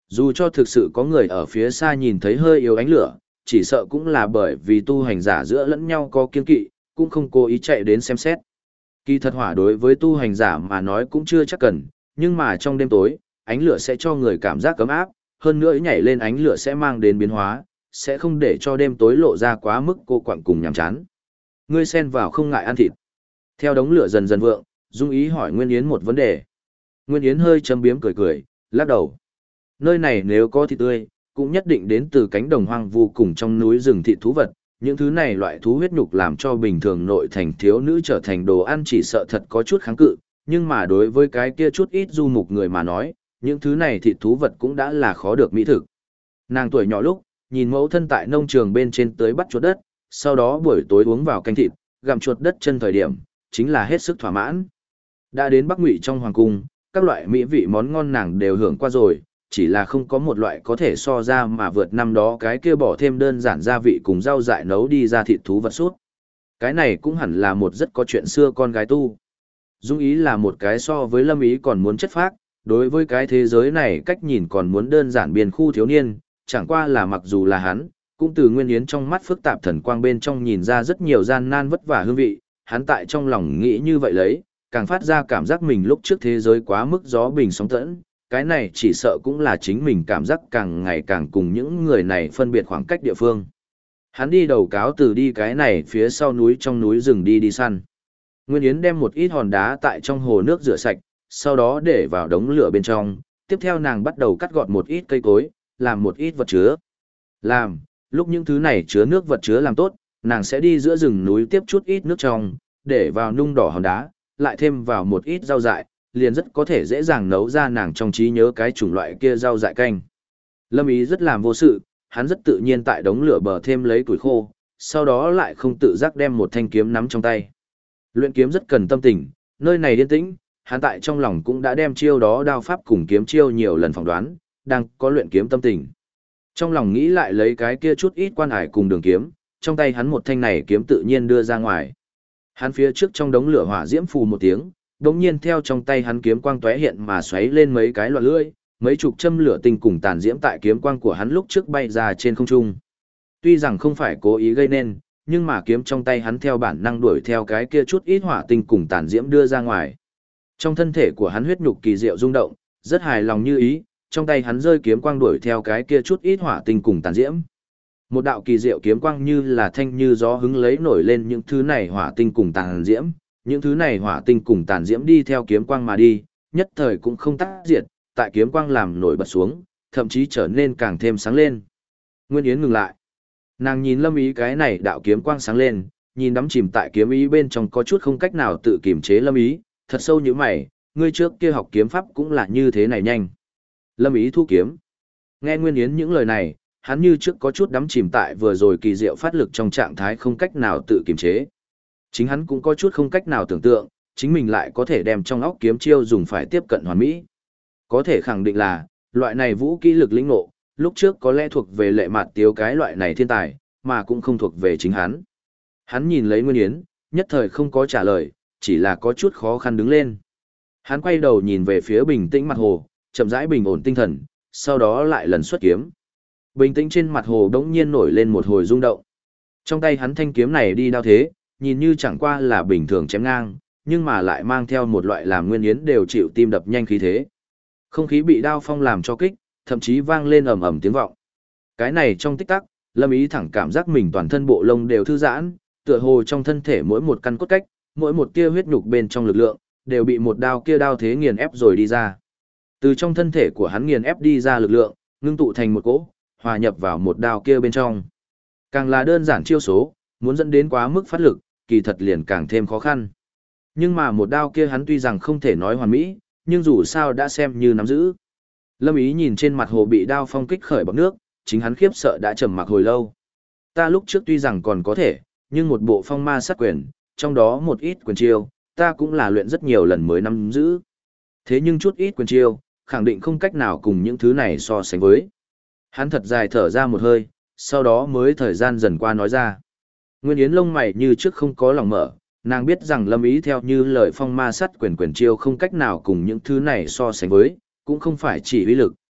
Dù cho thực sự có người ở phía xa nhìn thấy hơi yếu ánh lửa, chỉ sợ cũng là bởi vì tu hành giả giữa lẫn nhau có kiên kỵ, cũng không cố ý chạy đến xem xét. Kỳ thật hỏa đối với tu hành giả mà nói cũng chưa chắc cần, nhưng mà trong đêm tối, ánh lửa sẽ cho người cảm giác ấm áp, hơn nữa nhảy lên ánh lửa sẽ mang đến biến hóa, sẽ không để cho đêm tối lộ ra quá mức cô quạnh cùng nhàm chán. Ngươi xen vào không ngại ăn thịt. Theo đống lửa dần dần vượng, Dung Ý hỏi Nguyên Yến một vấn đề. Nguyên Yến hơi châm biếm cười cười, lắc đầu. Nơi này nếu có thịt tươi, cũng nhất định đến từ cánh đồng hoang vu cùng trong núi rừng thịt thú vật. Những thứ này loại thú huyết nhục làm cho bình thường nội thành thiếu nữ trở thành đồ ăn chỉ sợ thật có chút kháng cự, nhưng mà đối với cái kia chút ít du mục người mà nói, những thứ này thịt thú vật cũng đã là khó được mỹ thực. Nàng tuổi nhỏ lúc, nhìn mẫu thân tại nông trường bên trên tới bắt chuột đất, sau đó buổi tối uống vào canh thịt, gặm chuột đất chân thời điểm, chính là hết sức thỏa mãn. Đã đến Bắc Ngụy trong hoàng cung, các loại mỹ vị món ngon nàng đều hưởng qua rồi, chỉ là không có một loại có thể so ra mà vượt năm đó cái kia bỏ thêm đơn giản gia vị cùng rau dại nấu đi ra thịt thú vật sút. Cái này cũng hẳn là một rất có chuyện xưa con gái tu. Dung Ý là một cái so với Lâm Ý còn muốn chất phác, đối với cái thế giới này cách nhìn còn muốn đơn giản biên khu thiếu niên, chẳng qua là mặc dù là hắn, cũng từ Nguyên Yến trong mắt phức tạp thần quang bên trong nhìn ra rất nhiều gian nan vất vả hương vị, hắn tại trong lòng nghĩ như vậy lấy, càng phát ra cảm giác mình lúc trước thế giới quá mức gió bình sóng tẫn, cái này chỉ sợ cũng là chính mình cảm giác càng ngày càng cùng những người này phân biệt khoảng cách địa phương. Hắn đi đầu cáo từ đi cái này phía sau núi trong núi rừng đi săn. Nguyên Yến đem một ít hòn đá tại trong hồ nước rửa sạch, sau đó để vào đống lửa bên trong, tiếp theo nàng bắt đầu cắt gọt một ít cây cối, làm một ít vật chứa. Lúc những thứ này chứa nước vật chứa làm tốt, nàng sẽ đi giữa rừng núi tiếp chút ít nước trong, để vào nung đỏ hòn đá, lại thêm vào một ít rau dại, liền rất có thể dễ dàng nấu ra nàng trong trí nhớ cái chủng loại kia rau dại canh. Lâm Ý rất làm vô sự, hắn rất tự nhiên tại đống lửa bờ thêm lấy củi khô, sau đó lại không tự giác đem một thanh kiếm nắm trong tay. Luyện kiếm rất cần tâm tình, nơi này yên tĩnh, hắn tại trong lòng cũng đã đem chiêu đó đao pháp cùng kiếm chiêu nhiều lần phỏng đoán, đang có luyện kiếm tâm tình. Trong lòng nghĩ lại lấy cái kia chút ít quan hải cùng đường kiếm, trong tay hắn một thanh này kiếm tự nhiên đưa ra ngoài. Hắn phía trước trong đống lửa hỏa diễm phù một tiếng, đống nhiên theo trong tay hắn kiếm quang tóe hiện mà xoáy lên mấy cái loạn lưỡi, mấy chục châm lửa tinh cùng tàn diễm tại kiếm quang của hắn lúc trước bay ra trên không trung. Tuy rằng không phải cố ý gây nên, nhưng mà kiếm trong tay hắn theo bản năng đuổi theo cái kia chút ít hỏa tinh cùng tàn diễm đưa ra ngoài. Trong thân thể của hắn huyết nhục kỳ diệu rung động, rất hài lòng như ý, trong tay hắn rơi kiếm quang đuổi theo cái kia chút ít hỏa tinh cùng tàn diễm. Một đạo kỳ diệu kiếm quang như là thanh như gió hứng lấy nổi lên những thứ này hỏa tinh cùng tàn diễm, những thứ này hỏa tinh cùng tàn diễm đi theo kiếm quang mà đi, nhất thời cũng không tắt diệt, tại kiếm quang làm nổi bật xuống, thậm chí trở nên càng thêm sáng lên. Nguyên Yến ngừng lại. Nàng nhìn Lâm Ý cái này đạo kiếm quang sáng lên, nhìn đắm chìm tại kiếm ý bên trong có chút không cách nào tự kiềm chế Lâm Ý, thật sâu như mày, ngươi trước kia học kiếm pháp cũng là như thế này nhanh. Lâm Ý thu kiếm. Nghe Nguyên Yến những lời này, hắn như trước có chút đắm chìm tại vừa rồi kỳ diệu phát lực trong trạng thái không cách nào tự kiềm chế. Chính hắn cũng có chút không cách nào tưởng tượng, chính mình lại có thể đem trong óc kiếm chiêu dùng phải tiếp cận hoàn mỹ. Có thể khẳng định là, loại này vũ kỹ lực lĩnh ngộ, lúc trước có lẽ thuộc về Lệ Mạt Tiếu cái loại này thiên tài, mà cũng không thuộc về chính hắn. Hắn nhìn lấy Nguyên Yến, nhất thời không có trả lời, chỉ là có chút khó khăn đứng lên. Hắn quay đầu nhìn về phía bình tĩnh mặt hồ, chậm rãi bình ổn tinh thần, sau đó lại lần xuất kiếm. Bình tĩnh trên mặt hồ đống nhiên nổi lên một hồi rung động. Trong tay hắn thanh kiếm này đi đao thế, nhìn như chẳng qua là bình thường chém ngang, nhưng mà lại mang theo một loại làm Nguyên Yến đều chịu tim đập nhanh khí thế. Không khí bị đao phong làm cho kích, thậm chí vang lên ầm ầm tiếng vọng. Cái này trong tích tắc, Lâm Ý thẳng cảm giác mình toàn thân bộ lông đều thư giãn, tựa hồ trong thân thể mỗi một căn cốt cách, mỗi một tia huyết nhục bên trong lực lượng, đều bị một đao kia đao thế nghiền ép rồi đi ra. Từ trong thân thể của hắn nghiền ép đi ra lực lượng, ngưng tụ thành một cỗ, hòa nhập vào một đao kia bên trong. Càng là đơn giản chiêu số, muốn dẫn đến quá mức phát lực, kỳ thật liền càng thêm khó khăn. Nhưng mà một đao kia hắn tuy rằng không thể nói hoàn mỹ, nhưng dù sao đã xem như nắm giữ. Lâm Ý nhìn trên mặt hồ bị đao phong kích khởi bọt nước, chính hắn khiếp sợ đã trầm mặc hồi lâu. Ta lúc trước tuy rằng còn có thể, nhưng một bộ phong ma sát quyền, trong đó một ít quyền chiêu, ta cũng là luyện rất nhiều lần mới nắm giữ. Thế nhưng chút ít quyền chiêu, khẳng định không cách nào cùng những thứ này so sánh với. Hắn thật dài thở ra một hơi, sau đó mới thời gian dần qua nói ra. Nguyên Yến lông mày như trước không có lòng mở, nàng biết rằng Lâm Ý theo như lời phong ma sát quyền chiêu không cách nào cùng những thứ này so sánh với, cũng không phải chỉ uy lực,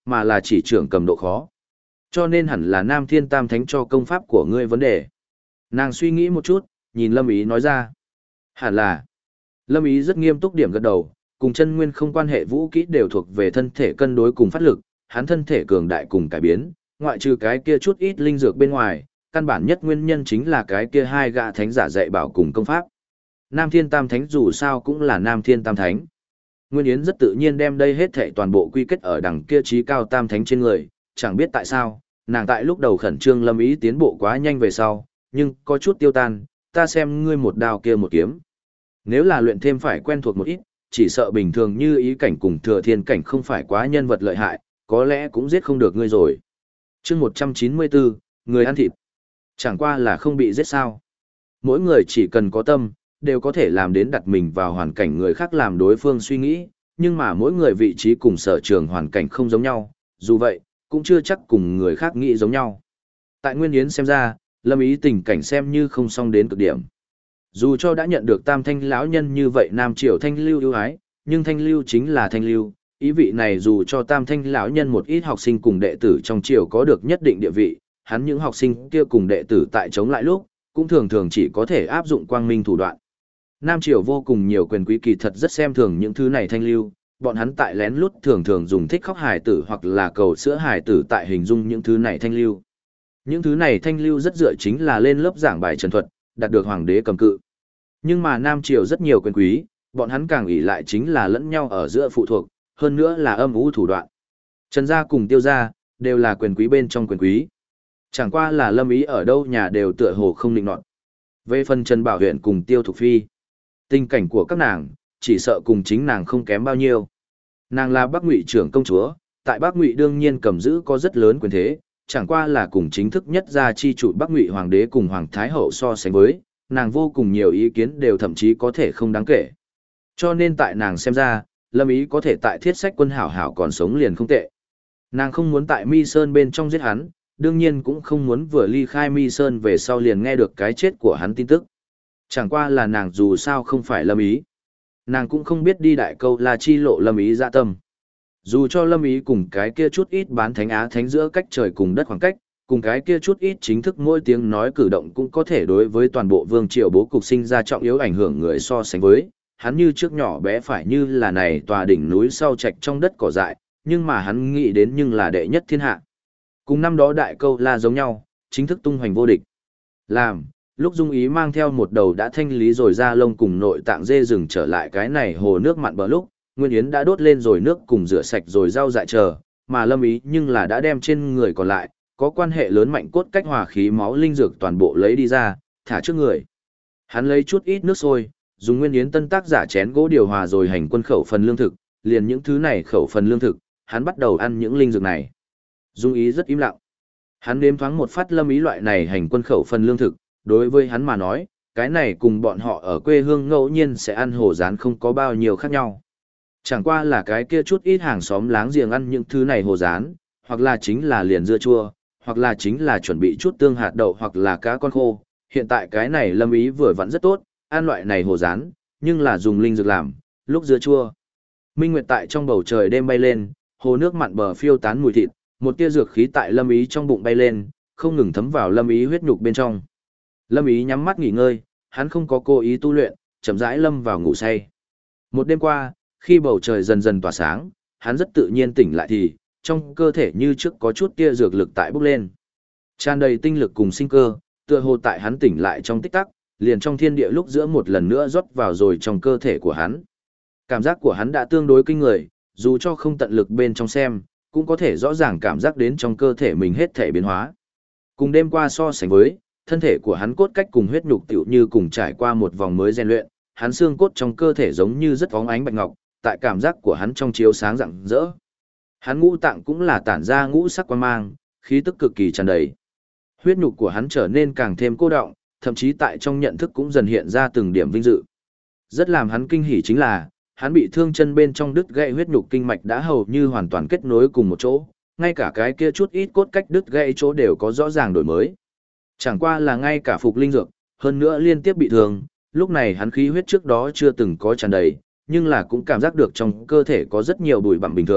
mà là chỉ trưởng cầm độ khó. Cho nên hẳn là Nam Thiên Tam Thánh cho công pháp của ngươi vấn đề. Nàng suy nghĩ một chút, nhìn Lâm Ý nói ra. Hẳn là. Lâm Ý rất nghiêm túc điểm gật đầu, cùng chân nguyên không quan hệ vũ kỹ đều thuộc về thân thể cân đối cùng phát lực, hắn thân thể cường đại cùng cải biến, ngoại trừ cái kia chút ít linh dược bên ngoài, căn bản nhất nguyên nhân chính là cái kia hai gã thánh giả dạy bảo cùng công pháp. Nam Thiên Tam Thánh dù sao cũng là Nam Thiên Tam Thánh. Nguyên Yến rất tự nhiên đem đây hết thảy toàn bộ quy kết ở đằng kia trí cao Tam Thánh trên người, chẳng biết tại sao, nàng tại lúc đầu khẩn trương Lâm Ý tiến bộ quá nhanh về sau, nhưng có chút tiêu tan, ta xem ngươi một đao kia một kiếm. Nếu là luyện thêm phải quen thuộc một ít, chỉ sợ bình thường như ý cảnh cùng thừa thiên cảnh không phải quá nhân vật lợi hại, có lẽ cũng giết không được ngươi rồi. chương 194, người ăn thịt. Chẳng qua là không bị giết sao. Mỗi người chỉ cần có tâm, đều có thể làm đến đặt mình vào hoàn cảnh người khác làm đối phương suy nghĩ, nhưng mà mỗi người vị trí cùng sở trường hoàn cảnh không giống nhau, dù vậy, cũng chưa chắc cùng người khác nghĩ giống nhau. Tại Nguyên Yến xem ra, Lâm Ý tình cảnh xem như không xong đến cực điểm. Dù cho đã nhận được Tam Thanh lão nhân như vậy Nam Triều Thanh Lưu ưu ái, nhưng Thanh Lưu chính là Thanh Lưu, ý vị này dù cho Tam Thanh lão nhân một ít học sinh cùng đệ tử trong triều có được nhất định địa vị, hắn những học sinh kia cùng đệ tử tại chống lại lúc, cũng thường thường chỉ có thể áp dụng quang minh thủ đoạn. Nam Triều vô cùng nhiều quyền quý kỳ thật rất xem thường những thứ này Thanh Lưu, bọn hắn tại lén lút thường thường dùng thích khóc hài tử hoặc là cầu sữa hài tử tại hình dung những thứ này Thanh Lưu. Những thứ này Thanh Lưu rất dựa chính là lên lớp giảng bài trần thuật, đạt được hoàng đế cầm cự. Nhưng mà Nam Triều rất nhiều quyền quý, bọn hắn càng ỷ lại chính là lẫn nhau ở giữa phụ thuộc, hơn nữa là âm u thủ đoạn. Trần gia cùng Tiêu gia đều là quyền quý bên trong quyền quý. Chẳng qua là Lâm Ý ở đâu nhà đều tựa hồ không định nọt. Về phần Trần Bảo Huyện cùng Tiêu Thục Phi, tình cảnh của các nàng, chỉ sợ cùng chính nàng không kém bao nhiêu. Nàng là Bắc Ngụy trưởng công chúa, tại Bắc Ngụy đương nhiên cầm giữ có rất lớn quyền thế, chẳng qua là cùng chính thức nhất gia chi chủ Bắc Ngụy hoàng đế cùng hoàng thái hậu so sánh với, nàng vô cùng nhiều ý kiến đều thậm chí có thể không đáng kể. Cho nên tại nàng xem ra, Lâm Ý có thể tại Thiết Sách Quân hảo hảo còn sống liền không tệ. Nàng không muốn tại Mi Sơn bên trong giết hắn, đương nhiên cũng không muốn vừa ly khai Mi Sơn về sau liền nghe được cái chết của hắn tin tức. Chẳng qua là nàng dù sao không phải Lâm Ý. Nàng cũng không biết đi đại câu là chi lộ Lâm Ý dạ tâm. Dù cho Lâm Ý cùng cái kia chút ít bán thánh á thánh giữa cách trời cùng đất khoảng cách, cùng cái kia chút ít chính thức mỗi tiếng nói cử động cũng có thể đối với toàn bộ vương triều bố cục sinh ra trọng yếu ảnh hưởng người so sánh với, hắn như trước nhỏ bé phải như là này tòa đỉnh núi sau trạch trong đất cỏ dại, nhưng mà hắn nghĩ đến nhưng là đệ nhất thiên hạ. Cùng năm đó đại câu là giống nhau, chính thức tung hoành vô địch. Làm, lúc Dung Ý mang theo một đầu đã thanh lý rồi ra lông cùng nội tạng dê rừng trở lại cái này hồ nước mặn bờ lúc, Nguyên Yến đã đốt lên rồi nước cùng rửa sạch rồi rau dại chờ, mà Lâm Ý nhưng là đã đem trên người còn lại, có quan hệ lớn mạnh cốt cách hòa khí máu linh dược toàn bộ lấy đi ra, thả trước người. Hắn lấy chút ít nước sôi, dùng Nguyên Yến tân tác giả chén gỗ điều hòa rồi hành quân khẩu phần lương thực, liền những thứ này khẩu phần lương thực, hắn bắt đầu ăn những linh dược này. Dung Ý rất im lặng. Hắn nếm thoáng một phát Lâm Ý loại này hành quân khẩu phần lương thực, đối với hắn mà nói, cái này cùng bọn họ ở quê hương ngẫu nhiên sẽ ăn hổ rán không có bao nhiêu khác nhau. Chẳng qua là cái kia chút ít hàng xóm láng giềng ăn những thứ này hổ rán, hoặc là chính là liền dưa chua, hoặc là chính là chuẩn bị chút tương hạt đậu hoặc là cá con khô. Hiện tại cái này Lâm Ý vừa vẫn rất tốt, ăn loại này hổ rán, nhưng là dùng linh dược làm, lúc dưa chua. Minh nguyệt tại trong bầu trời đêm bay lên, hồ nước mặn bờ phiêu tán mùi thịt, một tia dược khí tại Lâm Ý trong bụng bay lên, không ngừng thấm vào Lâm Ý huyết nhục bên trong. Lâm Ý nhắm mắt nghỉ ngơi, hắn không có cố ý tu luyện, chậm rãi lâm vào ngủ say. Một đêm qua, khi bầu trời dần dần tỏa sáng, hắn rất tự nhiên tỉnh lại thì, trong cơ thể như trước có chút tia dược lực tại bốc lên. Tràn đầy tinh lực cùng sinh cơ, tựa hồ tại hắn tỉnh lại trong tích tắc, liền trong thiên địa lúc giữa một lần nữa rót vào rồi trong cơ thể của hắn. Cảm giác của hắn đã tương đối kinh người, dù cho không tận lực bên trong xem, cũng có thể rõ ràng cảm giác đến trong cơ thể mình hết thể biến hóa. Cùng đêm qua so sánh với, thân thể của hắn cốt cách cùng huyết nhục tựu như cùng trải qua một vòng mới rèn luyện, hắn xương cốt trong cơ thể giống như rất óng ánh bạch ngọc, tại cảm giác của hắn trong chiếu sáng rạng rỡ. Hắn ngũ tạng cũng là tản ra ngũ sắc quang mang, khí tức cực kỳ tràn đầy. Huyết nhục của hắn trở nên càng thêm cô đọng, thậm chí tại trong nhận thức cũng dần hiện ra từng điểm vinh dự. Rất làm hắn kinh hỉ chính là, hắn bị thương chân bên trong đứt gãy huyết nhục kinh mạch đã hầu như hoàn toàn kết nối cùng một chỗ, ngay cả cái kia chút ít cốt cách đứt gãy chỗ đều có rõ ràng đổi mới. Chẳng qua là ngay cả phục linh dược, hơn nữa liên tiếp bị thương, lúc này hắn khí huyết trước đó chưa từng có tràn đầy, nhưng là cũng cảm giác được trong cơ thể có rất nhiều bụi bặm bình thường,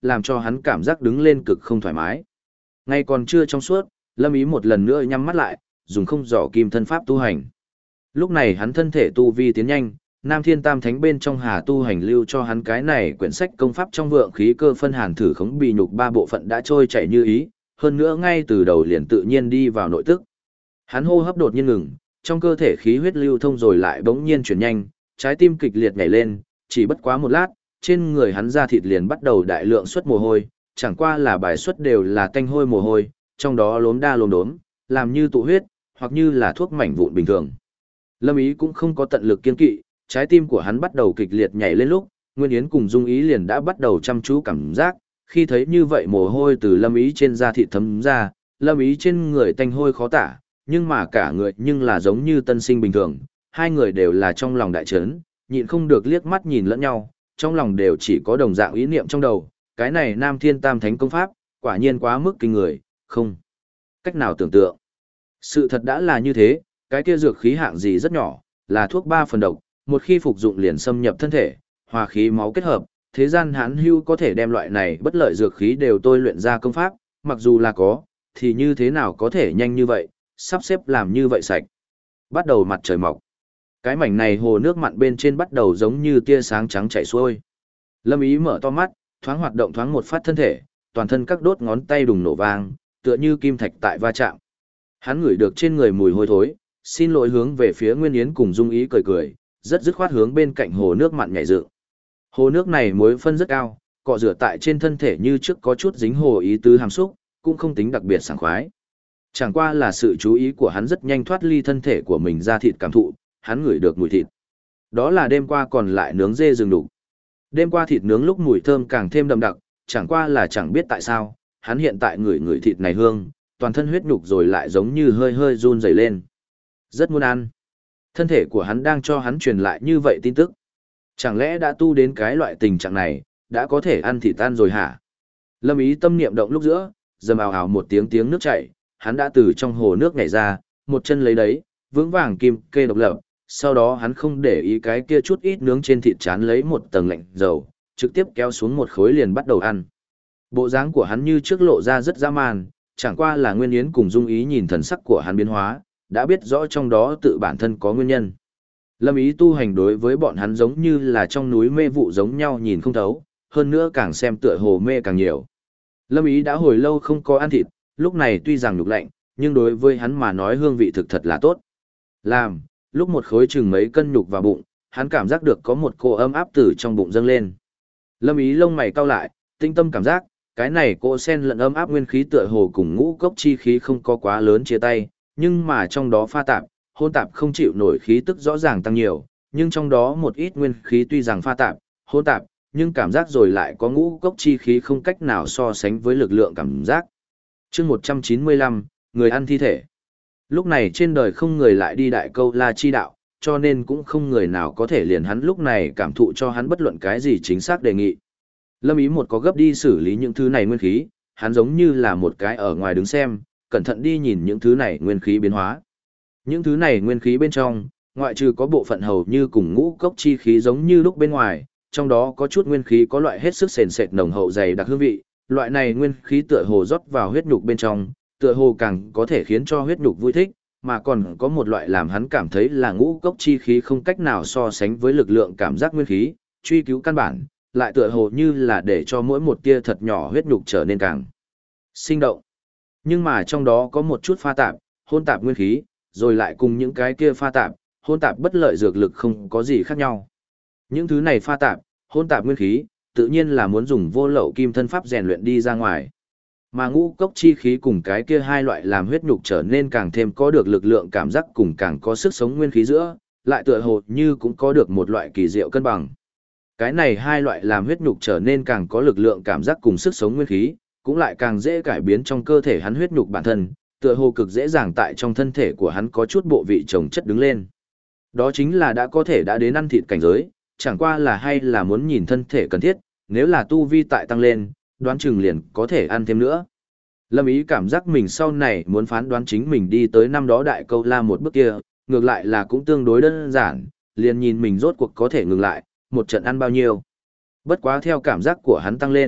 làm cho hắn cảm giác đứng lên cực không thoải mái. Ngay còn chưa trong suốt, Lâm Ý một lần nữa nhắm mắt lại, dùng không giỏ kim thân pháp tu hành. Lúc này hắn thân thể tu vi tiến nhanh, Nam Thiên Tam Thánh bên trong Hà tu hành lưu cho hắn cái này quyển sách công pháp trong vượng khí cơ phân hàn thử khống bì nhục ba bộ phận đã trôi chảy như ý, hơn nữa ngay từ đầu liền tự nhiên đi vào nội tức. Hắn hô hấp đột nhiên ngừng, trong cơ thể khí huyết lưu thông rồi lại bỗng nhiên chuyển nhanh, trái tim kịch liệt nhảy lên, chỉ bất quá một lát, trên người hắn da thịt liền bắt đầu đại lượng xuất mồ hôi, chẳng qua là bài xuất đều là tanh hôi mồ hôi, trong đó lốm đa lốm đốm, làm như tụ huyết, hoặc như là thuốc mảnh vụn bình thường. Lâm Ý cũng không có tận lực kiên kỵ, trái tim của hắn bắt đầu kịch liệt nhảy lên lúc, Nguyên Yến cùng Dung Ý liền đã bắt đầu chăm chú cảm giác, khi thấy như vậy mồ hôi từ Lâm Ý trên da thịt thấm ra, Lâm Ý trên người tanh hôi khó tả, nhưng mà cả người nhưng là giống như tân sinh bình thường, hai người đều là trong lòng đại chấn, nhịn không được liếc mắt nhìn lẫn nhau, trong lòng đều chỉ có đồng dạng ý niệm trong đầu, cái này Nam Thiên Tam Thánh công pháp, quả nhiên quá mức kinh người, không cách nào tưởng tượng. Sự thật đã là như thế, cái kia dược khí hạng gì rất nhỏ, là thuốc 3 phần độc, một khi phục dụng liền xâm nhập thân thể, hòa khí máu kết hợp, thế gian hán hưu có thể đem loại này bất lợi dược khí đều tôi luyện ra công pháp, mặc dù là có, thì như thế nào có thể nhanh như vậy, sắp xếp làm như vậy sạch. Bắt đầu mặt trời mọc. Cái mảnh này hồ nước mặn bên trên bắt đầu giống như tia sáng trắng chảy xuôi. Lâm Ý mở to mắt, thoáng hoạt động thoáng một phát thân thể, toàn thân các đốt ngón tay đùng nổ vang, tựa như kim thạch tại va chạm. Hắn ngửi được trên người mùi hôi thối, xin lỗi hướng về phía Nguyên Yến cùng Dung Ý cười cười, rất dứt khoát hướng bên cạnh hồ nước mặn nhảy dựng. Hồ nước này muối phân rất cao, cọ rửa tại trên thân thể như trước có chút dính hồ ý tứ hàm xúc, cũng không tính đặc biệt sảng khoái. Chẳng qua là sự chú ý của hắn rất nhanh thoát ly thân thể của mình ra thịt cảm thụ, hắn ngửi được mùi thịt. Đó là đêm qua còn lại nướng dê rừng đục. Đêm qua thịt nướng lúc mùi thơm càng thêm đậm đặc, chẳng qua là chẳng biết tại sao, hắn hiện tại ngửi thịt này hương, toàn thân huyết nhục rồi lại giống như hơi hơi run rẩy lên. Rất muốn ăn. Thân thể của hắn đang cho hắn truyền lại như vậy tin tức. Chẳng lẽ đã tu đến cái loại tình trạng này, đã có thể ăn thịt tan rồi hả? Lâm Ý tâm niệm động lúc giữa, dầm ào ào một tiếng nước chảy, hắn đã từ trong hồ nước nhảy ra, một chân lấy đấy, vững vàng kim kê độc lập, sau đó hắn không để ý cái kia chút ít nướng trên thịt chán lấy một tầng lạnh dầu, trực tiếp kéo xuống một khối liền bắt đầu ăn. Bộ dáng của hắn như trước lộ ra rất dã man, chẳng qua là Nguyên Yến cùng Dung Ý nhìn thần sắc của hắn biến hóa, đã biết rõ trong đó tự bản thân có nguyên nhân. Lâm Ý tu hành đối với bọn hắn giống như là trong núi mê vụ giống nhau nhìn không thấu, hơn nữa càng xem tựa hồ mê càng nhiều. Lâm Ý đã hồi lâu không có ăn thịt, lúc này tuy rằng nhục lạnh, nhưng đối với hắn mà nói hương vị thực thật là tốt. Làm, lúc một khối chừng mấy cân nhục vào bụng, hắn cảm giác được có một cỗ ấm áp từ trong bụng dâng lên. Lâm Ý lông mày cau lại, tinh tâm cảm giác, cái này cỗ sen lẫn ấm áp nguyên khí tựa hồ cùng ngũ cốc chi khí không có quá lớn chia tay, nhưng mà trong đó pha tạp, hôn tạp không chịu nổi khí tức rõ ràng tăng nhiều, nhưng trong đó một ít nguyên khí tuy rằng pha tạp, hôn tạp, nhưng cảm giác rồi lại có ngũ cốc chi khí không cách nào so sánh với lực lượng cảm giác. Chương 195, người ăn thi thể. Lúc này trên đời không người lại đi đại câu la chi đạo, cho nên cũng không người nào có thể liền hắn lúc này cảm thụ cho hắn bất luận cái gì chính xác đề nghị. Lâm Ý một có gấp đi xử lý những thứ này nguyên khí, hắn giống như là một cái ở ngoài đứng xem, cẩn thận đi nhìn những thứ này nguyên khí biến hóa. Những thứ này nguyên khí bên trong, ngoại trừ có bộ phận hầu như cùng ngũ cốc chi khí giống như lúc bên ngoài, trong đó có chút nguyên khí có loại hết sức sền sệt nồng hậu dày đặc hương vị, loại này nguyên khí tựa hồ rót vào huyết nhục bên trong, tựa hồ càng có thể khiến cho huyết nhục vui thích, mà còn có một loại làm hắn cảm thấy là ngũ cốc chi khí không cách nào so sánh với lực lượng cảm giác nguyên khí, truy cứu căn bản, lại tựa hồ như là để cho mỗi một tia thật nhỏ huyết nhục trở nên càng sinh động. Nhưng mà trong đó có một chút pha tạp, hôn tạp nguyên khí, rồi lại cùng những cái kia pha tạp, hôn tạp bất lợi dược lực không có gì khác nhau. Những thứ này pha tạp, hôn tạp nguyên khí, tự nhiên là muốn dùng vô lậu kim thân pháp rèn luyện đi ra ngoài. Mà ngũ cốc chi khí cùng cái kia hai loại làm huyết nhục trở nên càng thêm có được lực lượng cảm giác cùng càng có sức sống nguyên khí giữa, lại tựa hồ như cũng có được một loại kỳ diệu cân bằng. Cái này hai loại làm huyết nhục trở nên càng có lực lượng cảm giác cùng sức sống nguyên khí, cũng lại càng dễ cải biến trong cơ thể hắn huyết nhục bản thân, tựa hồ cực dễ dàng tại trong thân thể của hắn có chút bộ vị chồng chất đứng lên. Đó chính là đã có thể đã đến ăn thịt cảnh giới, chẳng qua là hay là muốn nhìn thân thể cần thiết, nếu là tu vi tại tăng lên, đoán chừng liền có thể ăn thêm nữa. Lâm Ý cảm giác mình sau này muốn phán đoán chính mình đi tới năm đó đại câu la một bước kia, ngược lại là cũng tương đối đơn giản, liền nhìn mình rốt cuộc có thể ngừng lại, một trận ăn bao nhiêu. Bất quá theo cảm giác của hắn tăng lên,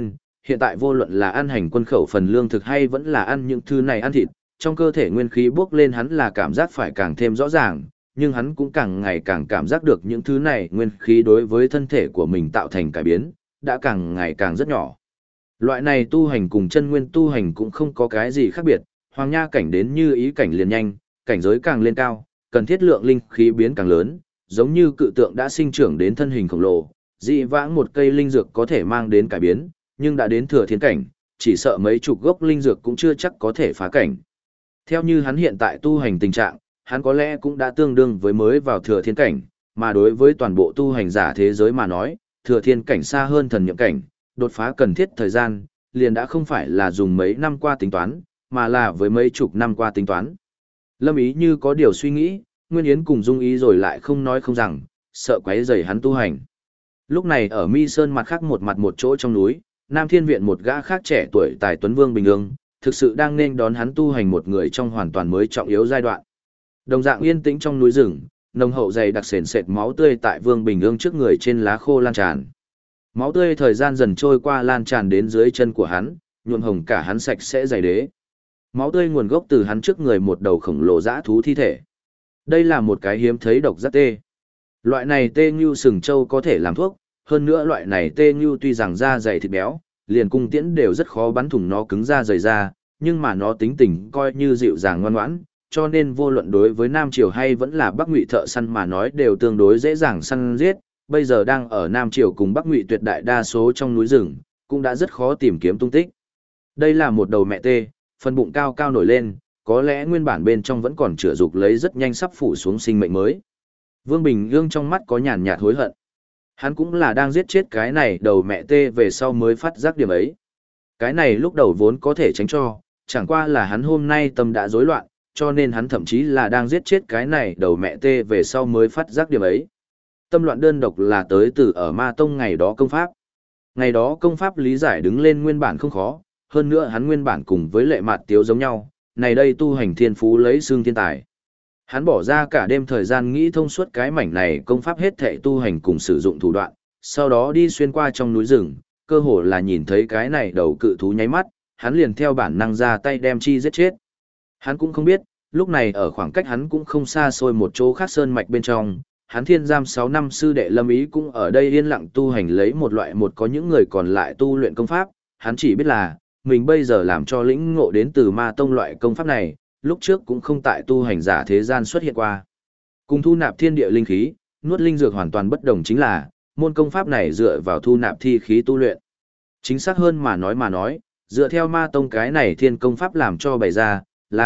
Hiện tại vô luận là ăn hành quân khẩu phần lương thực hay vẫn là ăn những thứ này ăn thịt, trong cơ thể nguyên khí bốc lên hắn là cảm giác phải càng thêm rõ ràng, nhưng hắn cũng càng ngày càng cảm giác được những thứ này nguyên khí đối với thân thể của mình tạo thành cải biến, đã càng ngày càng rất nhỏ. Loại này tu hành cùng chân nguyên tu hành cũng không có cái gì khác biệt, hoàng nha cảnh đến như ý cảnh liền nhanh, cảnh giới càng lên cao, cần thiết lượng linh khí biến càng lớn, giống như cự tượng đã sinh trưởng đến thân hình khổng lồ, dị vãng một cây linh dược có thể mang đến cải biến, nhưng đã đến thừa thiên cảnh, chỉ sợ mấy chục gốc linh dược cũng chưa chắc có thể phá cảnh. Theo như hắn hiện tại tu hành tình trạng, hắn có lẽ cũng đã tương đương với mới vào thừa thiên cảnh, mà đối với toàn bộ tu hành giả thế giới mà nói, thừa thiên cảnh xa hơn thần niệm cảnh, đột phá cần thiết thời gian, liền đã không phải là dùng mấy năm qua tính toán, mà là với mấy chục năm qua tính toán. Lâm Ý như có điều suy nghĩ, Nguyên Yến cùng Dung Ý rồi lại không nói không rằng, sợ quấy rầy hắn tu hành. Lúc này ở Mi Sơn mặt khác một chỗ trong núi, Nam Thiên Viện một gã khác trẻ tuổi tài tuấn Vương Bình Ương, thực sự đang nên đón hắn tu hành một người trong hoàn toàn mới trọng yếu giai đoạn. Đồng dạng yên tĩnh trong núi rừng, nồng hậu dày đặc sền sệt máu tươi tại Vương Bình Ương trước người trên lá khô lan tràn. Máu tươi thời gian dần trôi qua lan tràn đến dưới chân của hắn, nhuộm hồng cả hắn sạch sẽ dày đế. Máu tươi nguồn gốc từ hắn trước người một đầu khổng lồ dã thú thi thể. Đây là một cái hiếm thấy độc giác tê. Loại này tê như sừng trâu có thể làm thuốc, hơn nữa loại này tê như tuy rằng da dày thịt béo, liền cung tiễn đều rất khó bắn thủng nó cứng da dày da, nhưng mà nó tính tình coi như dịu dàng ngoan ngoãn, cho nên vô luận đối với Nam Triều hay vẫn là Bắc Ngụy thợ săn mà nói đều tương đối dễ dàng săn giết, bây giờ đang ở Nam Triều cùng Bắc Ngụy tuyệt đại đa số trong núi rừng, cũng đã rất khó tìm kiếm tung tích. Đây là một đầu mẹ tê, phần bụng cao cao nổi lên, có lẽ nguyên bản bên trong vẫn còn chữa dục lấy rất nhanh sắp phủ xuống sinh mệnh mới. Vương Bình Ương trong mắt có nhàn nhạt hối hận. Hắn cũng là đang giết chết cái này đầu mẹ tê về sau mới phát giác điểm ấy. Cái này lúc đầu vốn có thể tránh cho, chẳng qua là hắn hôm nay tâm đã rối loạn, cho nên hắn thậm chí là đang giết chết cái này đầu mẹ tê về sau mới phát giác điểm ấy. Tâm loạn đơn độc là tới từ ở Ma Tông ngày đó công pháp. Ngày đó công pháp lý giải đứng lên nguyên bản không khó, hơn nữa hắn nguyên bản cùng với Lệ Mạt Tiếu giống nhau, này đây tu hành thiên phú lấy xương thiên tài. Hắn bỏ ra cả đêm thời gian nghĩ thông suốt cái mảnh này công pháp hết thệ tu hành cùng sử dụng thủ đoạn, sau đó đi xuyên qua trong núi rừng, cơ hồ là nhìn thấy cái này đầu cự thú nháy mắt, hắn liền theo bản năng ra tay đem chi giết chết. Hắn cũng không biết, lúc này ở khoảng cách hắn cũng không xa xôi một chỗ khác sơn mạch bên trong, hắn thiên giam 6 năm sư đệ Lâm Ý cũng ở đây yên lặng tu hành lấy một loại một có những người còn lại tu luyện công pháp, hắn chỉ biết là, mình bây giờ làm cho lĩnh ngộ đến từ Ma Tông loại công pháp này, lúc trước cũng không tại tu hành giả thế gian xuất hiện qua. Cùng thu nạp thiên địa linh khí, nuốt linh dược hoàn toàn bất đồng chính là, môn công pháp này dựa vào thu nạp thi khí tu luyện. Chính xác hơn mà nói, dựa theo Ma Tông cái này thiên công pháp làm cho bày ra,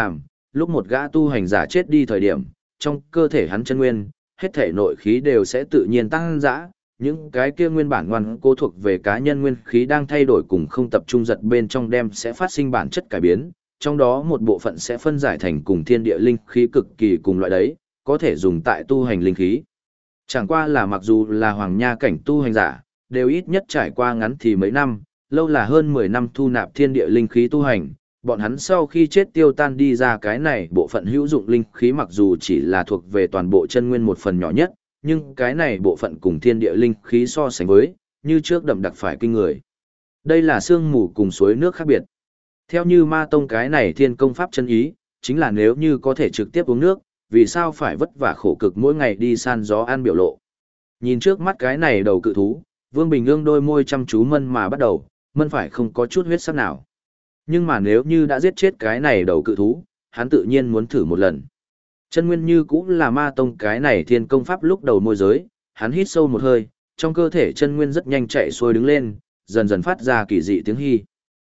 lúc một gã tu hành giả chết đi thời điểm, trong cơ thể hắn chân nguyên, hết thể nội khí đều sẽ tự nhiên tăng dã, những cái kia nguyên bản ngoan cố thuộc về cá nhân nguyên khí đang thay đổi cùng không tập trung giật bên trong đem sẽ phát sinh bản chất cải biến, trong đó một bộ phận sẽ phân giải thành cùng thiên địa linh khí cực kỳ cùng loại đấy, có thể dùng tại tu hành linh khí. Chẳng qua là mặc dù là hoàng nha cảnh tu hành giả, đều ít nhất trải qua ngắn thì mấy năm, lâu là hơn 10 năm thu nạp thiên địa linh khí tu hành, bọn hắn sau khi chết tiêu tan đi ra cái này bộ phận hữu dụng linh khí mặc dù chỉ là thuộc về toàn bộ chân nguyên một phần nhỏ nhất, nhưng cái này bộ phận cùng thiên địa linh khí so sánh với, như trước đậm đặc phải kinh người. Đây là sương mù cùng suối nước khác biệt. Theo như Ma Tông cái này thiên công pháp chân ý, chính là nếu như có thể trực tiếp uống nước, vì sao phải vất vả khổ cực mỗi ngày đi săn gió ăn biểu lộ. Nhìn trước mắt cái này đầu cự thú, Vương Bình Ương đôi môi chăm chú mân mà bắt đầu, mân phải không có chút huyết sắc nào. Nhưng mà nếu như đã giết chết cái này đầu cự thú, hắn tự nhiên muốn thử một lần. Chân nguyên như cũng là Ma Tông cái này thiên công pháp lúc đầu môi giới, hắn hít sâu một hơi, trong cơ thể chân nguyên rất nhanh chạy xuôi đứng lên, dần dần phát ra kỳ dị tiếng hy.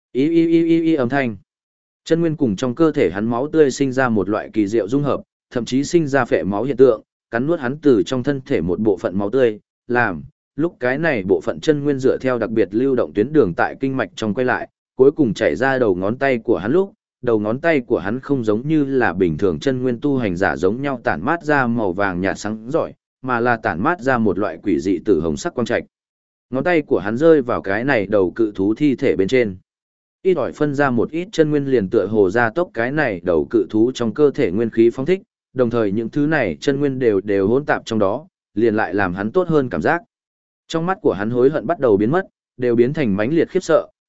Y âm thanh. Chân nguyên cùng trong cơ thể hắn máu tươi sinh ra một loại kỳ diệu dung hợp, thậm chí sinh ra phệ máu hiện tượng, cắn nuốt hắn từ trong thân thể một bộ phận máu tươi, lúc cái này bộ phận chân nguyên dựa theo đặc biệt lưu động tuyến đường tại kinh mạch trong quay lại, cuối cùng chảy ra đầu ngón tay của hắn lúc, đầu ngón tay của hắn không giống như là bình thường chân nguyên tu hành giả giống nhau tản mát ra màu vàng nhạt sáng giỏi, mà là tản mát ra một loại quỷ dị tử hồng sắc quang trạch. Ngón tay của hắn rơi vào cái này đầu cự thú thi thể bên trên. Ít ỏi phân ra một ít chân nguyên liền tựa hồ ra tốc cái này đầu cự thú trong cơ thể nguyên khí phóng thích, đồng thời những thứ này chân nguyên đều hỗn tạp trong đó, liền lại làm hắn tốt hơn cảm giác. Trong mắt của hắn hối hận bắt đầu biến mất, đều biến thành mãnh liệt khiếp sợ,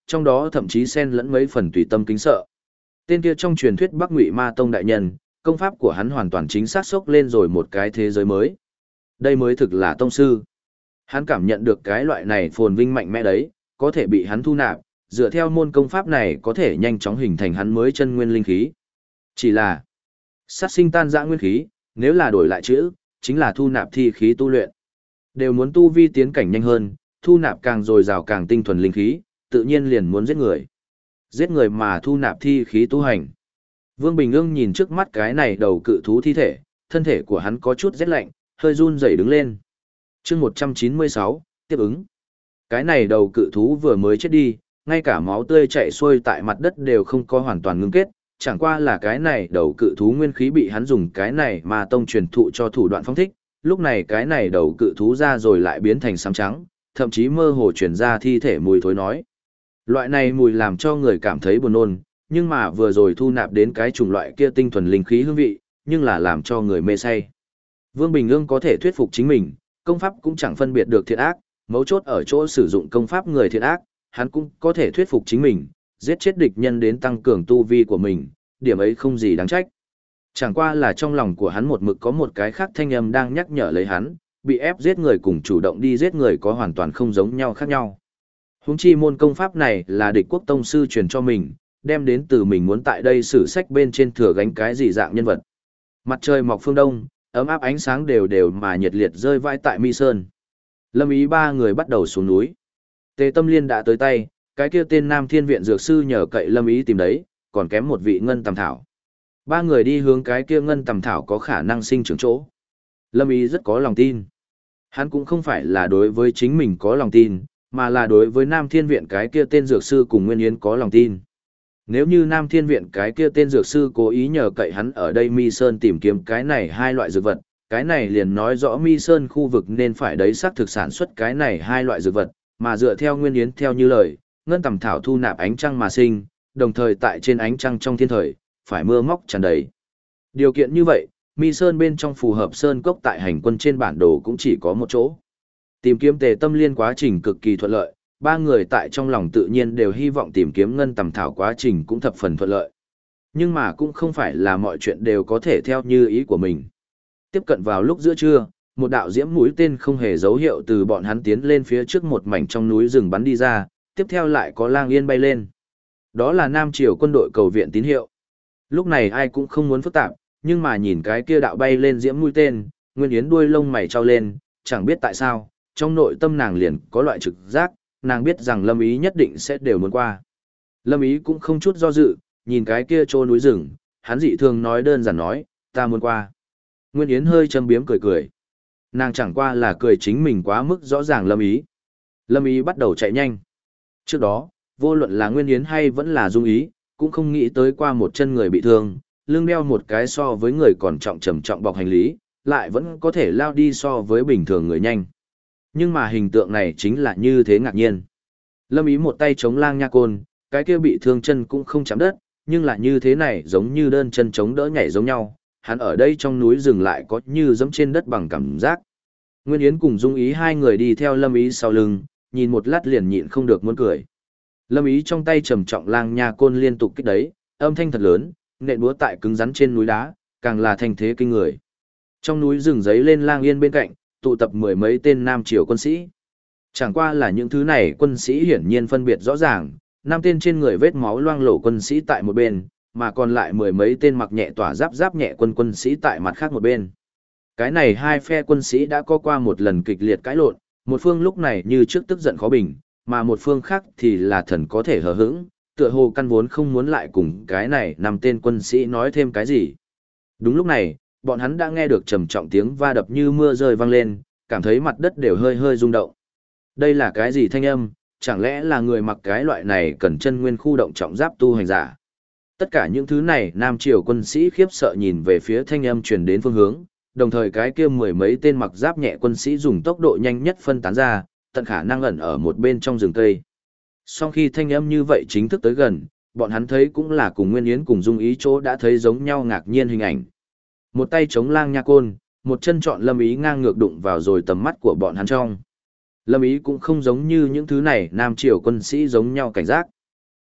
trong đó thậm chí xen lẫn mấy phần tùy tâm kính sợ. Tên kia trong truyền thuyết Bắc Ngụy Ma Tông đại nhân, công pháp của hắn hoàn toàn chính xác sốc lên rồi một cái thế giới mới. Đây mới thực là tông sư. Hắn cảm nhận được cái loại này phồn vinh mạnh mẽ đấy, có thể bị hắn thu nạp, dựa theo môn công pháp này có thể nhanh chóng hình thành hắn mới chân nguyên linh khí. Chỉ là sát sinh tan dã nguyên khí, nếu là đổi lại chữ, chính là thu nạp thi khí tu luyện. Đều muốn tu vi tiến cảnh nhanh hơn, thu nạp càng dồi dào càng tinh thuần linh khí, tự nhiên liền muốn giết người. Giết người mà thu nạp thi khí tu hành. Vương Bình Ương nhìn trước mắt cái này đầu cự thú thi thể, thân thể của hắn có chút rét lạnh, hơi run rẩy đứng lên. Chương 196, tiếp ứng. Cái này đầu cự thú vừa mới chết đi, ngay cả máu tươi chảy xuôi tại mặt đất đều không có hoàn toàn ngưng kết, chẳng qua là cái này đầu cự thú nguyên khí bị hắn dùng cái này mà tông truyền thụ cho thủ đoạn phong thích, lúc này cái này đầu cự thú ra rồi lại biến thành xám trắng, thậm chí mơ hồ truyền ra thi thể mùi thối nói. Loại này mùi làm cho người cảm thấy buồn nôn, nhưng mà vừa rồi thu nạp đến cái chủng loại kia tinh thuần linh khí hương vị, nhưng là làm cho người mê say. Vương Bình Ương có thể thuyết phục chính mình, công pháp cũng chẳng phân biệt được thiện ác, mấu chốt ở chỗ sử dụng công pháp người thiện ác, hắn cũng có thể thuyết phục chính mình, giết chết địch nhân đến tăng cường tu vi của mình, điểm ấy không gì đáng trách. Chẳng qua là trong lòng của hắn một mực có một cái khác thanh âm đang nhắc nhở lấy hắn, bị ép giết người cùng chủ động đi giết người có hoàn toàn không giống nhau khác nhau. Huống chi môn công pháp này là địch quốc tông sư truyền cho mình, đem đến từ mình muốn tại đây sử sách bên trên thừa gánh cái gì dạng nhân vật. Mặt trời mọc phương đông, ấm áp ánh sáng đều đều mà nhiệt liệt rơi vãi tại Mi Sơn. Lâm Ý ba người bắt đầu xuống núi. Tề Tâm Liên đã tới tay, cái kia tên Nam Thiên Viện dược sư nhờ cậy Lâm Ý tìm đấy, còn kém một vị ngân tầm thảo. Ba người đi hướng cái kia ngân tầm thảo có khả năng sinh trưởng chỗ. Lâm Ý rất có lòng tin. Hắn cũng không phải là đối với chính mình có lòng tin, mà là đối với Nam Thiên Viện cái kia tên dược sư cùng Nguyên Yến có lòng tin. Nếu như Nam Thiên Viện cái kia tên dược sư cố ý nhờ cậy hắn ở đây Mi Sơn tìm kiếm cái này hai loại dược vật, cái này liền nói rõ Mi Sơn khu vực nên phải đấy xác thực sản xuất cái này hai loại dược vật, mà dựa theo Nguyên Yến theo như lời, ngân tầm thảo thu nạp ánh trăng mà sinh, đồng thời tại trên ánh trăng trong thiên thời, phải mưa móc tràn đầy. Điều kiện như vậy, Mi Sơn bên trong phù hợp sơn cốc tại hành quân trên bản đồ cũng chỉ có một chỗ. Tìm kiếm Tề Tâm Liên quá trình cực kỳ thuận lợi, ba người tại trong lòng tự nhiên đều hy vọng tìm kiếm ngân tầm thảo quá trình cũng thập phần thuận lợi. Nhưng mà cũng không phải là mọi chuyện đều có thể theo như ý của mình. Tiếp cận vào lúc giữa trưa, một đạo diễm mũi tên không hề dấu hiệu từ bọn hắn tiến lên phía trước một mảnh trong núi rừng bắn đi ra, tiếp theo lại có lang yên bay lên. Đó là Nam Triều quân đội cầu viện tín hiệu. Lúc này ai cũng không muốn phức tạp, nhưng mà nhìn cái kia đạo bay lên diễm mũi tên, Nguyên Yến đuôi lông mày trao lên, chẳng biết tại sao, trong nội tâm nàng liền có loại trực giác, nàng biết rằng Lâm Ý nhất định sẽ đều muốn qua. Lâm Ý cũng không chút do dự, nhìn cái kia trô núi rừng, hắn dị thường nói đơn giản nói, ta muốn qua. Nguyên Yến hơi châm biếm cười cười. Nàng chẳng qua là cười chính mình quá mức rõ ràng Lâm Ý. Lâm Ý bắt đầu chạy nhanh. Trước đó, vô luận là Nguyên Yến hay vẫn là Dung Ý, cũng không nghĩ tới qua một chân người bị thương, lưng đeo một cái so với người còn trọng trầm trọng bọc hành lý, lại vẫn có thể lao đi so với bình thường người nhanh. Nhưng mà hình tượng này chính là như thế ngạc nhiên. Lâm Ý một tay chống lang nha côn, cái kia bị thương chân cũng không chạm đất, nhưng là như thế này giống như đơn chân chống đỡ nhảy giống nhau, hắn ở đây trong núi rừng lại có như giẫm trên đất bằng cảm giác. Nguyên Yến cùng Dung Ý hai người đi theo Lâm Ý sau lưng, nhìn một lát liền nhịn không được muốn cười. Lâm Ý trong tay trầm trọng lang nha côn liên tục kích đấy, âm thanh thật lớn, nện búa tại cứng rắn trên núi đá, càng là thanh thế kinh người. Trong núi rừng giấy lên lang yên bên cạnh, tụ tập mười mấy tên Nam Triều quân sĩ. Chẳng qua là những thứ này quân sĩ hiển nhiên phân biệt rõ ràng, 5 tên trên người vết máu loang lổ quân sĩ tại một bên, mà còn lại mười mấy tên mặc nhẹ tỏa giáp nhẹ quân sĩ tại mặt khác một bên. Cái này hai phe quân sĩ đã có qua một lần kịch liệt cãi lộn, một phương lúc này như trước tức giận khó bình, mà một phương khác thì là thần có thể hờ hững, tựa hồ căn vốn không muốn lại cùng cái này 5 tên quân sĩ nói thêm cái gì. Đúng lúc này, bọn hắn đã nghe được trầm trọng tiếng va đập như mưa rơi vang lên, cảm thấy mặt đất đều hơi hơi rung động. Đây là cái gì thanh âm, chẳng lẽ là người mặc cái loại này cần chân nguyên khu động trọng giáp tu hành giả. Tất cả những thứ này Nam Triều quân sĩ khiếp sợ nhìn về phía thanh âm truyền đến phương hướng, đồng thời cái kia mười mấy tên mặc giáp nhẹ quân sĩ dùng tốc độ nhanh nhất phân tán ra, tận khả năng ẩn ở một bên trong rừng cây. Sau khi thanh âm như vậy chính thức tới gần, bọn hắn thấy cũng là cùng Nguyên Yến cùng Dung Ý chỗ đã thấy giống nhau ngạc nhiên hình ảnh. Một tay chống lang nha côn, một chân chọn Lâm Ý ngang ngược đụng vào rồi tầm mắt của bọn hắn trong. Lâm Ý cũng không giống như những thứ này Nam Triều quân sĩ giống nhau cảnh giác,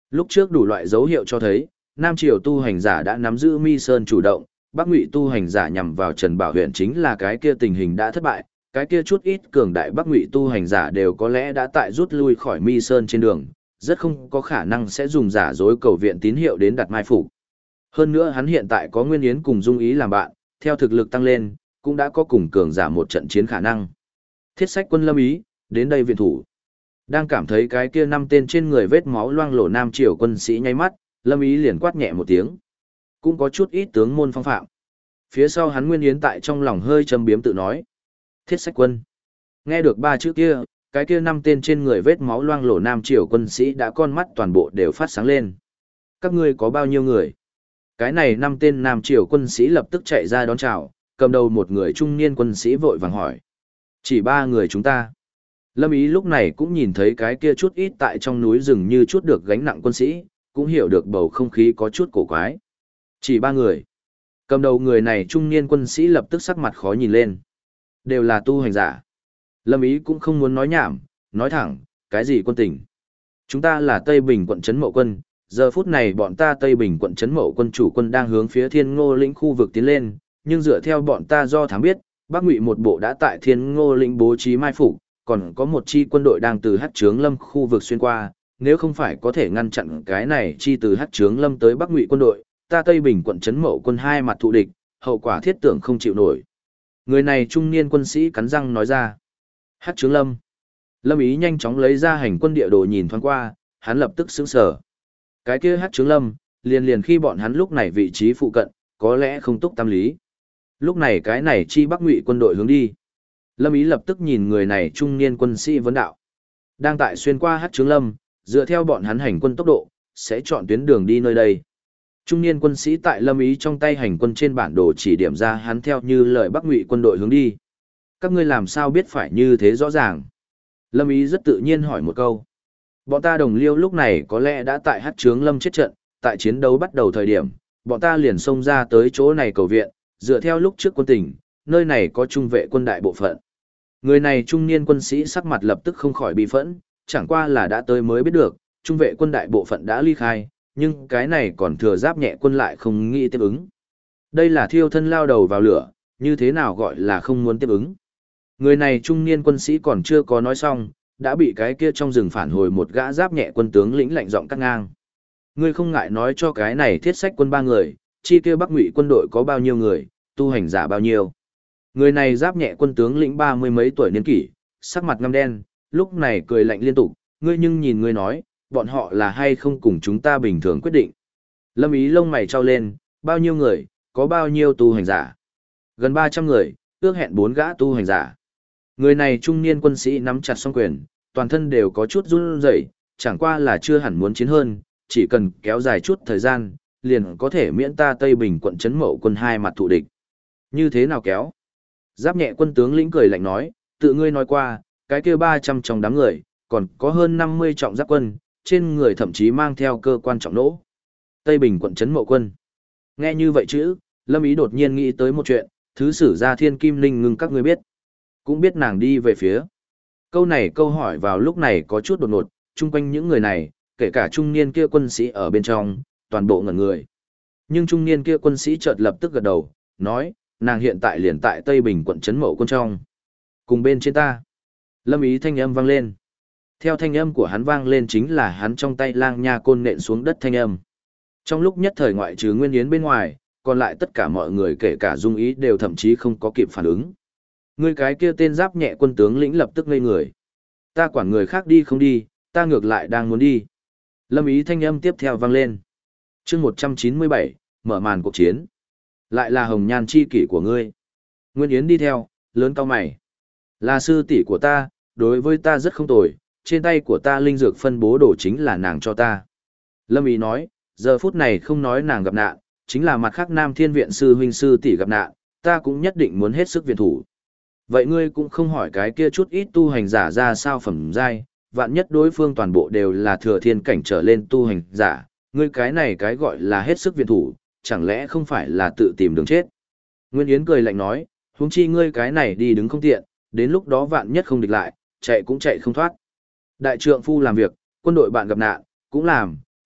Lúc trước đủ loại dấu hiệu cho thấy, Nam Triều tu hành giả đã nắm giữ Mi Sơn chủ động, Bắc Ngụy tu hành giả nhằm vào Trần Bảo huyện chính là cái kia tình hình đã thất bại, cái kia chút ít cường đại Bắc Ngụy tu hành giả đều có lẽ đã tại rút lui khỏi Mi Sơn trên đường, rất không có khả năng sẽ dùng giả dối cầu viện tín hiệu đến đặt mai phục. Hơn nữa hắn hiện tại có Nguyên Yến cùng Dung Ý làm bạn, theo thực lực tăng lên, cũng đã có cùng cường giả một trận chiến khả năng. Thiết Sách quân Lâm Ý, đến đây viện thủ. Đang cảm thấy cái kia 5 tên trên người vết máu loang lổ Nam Triều quân sĩ nháy mắt, Lâm Ý liền quát nhẹ một tiếng. Cũng có chút ít tướng môn phong phạm. Phía sau hắn Nguyên Yến tại trong lòng hơi châm biếm tự nói. Thiết Sách quân. Nghe được 3 chữ kia, cái kia 5 tên trên người vết máu loang lổ Nam Triều quân sĩ đã con mắt toàn bộ đều phát sáng lên. Các ngươi có bao nhiêu người? Cái này 5 tên Nam Triều quân sĩ lập tức chạy ra đón chào, cầm đầu một người trung niên quân sĩ vội vàng hỏi. Chỉ 3 người chúng ta. Lâm Ý lúc này cũng nhìn thấy cái kia chút ít tại trong núi rừng như chút được gánh nặng quân sĩ, cũng hiểu được bầu không khí có chút cổ quái. Chỉ 3 người. Cầm đầu người này trung niên quân sĩ lập tức sắc mặt khó nhìn lên. Đều là tu hành giả. Lâm Ý cũng không muốn nói nhảm, nói thẳng, cái gì quân tình. Chúng ta là Tây Bình quận Trấn Mậu quân, giờ phút này bọn ta Tây Bình quận Trấn Mậu quân chủ quân đang hướng phía Thiên Ngô lĩnh khu vực tiến lên, nhưng dựa theo bọn ta do thám biết, Bắc Ngụy một bộ đã tại Thiên Ngô lĩnh bố trí mai phục, còn có một chi quân đội đang từ Hắc Trướng Lâm khu vực xuyên qua, nếu không phải có thể ngăn chặn cái này chi từ Hắc Trướng Lâm tới Bắc Ngụy quân đội, ta Tây Bình quận Trấn Mậu quân hai mặt thù địch, hậu quả thiết tưởng không chịu nổi. Người này trung niên quân sĩ cắn răng nói ra. Hắc Trướng Lâm. Lâm Ý nhanh chóng lấy ra hành quân địa đồ nhìn thoáng qua, hắn lập tức sững sờ. Cái kia Hắc Trướng Lâm, liền khi bọn hắn lúc này vị trí phụ cận, có lẽ không túc tam lý. Lúc này cái này chi Bắc Ngụy quân đội hướng đi. Lâm Ý lập tức nhìn người này trung niên quân sĩ vấn đạo. Đang tại xuyên qua Hắc Trướng Lâm, dựa theo bọn hắn hành quân tốc độ, sẽ chọn tuyến đường đi nơi đây. Trung niên quân sĩ tại Lâm Ý trong tay hành quân trên bản đồ chỉ điểm ra hắn theo như lời Bắc Ngụy quân đội hướng đi. Các ngươi làm sao biết phải như thế rõ ràng? Lâm Ý rất tự nhiên hỏi một câu. Bọn ta đồng liêu lúc này có lẽ đã tại Hắc Trướng Lâm chết trận, tại chiến đấu bắt đầu thời điểm, bọn ta liền xông ra tới chỗ này cầu viện, dựa theo lúc trước quân tình, nơi này có trung vệ quân đại bộ phận. Người này trung niên quân sĩ sắc mặt lập tức không khỏi bị phẫn, chẳng qua là đã tới mới biết được, trung vệ quân đại bộ phận đã ly khai, nhưng cái này còn thừa giáp nhẹ quân lại không nghĩ tiếp ứng. Đây là thiêu thân lao đầu vào lửa, như thế nào gọi là không muốn tiếp ứng. Người này trung niên quân sĩ còn chưa có nói xong, đã bị cái kia trong rừng phản hồi một gã giáp nhẹ quân tướng lĩnh lạnh giọng cắt ngang. Ngươi không ngại nói cho cái này Thiết Sách quân 3 người, chi kia Bắc Ngụy quân đội có bao nhiêu người, tu hành giả bao nhiêu. Người này giáp nhẹ quân tướng lĩnh 30 mấy tuổi niên kỷ, sắc mặt ngăm đen, lúc này cười lạnh liên tục, ngươi nhưng nhìn ngươi nói, bọn họ là hay không cùng chúng ta bình thường quyết định. Lâm Ý lông mày trao lên, bao nhiêu người, có bao nhiêu tu hành giả. Gần 300 người, ước hẹn 4 gã tu hành giả. Người này trung niên quân sĩ nắm chặt song quyền, toàn thân đều có chút run rẩy, chẳng qua là chưa hẳn muốn chiến hơn, chỉ cần kéo dài chút thời gian, liền có thể miễn ta Tây Bình quận Trấn Mậu quân hai mặt thù địch. Như thế nào kéo? Giáp nhẹ quân tướng lĩnh cười lạnh nói, tự ngươi nói qua, cái kia 300 trong đám người, còn có hơn 50 trọng giáp quân, trên người thậm chí mang theo cơ quan trọng nỗ. Tây Bình quận Trấn Mậu quân. Nghe như vậy chứ, Lâm Ý đột nhiên nghĩ tới một chuyện, thứ sử gia Thiên Kim Linh ngưng các ngươi biết. Cũng biết nàng đi về phía. Câu này câu hỏi vào lúc này có chút đột ngột, chung quanh những người này, kể cả trung niên kia quân sĩ ở bên trong, toàn bộ ngẩn người. Nhưng trung niên kia quân sĩ chợt lập tức gật đầu, nói, nàng hiện tại liền tại Tây Bình quận Trấn Mậu quân trong. Cùng bên trên ta. Lâm Ý thanh âm vang lên. Theo thanh âm của hắn vang lên chính là hắn trong tay lang nha côn nện xuống đất thanh âm. Trong lúc nhất thời ngoại trừ Nguyên Yến bên ngoài, còn lại tất cả mọi người kể cả Dung Ý đều thậm chí không có kịp phản ứng. Người cái kia tên giáp nhẹ quân tướng lĩnh lập tức ngây người. Ta quản người khác đi không đi, ta ngược lại đang muốn đi. Lâm Ý thanh âm tiếp theo vang lên. chương 197, mở màn cuộc chiến. Lại là hồng nhan chi kỷ của ngươi. Nguyên Yến đi theo, lớn cao mày. Là sư tỷ của ta, đối với ta rất không tồi, trên tay của ta linh dược phân bố đồ chính là nàng cho ta. Lâm Ý nói, giờ phút này không nói nàng gặp nạn, chính là mặt khác Nam Thiên Viện sư huynh sư tỷ gặp nạn, ta cũng nhất định muốn hết sức viện thủ. Vậy ngươi cũng không hỏi cái kia chút ít tu hành giả ra sao phẩm giai, vạn nhất đối phương toàn bộ đều là thừa thiên cảnh trở lên tu hành giả, ngươi cái này cái gọi là hết sức viện thủ, chẳng lẽ không phải là tự tìm đường chết. Nguyên Yến cười lạnh nói, huống chi ngươi cái này đi đứng không tiện, đến lúc đó vạn nhất không địch lại, chạy cũng chạy không thoát. Đại trượng phu làm việc, quân đội bạn gặp nạn, cũng làm,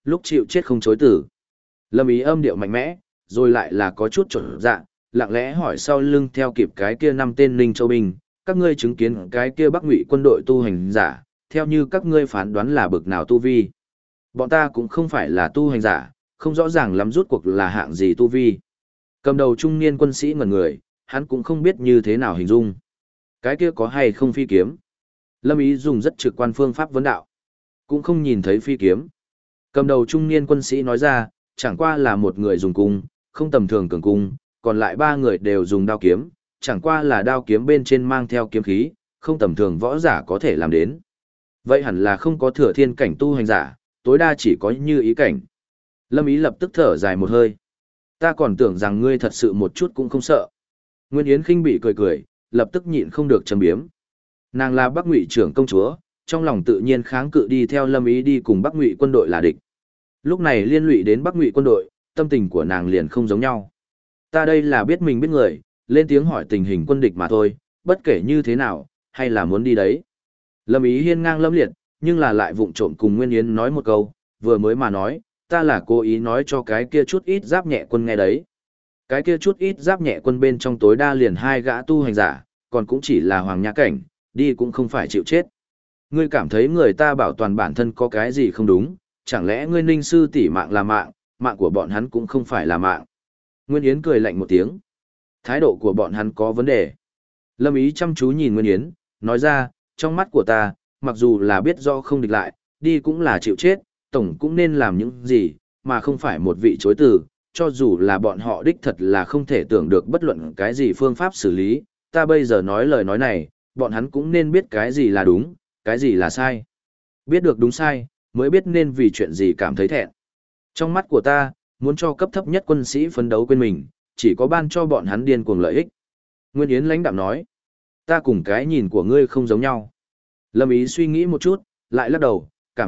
lúc chịu chết không chối từ. Lâm Ý âm điệu mạnh mẽ, rồi lại là có chút chột dạ, lặng lẽ hỏi sau lưng theo kịp cái kia 5 tên Ninh Châu binh, các ngươi chứng kiến cái kia Bắc Ngụy quân đội tu hành giả, theo như các ngươi phán đoán là bực nào tu vi. Bọn ta cũng không phải là tu hành giả, không rõ ràng lắm rút cuộc là hạng gì tu vi. Cầm đầu trung niên quân sĩ ngẩn người, hắn cũng không biết như thế nào hình dung. Cái kia có hay không phi kiếm? Lâm Ý dùng rất trực quan phương pháp vấn đạo. Cũng không nhìn thấy phi kiếm. Cầm đầu trung niên quân sĩ nói ra, chẳng qua là một người dùng cung, không tầm thường cường cung, còn lại 3 người đều dùng đao kiếm, chẳng qua là đao kiếm bên trên mang theo kiếm khí, không tầm thường võ giả có thể làm đến. Vậy hẳn là không có thừa thiên cảnh tu hành giả, tối đa chỉ có như ý cảnh. Lâm Ý lập tức thở dài một hơi. Ta còn tưởng rằng ngươi thật sự một chút cũng không sợ. Nguyên Yến khinh bị cười cười, lập tức nhịn không được châm biếm. Nàng là Bắc Ngụy trưởng công chúa, trong lòng tự nhiên kháng cự đi theo Lâm Ý đi cùng Bắc Ngụy quân đội là địch. Lúc này liên lụy đến Bắc Ngụy quân đội, tâm tình của nàng liền không giống nhau. Ta đây là biết mình biết người, lên tiếng hỏi tình hình quân địch mà thôi, bất kể như thế nào, hay là muốn đi đấy. Lâm Ý hiên ngang lâm liệt, nhưng là lại vụng trộm cùng Nguyên Yến nói một câu, vừa mới mà nói, ta là cố ý nói cho cái kia chút ít giáp nhẹ quân nghe đấy. Cái kia chút ít giáp nhẹ quân bên trong tối đa liền 2 gã tu hành giả, còn cũng chỉ là hoàng nhã cảnh, đi cũng không phải chịu chết. Ngươi cảm thấy người ta bảo toàn bản thân có cái gì không đúng, chẳng lẽ ngươi Ninh sư tỷ mạng là mạng, mạng của bọn hắn cũng không phải là mạng. Nguyên Yến cười lạnh một tiếng. Thái độ của bọn hắn có vấn đề. Lâm Ý chăm chú nhìn Nguyên Yến, nói ra, trong mắt của ta, mặc dù là biết do không địch lại, đi cũng là chịu chết, tổng cũng nên làm những gì, mà không phải một vị chối từ, cho dù là bọn họ đích thật là không thể tưởng được bất luận cái gì phương pháp xử lý, ta bây giờ nói lời nói này, bọn hắn cũng nên biết cái gì là đúng, cái gì là sai. Biết được đúng sai, mới biết nên vì chuyện gì cảm thấy thẹn. Trong mắt của ta, muốn cho cấp thấp nhất quân sĩ phấn đấu quên mình, chỉ có ban cho bọn hắn điên cuồng lợi ích. Nguyên Yến lãnh đạm nói, ta cùng cái nhìn của ngươi không giống nhau. Lâm Ý suy nghĩ một chút, lại lắc đầu,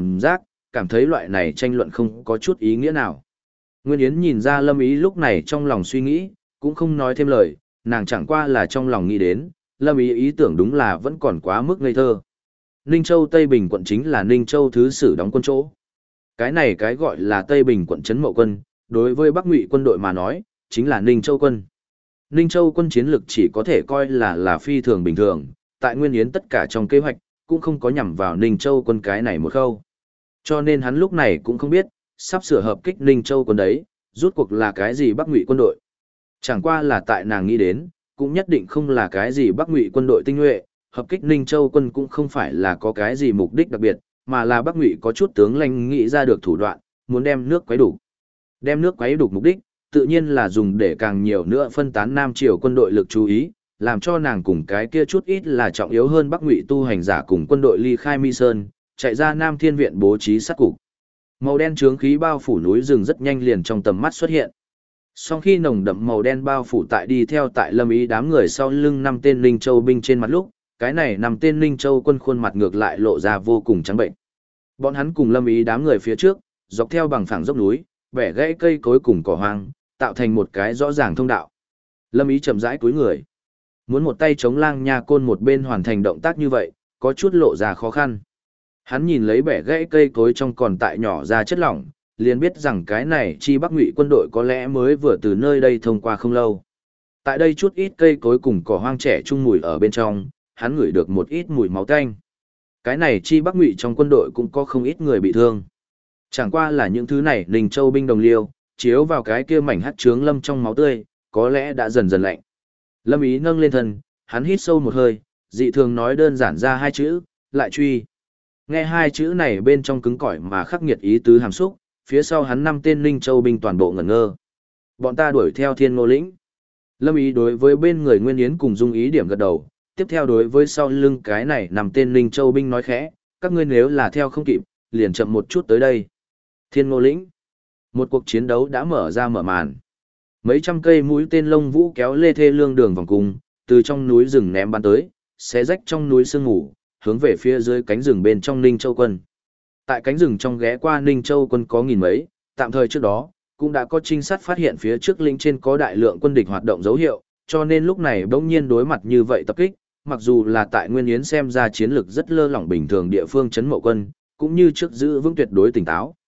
cảm thấy loại này tranh luận không có chút ý nghĩa nào. Nguyên Yến nhìn ra Lâm Ý lúc này trong lòng suy nghĩ, cũng không nói thêm lời, nàng chẳng qua là trong lòng nghĩ đến, Lâm Ý ý tưởng đúng là vẫn còn quá mức ngây thơ. Ninh Châu Tây Bình quận chính là Ninh Châu thứ sử đóng quân chỗ. Cái này cái gọi là Tây Bình quận trấn Mậu quân, đối với Bắc Ngụy quân đội mà nói, chính là Ninh Châu quân. Ninh Châu quân chiến lực chỉ có thể coi là phi thường bình thường, tại Nguyên Yến tất cả trong kế hoạch, cũng không có nhằm vào Ninh Châu quân cái này một khâu. Cho nên hắn lúc này cũng không biết, sắp sửa hợp kích Ninh Châu quân đấy, rút cuộc là cái gì Bắc Ngụy quân đội. Chẳng qua là tại nàng nghĩ đến, cũng nhất định không là cái gì Bắc Ngụy quân đội tinh nhuệ, hợp kích Ninh Châu quân cũng không phải là có cái gì mục đích đặc biệt, mà là Bắc Ngụy có chút tướng lãnh nghĩ ra được thủ đoạn, muốn đem nước quấy đủ. Đem nước quấy đủ mục đích, tự nhiên là dùng để càng nhiều nữa phân tán Nam Triều quân đội lực chú ý, làm cho nàng cùng cái kia chút ít là trọng yếu hơn Bắc Ngụy tu hành giả cùng quân đội ly khai Mi Sơn, chạy ra Nam Thiên Viện bố trí sát cục. Màu đen chướng khí bao phủ núi rừng rất nhanh liền trong tầm mắt xuất hiện. Sau khi nồng đậm màu đen bao phủ tại đi theo tại Lâm Ý đám người sau lưng 5 tên Ninh Châu binh trên mặt lúc, cái này 5 tên Ninh Châu quân khuôn mặt ngược lại lộ ra vô cùng trắng bệnh. Bọn hắn cùng Lâm Ý đám người phía trước, dọc theo bằng phẳng dốc núi, bẻ gãy cây cối cùng cỏ hoang, tạo thành một cái rõ ràng thông đạo. Lâm Ý chậm rãi cúi người. Muốn một tay chống lang nha côn một bên hoàn thành động tác như vậy, có chút lộ ra khó khăn. Hắn nhìn lấy bẻ gãy cây cối trong còn tại nhỏ ra chất lỏng, liền biết rằng cái này chi Bắc Ngụy quân đội có lẽ mới vừa từ nơi đây thông qua không lâu. Tại đây chút ít cây cối cùng cỏ hoang trẻ chung mùi ở bên trong, hắn ngửi được một ít mùi máu tanh. Cái này chi Bắc Ngụy trong quân đội cũng có không ít người bị thương. Chẳng qua là những thứ này Ninh Châu binh đồng liêu, chiếu vào cái kia mảnh hắc trướng lâm trong máu tươi, có lẽ đã dần dần lạnh. Lâm Ý nâng lên thân, hắn hít sâu một hơi, dị thường nói đơn giản ra 2 chữ, lại truy. Nghe 2 chữ này bên trong cứng cỏi mà khắc nghiệt ý tứ hàm xúc, phía sau hắn 5 tên Ninh Châu binh toàn bộ ngẩn ngơ. Bọn ta đuổi theo Thiên Ngô lĩnh. Lâm Ý đối với bên người Nguyên Yến cùng Dung Ý điểm gật đầu, tiếp theo đối với sau lưng cái này 5 tên Ninh Châu binh nói khẽ, các ngươi nếu là theo không kịp, liền chậm một chút tới đây. Thiên Ngô lĩnh. Một cuộc chiến đấu đã mở màn. Mấy trăm cây mũi tên lông vũ kéo lê thê lương đường vòng cung, từ trong núi rừng ném bắn tới, xé rách trong núi sương ngủ, hướng về phía dưới cánh rừng bên trong Ninh Châu quân. Tại cánh rừng trong ghé qua Ninh Châu quân có nghìn mấy, tạm thời trước đó, cũng đã có trinh sát phát hiện phía trước lĩnh trên có đại lượng quân địch hoạt động dấu hiệu, cho nên lúc này bỗng nhiên đối mặt như vậy tập kích, mặc dù là tại Nguyên Yến xem ra chiến lực rất lơ lỏng bình thường địa phương trấn Mậu quân, cũng như trước giữ vững tuyệt đối tỉnh táo.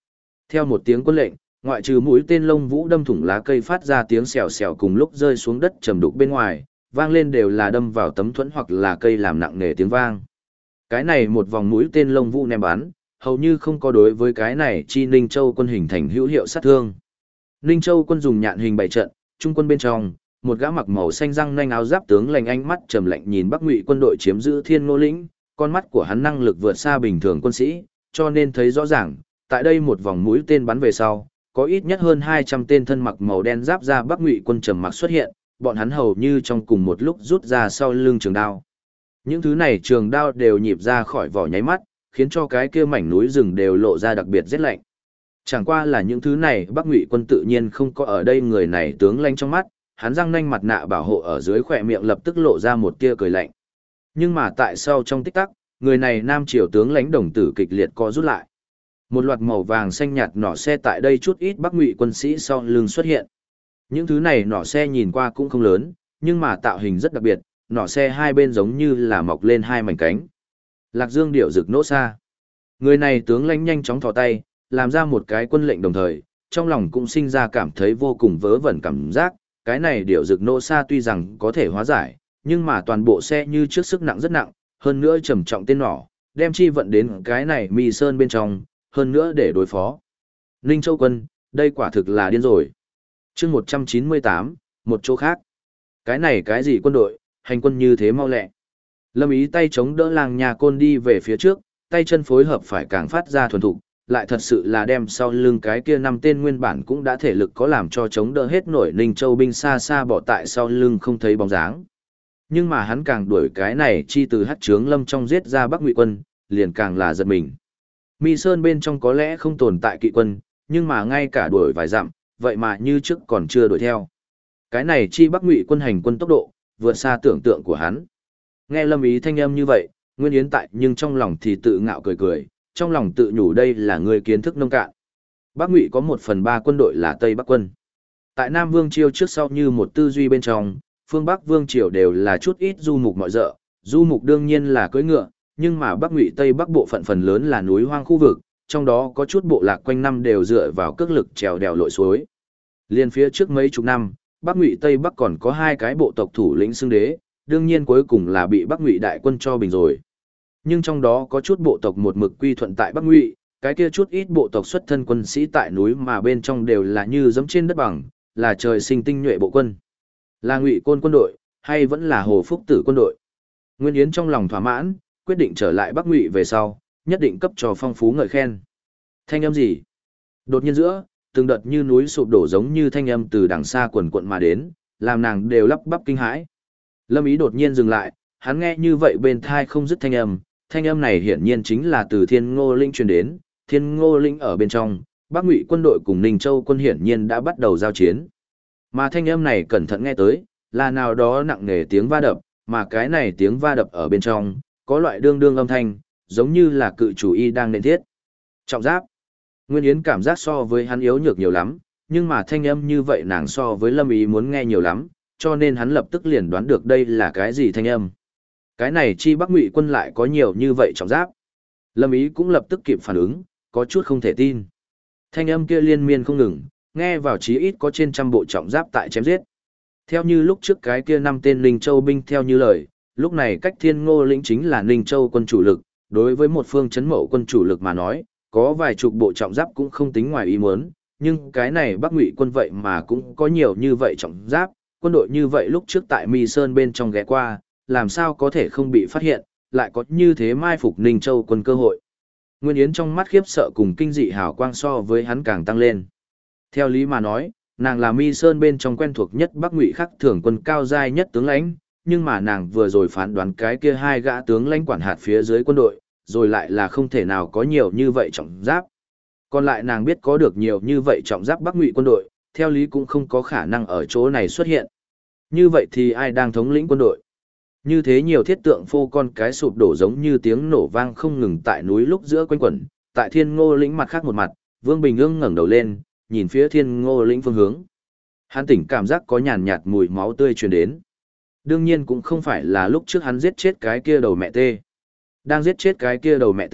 Theo một tiếng quân lệnh, ngoại trừ mũi tên lông vũ đâm thủng lá cây phát ra tiếng xèo xèo cùng lúc rơi xuống đất trầm đục bên ngoài, vang lên đều là đâm vào tấm thuẫn hoặc là cây làm nặng nề tiếng vang. Cái này một vòng mũi tên lông vũ ném bắn, hầu như không có đối với cái này chi Ninh Châu quân hình thành hữu hiệu sát thương. Ninh Châu quân dùng nhạn hình bày trận, trung quân bên trong, một gã mặc màu xanh răng nanh áo giáp tướng lạnh ánh mắt trầm lạnh nhìn Bắc Ngụy quân đội chiếm giữ Thiên Ngô lĩnh, con mắt của hắn năng lực vượt xa bình thường quân sĩ, cho nên thấy rõ ràng, tại đây một vòng mũi tên bắn về sau, có ít nhất hơn 200 tên thân mặc màu đen giáp ra Bắc Ngụy quân trầm mặc xuất hiện, bọn hắn hầu như trong cùng một lúc rút ra sau lưng trường đao. Những thứ này trường đao đều nhịp ra khỏi vỏ nháy mắt, khiến cho cái kia mảnh núi rừng đều lộ ra đặc biệt rét lạnh. Chẳng qua là những thứ này Bắc Ngụy quân tự nhiên không có ở đây người này tướng lãnh trong mắt, hắn răng nanh mặt nạ bảo hộ ở dưới khỏe miệng lập tức lộ ra một tia cười lạnh. Nhưng mà tại sau trong tích tắc, người này nam triều tướng lãnh đồng tử kịch liệt co rút lại. Một loạt màu vàng xanh nhạt nỏ xe tại đây chút ít Bắc Ngụy quân sĩ sau lưng xuất hiện. Những thứ này nỏ xe nhìn qua cũng không lớn, nhưng mà tạo hình rất đặc biệt, nỏ xe hai bên giống như là mọc lên hai mảnh cánh. Lạc Dương điệu rực nỗ xa. Người này tướng lãnh nhanh chóng thò tay, làm ra một cái quân lệnh đồng thời, trong lòng cũng sinh ra cảm thấy vô cùng vớ vẩn cảm giác, cái này điệu rực nỗ xa tuy rằng có thể hóa giải, nhưng mà toàn bộ xe như trước sức nặng rất nặng, hơn nữa trầm trọng tên nỏ, đem chi vận đến cái này Mi Sơn bên trong, hơn nữa để đối phó. Ninh Châu quân, đây quả thực là điên rồi. Chương 198, một chỗ khác. Cái này cái gì quân đội, hành quân như thế mau lẹ. Lâm Ý tay chống đỡ Lang Nha Côn đi về phía trước, tay chân phối hợp phải càng phát ra thuần thục, lại thật sự là đem sau lưng cái kia năm tên nguyên bản cũng đã thể lực có làm cho chống đỡ hết nổi Ninh Châu binh xa xa bỏ tại sau lưng không thấy bóng dáng. Nhưng mà hắn càng đuổi cái này chi từ Hắc Trướng Lâm trong giết ra Bắc Ngụy quân, liền càng là giật mình. Mi Sơn bên trong có lẽ không tồn tại kỵ quân, nhưng mà ngay cả đuổi vài dặm, vậy mà như trước còn chưa đuổi theo. Cái này chi Bắc Ngụy quân hành quân tốc độ, vượt xa tưởng tượng của hắn. Nghe Lâm Ý thanh âm như vậy, Nguyên Yến tại nhưng trong lòng thì tự ngạo cười cười, trong lòng tự nhủ đây là người kiến thức nông cạn. Bắc Ngụy có 1/3 quân đội là Tây Bắc quân. Tại Nam Vương Triều trước sau như một tư duy bên trong, phương Bắc Vương Triều đều là chút ít du mục mọi dợ, du mục đương nhiên là cưỡi ngựa, nhưng mà Bắc Ngụy Tây Bắc bộ phận phần lớn là núi hoang khu vực, trong đó có chút bộ lạc quanh năm đều dựa vào cước lực trèo đèo lội suối. Liên phía trước mấy chục năm, Bắc Ngụy Tây Bắc còn có hai cái bộ tộc thủ lĩnh xưng đế, đương nhiên cuối cùng là bị Bắc Ngụy đại quân cho bình rồi. Nhưng trong đó có chút bộ tộc một mực quy thuận tại Bắc Ngụy, cái kia chút ít bộ tộc xuất thân quân sĩ tại núi mà bên trong đều là như giẫm trên đất bằng, là trời sinh tinh nhuệ bộ quân. Là Ngụy Côn quân đội, hay vẫn là Hồ Phúc Tử quân đội? Nguyên Yến trong lòng thỏa mãn, quyết định trở lại Bắc Ngụy về sau, nhất định cấp cho phong phú ngợi khen. Thanh âm gì? Đột nhiên giữa, từng đợt như núi sụp đổ giống như thanh âm từ đằng xa quần quận mà đến, làm nàng đều lắp bắp kinh hãi. Lâm Ý đột nhiên dừng lại, hắn nghe như vậy bên thai không dứt thanh âm này hiển nhiên chính là từ Thiên Ngô Lĩnh truyền đến, Thiên Ngô Lĩnh ở bên trong, Bắc Ngụy quân đội cùng Ninh Châu quân hiển nhiên đã bắt đầu giao chiến. Mà thanh âm này cẩn thận nghe tới, là nào đó nặng nề tiếng va đập, mà cái này tiếng va đập ở bên trong, có loại đương đương âm thanh, giống như là cự chủ y đang nện thiết. Trọng giáp. Nguyên Yến cảm giác so với hắn yếu nhược nhiều lắm, nhưng mà thanh âm như vậy nàng so với Lâm Ý muốn nghe nhiều lắm, cho nên hắn lập tức liền đoán được đây là cái gì thanh âm. Cái này chi Bắc Ngụy quân lại có nhiều như vậy trọng giáp. Lâm Ý cũng lập tức kịp phản ứng, có chút không thể tin. Thanh âm kia liên miên không ngừng, nghe vào chí ít có trên trăm bộ trọng giáp tại chém giết. Theo như lúc trước cái kia 5 tên Ninh Châu binh theo như lời, lúc này cách Thiên Ngô Lĩnh chính là Ninh Châu quân chủ lực, đối với một phương chấn mậu quân chủ lực mà nói, có vài chục bộ trọng giáp cũng không tính ngoài ý muốn, nhưng cái này Bắc Ngụy quân vậy mà cũng có nhiều như vậy trọng giáp, quân đội như vậy lúc trước tại Mi Sơn bên trong ghé qua, làm sao có thể không bị phát hiện, lại có như thế mai phục Ninh Châu quân cơ hội. Nguyên Yến trong mắt khiếp sợ cùng kinh dị hào quang so với hắn càng tăng lên. Theo lý mà nói, nàng là Mi Sơn bên trong quen thuộc nhất Bắc Ngụy khắc thường quân cao giai nhất tướng lãnh, nhưng mà nàng vừa rồi phán đoán cái kia hai gã tướng lãnh quản hạt phía dưới quân đội, rồi lại là không thể nào có nhiều như vậy trọng giáp. Còn lại nàng biết có được nhiều như vậy trọng giáp Bắc Ngụy quân đội, theo lý cũng không có khả năng ở chỗ này xuất hiện. Như vậy thì ai đang thống lĩnh quân đội? Như thế nhiều thiết tượng phô con cái sụp đổ giống như tiếng nổ vang không ngừng tại núi lúc giữa quanh quẩn, tại Thiên Ngô Lĩnh mặt khác một mặt, Vương Bình Ương ngẩng đầu lên, nhìn phía Thiên Ngô Lĩnh phương hướng. Hắn tỉnh cảm giác có nhàn nhạt mùi máu tươi truyền đến. Đương nhiên cũng không phải là lúc trước hắn giết chết cái kia đầu mẹ tê. Đang giết chết cái kia đầu mẹ tê,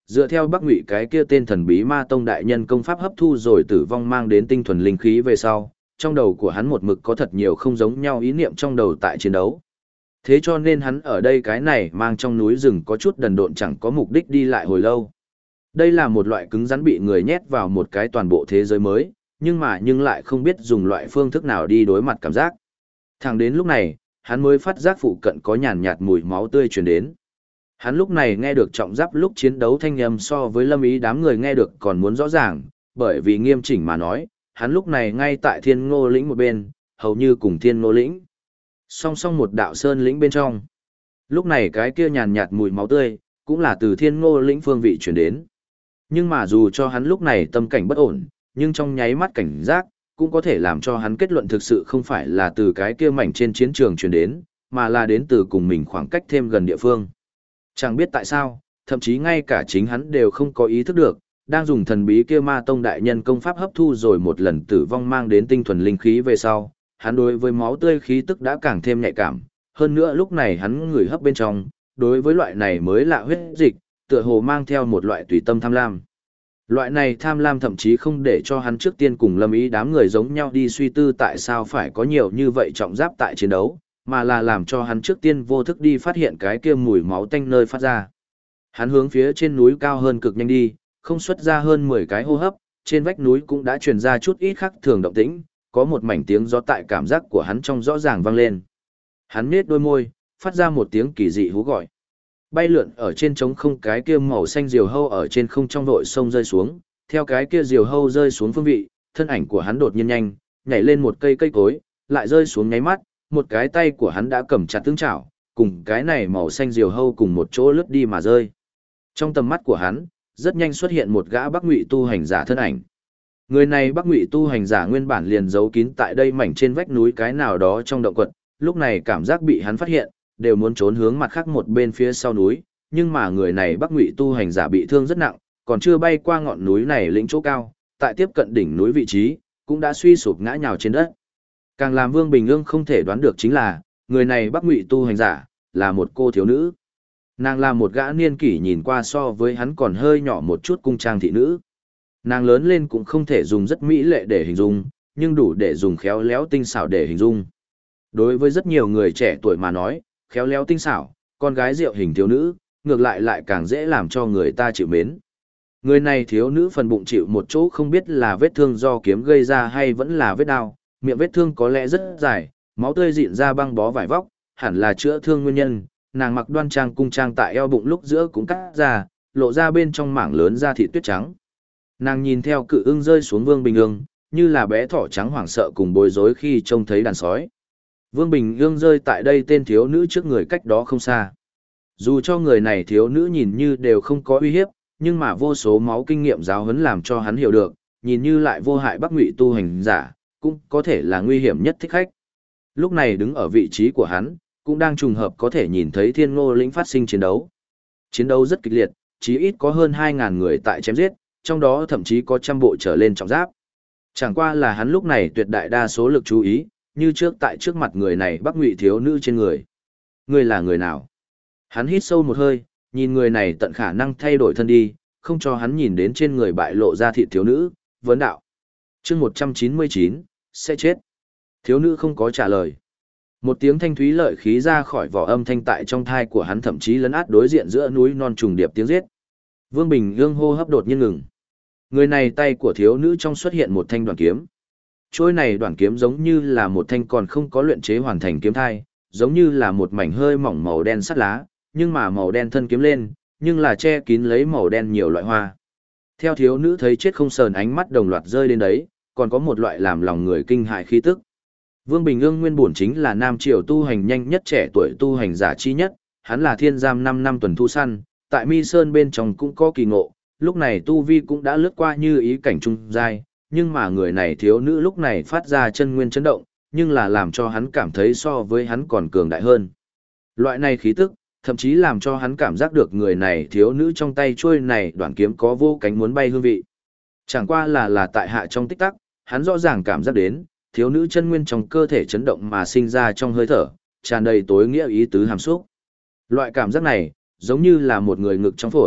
dựa theo Bắc Ngụy cái kia tên thần bí ma tông đại nhân công pháp hấp thu rồi tử vong mang đến tinh thuần linh khí về sau, trong đầu của hắn một mực có thật nhiều không giống nhau ý niệm trong đầu tại chiến đấu. Thế cho nên hắn ở đây cái này mang trong núi rừng có chút đần độn chẳng có mục đích đi lại hồi lâu. Đây là một loại cứng rắn bị người nhét vào một cái toàn bộ thế giới mới, nhưng lại không biết dùng loại phương thức nào đi đối mặt cảm giác. Thẳng đến lúc này, hắn mới phát giác phụ cận có nhàn nhạt mùi máu tươi truyền đến. Hắn lúc này nghe được trọng giáp lúc chiến đấu thanh âm so với Lâm Ý đám người nghe được còn muốn rõ ràng, bởi vì nghiêm chỉnh mà nói, hắn lúc này ngay tại Thiên Ngô lĩnh một bên, hầu như cùng Thiên Ngô lĩnh. Song song một đạo sơn lĩnh bên trong. Lúc này cái kia nhàn nhạt mùi máu tươi, cũng là từ Thiên Ngô lĩnh phương vị truyền đến. Nhưng mà dù cho hắn lúc này tâm cảnh bất ổn, nhưng trong nháy mắt cảnh giác, cũng có thể làm cho hắn kết luận thực sự không phải là từ cái kia mảnh trên chiến trường truyền đến, mà là đến từ cùng mình khoảng cách thêm gần địa phương. Chẳng biết tại sao, thậm chí ngay cả chính hắn đều không có ý thức được, đang dùng thần bí kia ma tông đại nhân công pháp hấp thu rồi một lần tử vong mang đến tinh thuần linh khí về sau, hắn đối với máu tươi khí tức đã càng thêm nhạy cảm, hơn nữa lúc này hắn ngửi hấp bên trong, đối với loại này mới lạ huyết dịch, tựa hồ mang theo một loại tùy tâm tham lam. Loại này tham lam thậm chí không để cho hắn trước tiên cùng Lâm Ý đám người giống nhau đi suy tư tại sao phải có nhiều như vậy trọng giáp tại chiến đấu, mà là làm cho hắn trước tiên vô thức đi phát hiện cái kia mùi máu tanh nơi phát ra. Hắn hướng phía trên núi cao hơn cực nhanh đi, không xuất ra hơn 10 cái hô hấp, trên vách núi cũng đã truyền ra chút ít khác thường động tĩnh, có một mảnh tiếng gió tại cảm giác của hắn trong rõ ràng vang lên. Hắn nhếch đôi môi, phát ra một tiếng kỳ dị hú gọi. Bay lượn ở trên trống không cái kia màu xanh diều hâu ở trên không trong vội sông rơi xuống, theo cái kia diều hâu rơi xuống phương vị, thân ảnh của hắn đột nhiên nhanh, nhảy lên một cây cối, lại rơi xuống nháy mắt, một cái tay của hắn đã cầm chặt tương chảo, cùng cái này màu xanh diều hâu cùng một chỗ lướt đi mà rơi. Trong tầm mắt của hắn, rất nhanh xuất hiện một gã Bắc Ngụy tu hành giả thân ảnh. Người này Bắc Ngụy tu hành giả nguyên bản liền giấu kín tại đây mảnh trên vách núi cái nào đó trong động quật, lúc này cảm giác bị hắn phát hiện, đều muốn trốn hướng mặt khác một bên phía sau núi, nhưng mà người này Bắc Ngụy tu hành giả bị thương rất nặng, còn chưa bay qua ngọn núi này lĩnh chỗ cao, tại tiếp cận đỉnh núi vị trí, cũng đã suy sụp ngã nhào trên đất. Càng làm Vương Bình Ương không thể đoán được chính là, người này Bắc Ngụy tu hành giả, là một cô thiếu nữ. Nàng là một gã niên kỷ nhìn qua so với hắn còn hơi nhỏ một chút cung trang thị nữ. Nàng lớn lên cũng không thể dùng rất mỹ lệ để hình dung, nhưng đủ để dùng khéo léo tinh xảo để hình dung. Đối với rất nhiều người trẻ tuổi mà nói, khéo léo tinh xảo, con gái rượu hình thiếu nữ, ngược lại càng dễ làm cho người ta chịu mến. Người này thiếu nữ phần bụng chịu một chỗ không biết là vết thương do kiếm gây ra hay vẫn là vết đau, miệng vết thương có lẽ rất dài, máu tươi dịn ra băng bó vải vóc, hẳn là chữa thương nguyên nhân. Nàng mặc đoan trang cung trang tại eo bụng lúc giữa cũng cắt ra, lộ ra bên trong mảng lớn da thịt tuyết trắng. Nàng nhìn theo cự ưng rơi xuống Vương Bình Ương, như là bé thỏ trắng hoảng sợ cùng bối rối khi trông thấy đàn sói. Vương Bình Ương rơi tại đây tên thiếu nữ trước người cách đó không xa. Dù cho người này thiếu nữ nhìn như đều không có uy hiếp, nhưng mà vô số máu kinh nghiệm giáo huấn làm cho hắn hiểu được, nhìn như lại vô hại Bắc Ngụy tu hành giả, cũng có thể là nguy hiểm nhất thích khách. Lúc này đứng ở vị trí của hắn, cũng đang trùng hợp có thể nhìn thấy Thiên Ngô lĩnh phát sinh chiến đấu. Chiến đấu rất kịch liệt, chí ít có hơn 2.000 người tại chém giết, trong đó thậm chí có trăm bộ trở lên trọng giáp. Chẳng qua là hắn lúc này tuyệt đại đa số lực chú ý, như trước tại trước mặt người này Bắc Ngụy thiếu nữ trên người. Người là người nào? Hắn hít sâu một hơi, nhìn người này tận khả năng thay đổi thân đi, không cho hắn nhìn đến trên người bại lộ ra thịt thiếu nữ, vấn đạo. Chương 199, sẽ chết. Thiếu nữ không có trả lời. Một tiếng thanh thúy lợi khí ra khỏi vỏ âm thanh tại trong thai của hắn thậm chí lấn át đối diện giữa núi non trùng điệp tiếng giết. Vương Bình Ương hô hấp đột nhiên ngừng. Người này tay của thiếu nữ trong xuất hiện một thanh đoàn kiếm. Trôi này đoàn kiếm giống như là một thanh còn không có luyện chế hoàn thành kiếm thai, giống như là một mảnh hơi mỏng màu đen sắt lá, nhưng mà màu đen thân kiếm lên, nhưng là che kín lấy màu đen nhiều loại hoa. Theo thiếu nữ thấy chết không sờn ánh mắt đồng loạt rơi lên đấy, còn có một loại làm lòng người kinh hại khí tức. Vương Bình Ương nguyên bổn chính là Nam Triều tu hành nhanh nhất trẻ tuổi tu hành giả chi nhất, hắn là thiên giam 5 năm tuần thu săn, tại Mi Sơn bên trong cũng có kỳ ngộ, lúc này tu vi cũng đã lướt qua như ý cảnh trung giai, nhưng mà người này thiếu nữ lúc này phát ra chân nguyên chấn động, nhưng là làm cho hắn cảm thấy so với hắn còn cường đại hơn. Loại này khí tức, thậm chí làm cho hắn cảm giác được người này thiếu nữ trong tay chuôi này đoạn kiếm có vô cánh muốn bay hương vị. Chẳng qua là tại hạ trong tích tắc, hắn rõ ràng cảm giác đến, thiếu nữ chân nguyên trong cơ thể chấn động mà sinh ra trong hơi thở, tràn đầy tối nghĩa ý tứ hàm xúc. Loại cảm giác này, giống như là một người ngực trong phổi,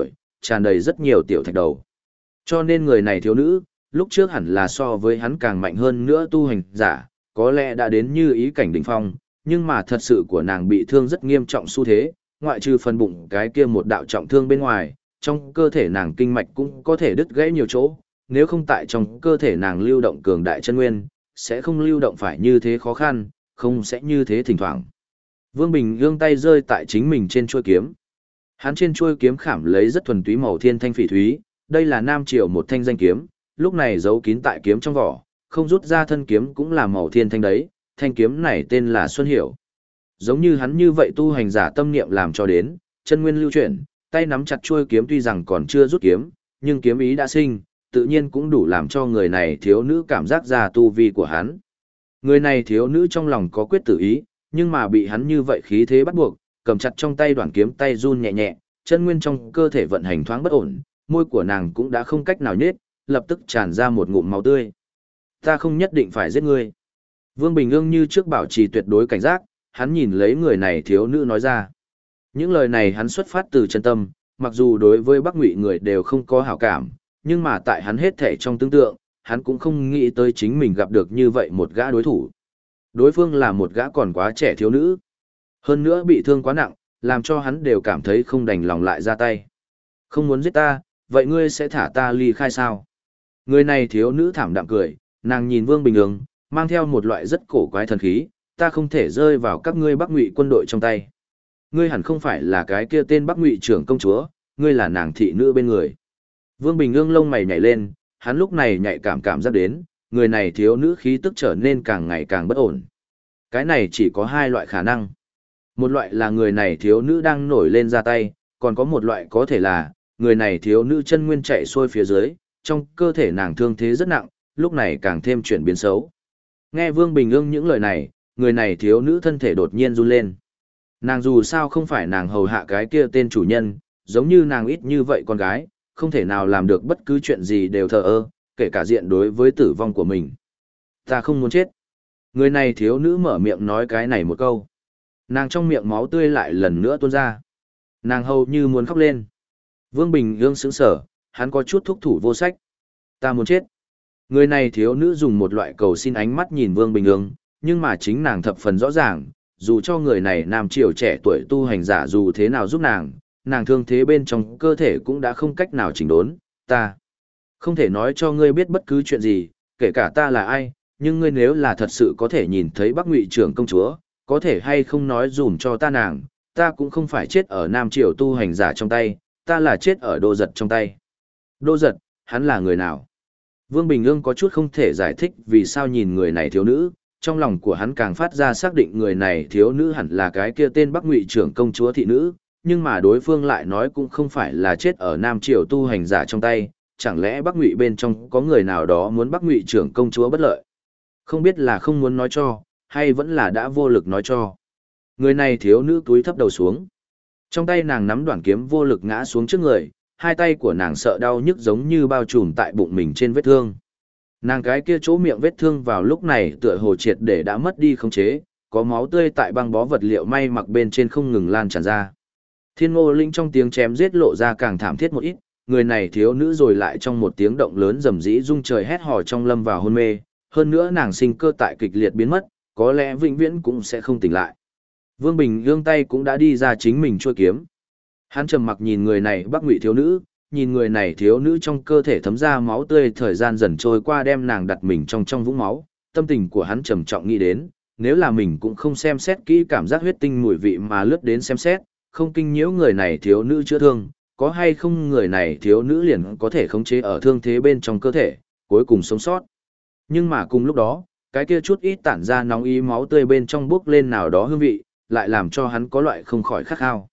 tràn đầy rất nhiều tiểu thạch đầu. Cho nên người này thiếu nữ, lúc trước hẳn là so với hắn càng mạnh hơn nữa tu hành giả, có lẽ đã đến như ý cảnh đỉnh phong, nhưng mà thật sự của nàng bị thương rất nghiêm trọng xu thế, ngoại trừ phần bụng cái kia một đạo trọng thương bên ngoài, trong cơ thể nàng kinh mạch cũng có thể đứt gãy nhiều chỗ, nếu không tại trong cơ thể nàng lưu động cường đại chân nguyên, sẽ không lưu động phải như thế khó khăn, không sẽ như thế thỉnh thoảng. Vương Bình gương tay rơi tại chính mình trên chuôi kiếm. Hắn trên chuôi kiếm khảm lấy rất thuần túy màu thiên thanh phỉ thúy, đây là nam triều một thanh danh kiếm, lúc này giấu kín tại kiếm trong vỏ, không rút ra thân kiếm cũng là màu thiên thanh đấy, thanh kiếm này tên là Xuân Hiểu. Giống như hắn như vậy tu hành giả tâm niệm làm cho đến, chân nguyên lưu chuyển, tay nắm chặt chuôi kiếm tuy rằng còn chưa rút kiếm, nhưng kiếm ý đã sinh, tự nhiên cũng đủ làm cho người này thiếu nữ cảm giác ra tu vi của hắn. Người này thiếu nữ trong lòng có quyết tử ý, nhưng mà bị hắn như vậy khí thế bắt buộc, cầm chặt trong tay đoạn kiếm tay run nhẹ nhẹ, chân nguyên trong cơ thể vận hành thoáng bất ổn, môi của nàng cũng đã không cách nào nhếch, lập tức tràn ra một ngụm máu tươi. Ta không nhất định phải giết ngươi. Vương Bình Ương như trước bảo trì tuyệt đối cảnh giác, hắn nhìn lấy người này thiếu nữ nói ra. Những lời này hắn xuất phát từ chân tâm, mặc dù đối với Bắc Ngụy người đều không có hảo cảm, nhưng mà tại hắn hết thể trong tương tượng, hắn cũng không nghĩ tới chính mình gặp được như vậy một gã đối thủ. Đối phương là một gã còn quá trẻ thiếu nữ. Hơn nữa bị thương quá nặng, làm cho hắn đều cảm thấy không đành lòng lại ra tay. Không muốn giết ta, vậy ngươi sẽ thả ta ly khai sao? Người này thiếu nữ thảm đạm cười, nàng nhìn Vương Bình Ương, mang theo một loại rất cổ quái thần khí, ta không thể rơi vào các ngươi Bắc Ngụy quân đội trong tay. Ngươi hẳn không phải là cái kia tên Bắc Ngụy trưởng công chúa, ngươi là nàng thị nữ bên người. Vương Bình Ương lông mày nhảy lên, hắn lúc này nhạy cảm giác đến, người này thiếu nữ khí tức trở nên càng ngày càng bất ổn. Cái này chỉ có hai loại khả năng. Một loại là người này thiếu nữ đang nổi lên ra tay, còn có một loại có thể là, người này thiếu nữ chân nguyên chạy xuôi phía dưới, trong cơ thể nàng thương thế rất nặng, lúc này càng thêm chuyển biến xấu. Nghe Vương Bình Ương những lời này, người này thiếu nữ thân thể đột nhiên run lên. Nàng dù sao không phải nàng hầu hạ cái kia tên chủ nhân, giống như nàng ít như vậy con gái, không thể nào làm được bất cứ chuyện gì đều thờ ơ, kể cả diện đối với tử vong của mình. Ta không muốn chết. Người này thiếu nữ mở miệng nói cái này một câu. Nàng trong miệng máu tươi lại lần nữa tuôn ra. Nàng hầu như muốn khóc lên. Vương Bình Ương sững sờ, hắn có chút thúc thủ vô sách. Ta muốn chết. Người này thiếu nữ dùng một loại cầu xin ánh mắt nhìn Vương Bình Ương, nhưng mà chính nàng thập phần rõ ràng, dù cho người này nam triều trẻ tuổi tu hành giả dù thế nào giúp nàng, nàng thương thế bên trong cơ thể cũng đã không cách nào chỉnh đốn, ta không thể nói cho ngươi biết bất cứ chuyện gì, kể cả ta là ai, nhưng ngươi nếu là thật sự có thể nhìn thấy Bắc Ngụy trưởng công chúa, có thể hay không nói dùm cho ta nàng, ta cũng không phải chết ở nam triều tu hành giả trong tay, ta là chết ở Đô Giật trong tay. Đô Giật, hắn là người nào? Vương Bình Ương có chút không thể giải thích vì sao nhìn người này thiếu nữ, trong lòng của hắn càng phát ra xác định người này thiếu nữ hẳn là cái kia tên Bắc Ngụy trưởng công chúa thị nữ, nhưng mà đối phương lại nói cũng không phải là chết ở Nam Triều tu hành giả trong tay, chẳng lẽ Bắc Ngụy bên trong có người nào đó muốn Bắc Ngụy trưởng công chúa bất lợi? Không biết là không muốn nói cho, hay vẫn là đã vô lực nói cho. Người này thiếu nữ túi thấp đầu xuống. Trong tay nàng nắm đoạn kiếm vô lực ngã xuống trước người, hai tay của nàng sợ đau nhức giống như bao trùm tại bụng mình trên vết thương. Nàng cái kia chỗ miệng vết thương vào lúc này tựa hồ triệt để đã mất đi khống chế, có máu tươi tại băng bó vật liệu may mặc bên trên không ngừng lan tràn ra. Thiên Ngô Linh trong tiếng chém giết lộ ra càng thảm thiết một ít, người này thiếu nữ rồi lại trong một tiếng động lớn rầm rĩ rung trời hét hò trong lâm vào hôn mê, hơn nữa nàng sinh cơ tại kịch liệt biến mất, có lẽ vĩnh viễn cũng sẽ không tỉnh lại. Vương Bình Ương tay cũng đã đi ra chính mình chuôi kiếm. Hắn trầm mặc nhìn người này Bắc Ngụy thiếu nữ, nhìn người này thiếu nữ trong cơ thể thấm ra máu tươi, thời gian dần trôi qua đem nàng đặt mình trong vũng máu, tâm tình của hắn trầm trọng nghĩ đến, nếu là mình cũng không xem xét kỹ cảm giác huyết tinh mùi vị mà lướt đến xem xét, không kinh nhiễu người này thiếu nữ chữa thương, có hay không người này thiếu nữ liền có thể khống chế ở thương thế bên trong cơ thể, cuối cùng sống sót. Nhưng mà cùng lúc đó, cái kia chút ít tản ra nóng ý máu tươi bên trong bước lên nào đó hương vị, lại làm cho hắn có loại không khỏi khát khao.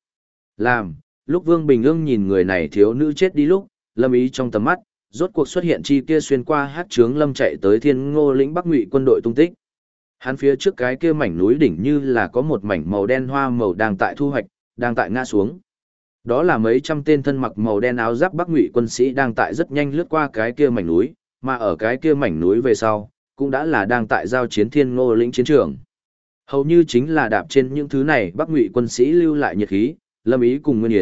Lúc Vương Bình Ương nhìn người này thiếu nữ chết đi lúc, Lâm Ý trong tầm mắt, rốt cuộc xuất hiện chi kia xuyên qua hát trướng lâm chạy tới Thiên Ngô lĩnh Bắc Ngụy quân đội tung tích. Hắn phía trước cái kia mảnh núi đỉnh như là có một mảnh màu đen hoa màu đang tại thu hoạch, đang tại ngã xuống. Đó là mấy trăm tên thân mặc màu đen áo giáp Bắc Ngụy quân sĩ đang tại rất nhanh lướt qua cái kia mảnh núi, mà ở cái kia mảnh núi về sau, cũng đã là đang tại giao chiến Thiên Ngô lĩnh chiến trường. Hầu như chính là đạp trên những thứ này Bắc Ngụy quân sĩ lưu lại nhiệt khí, Lâm Ý cùng Nguyên Yến,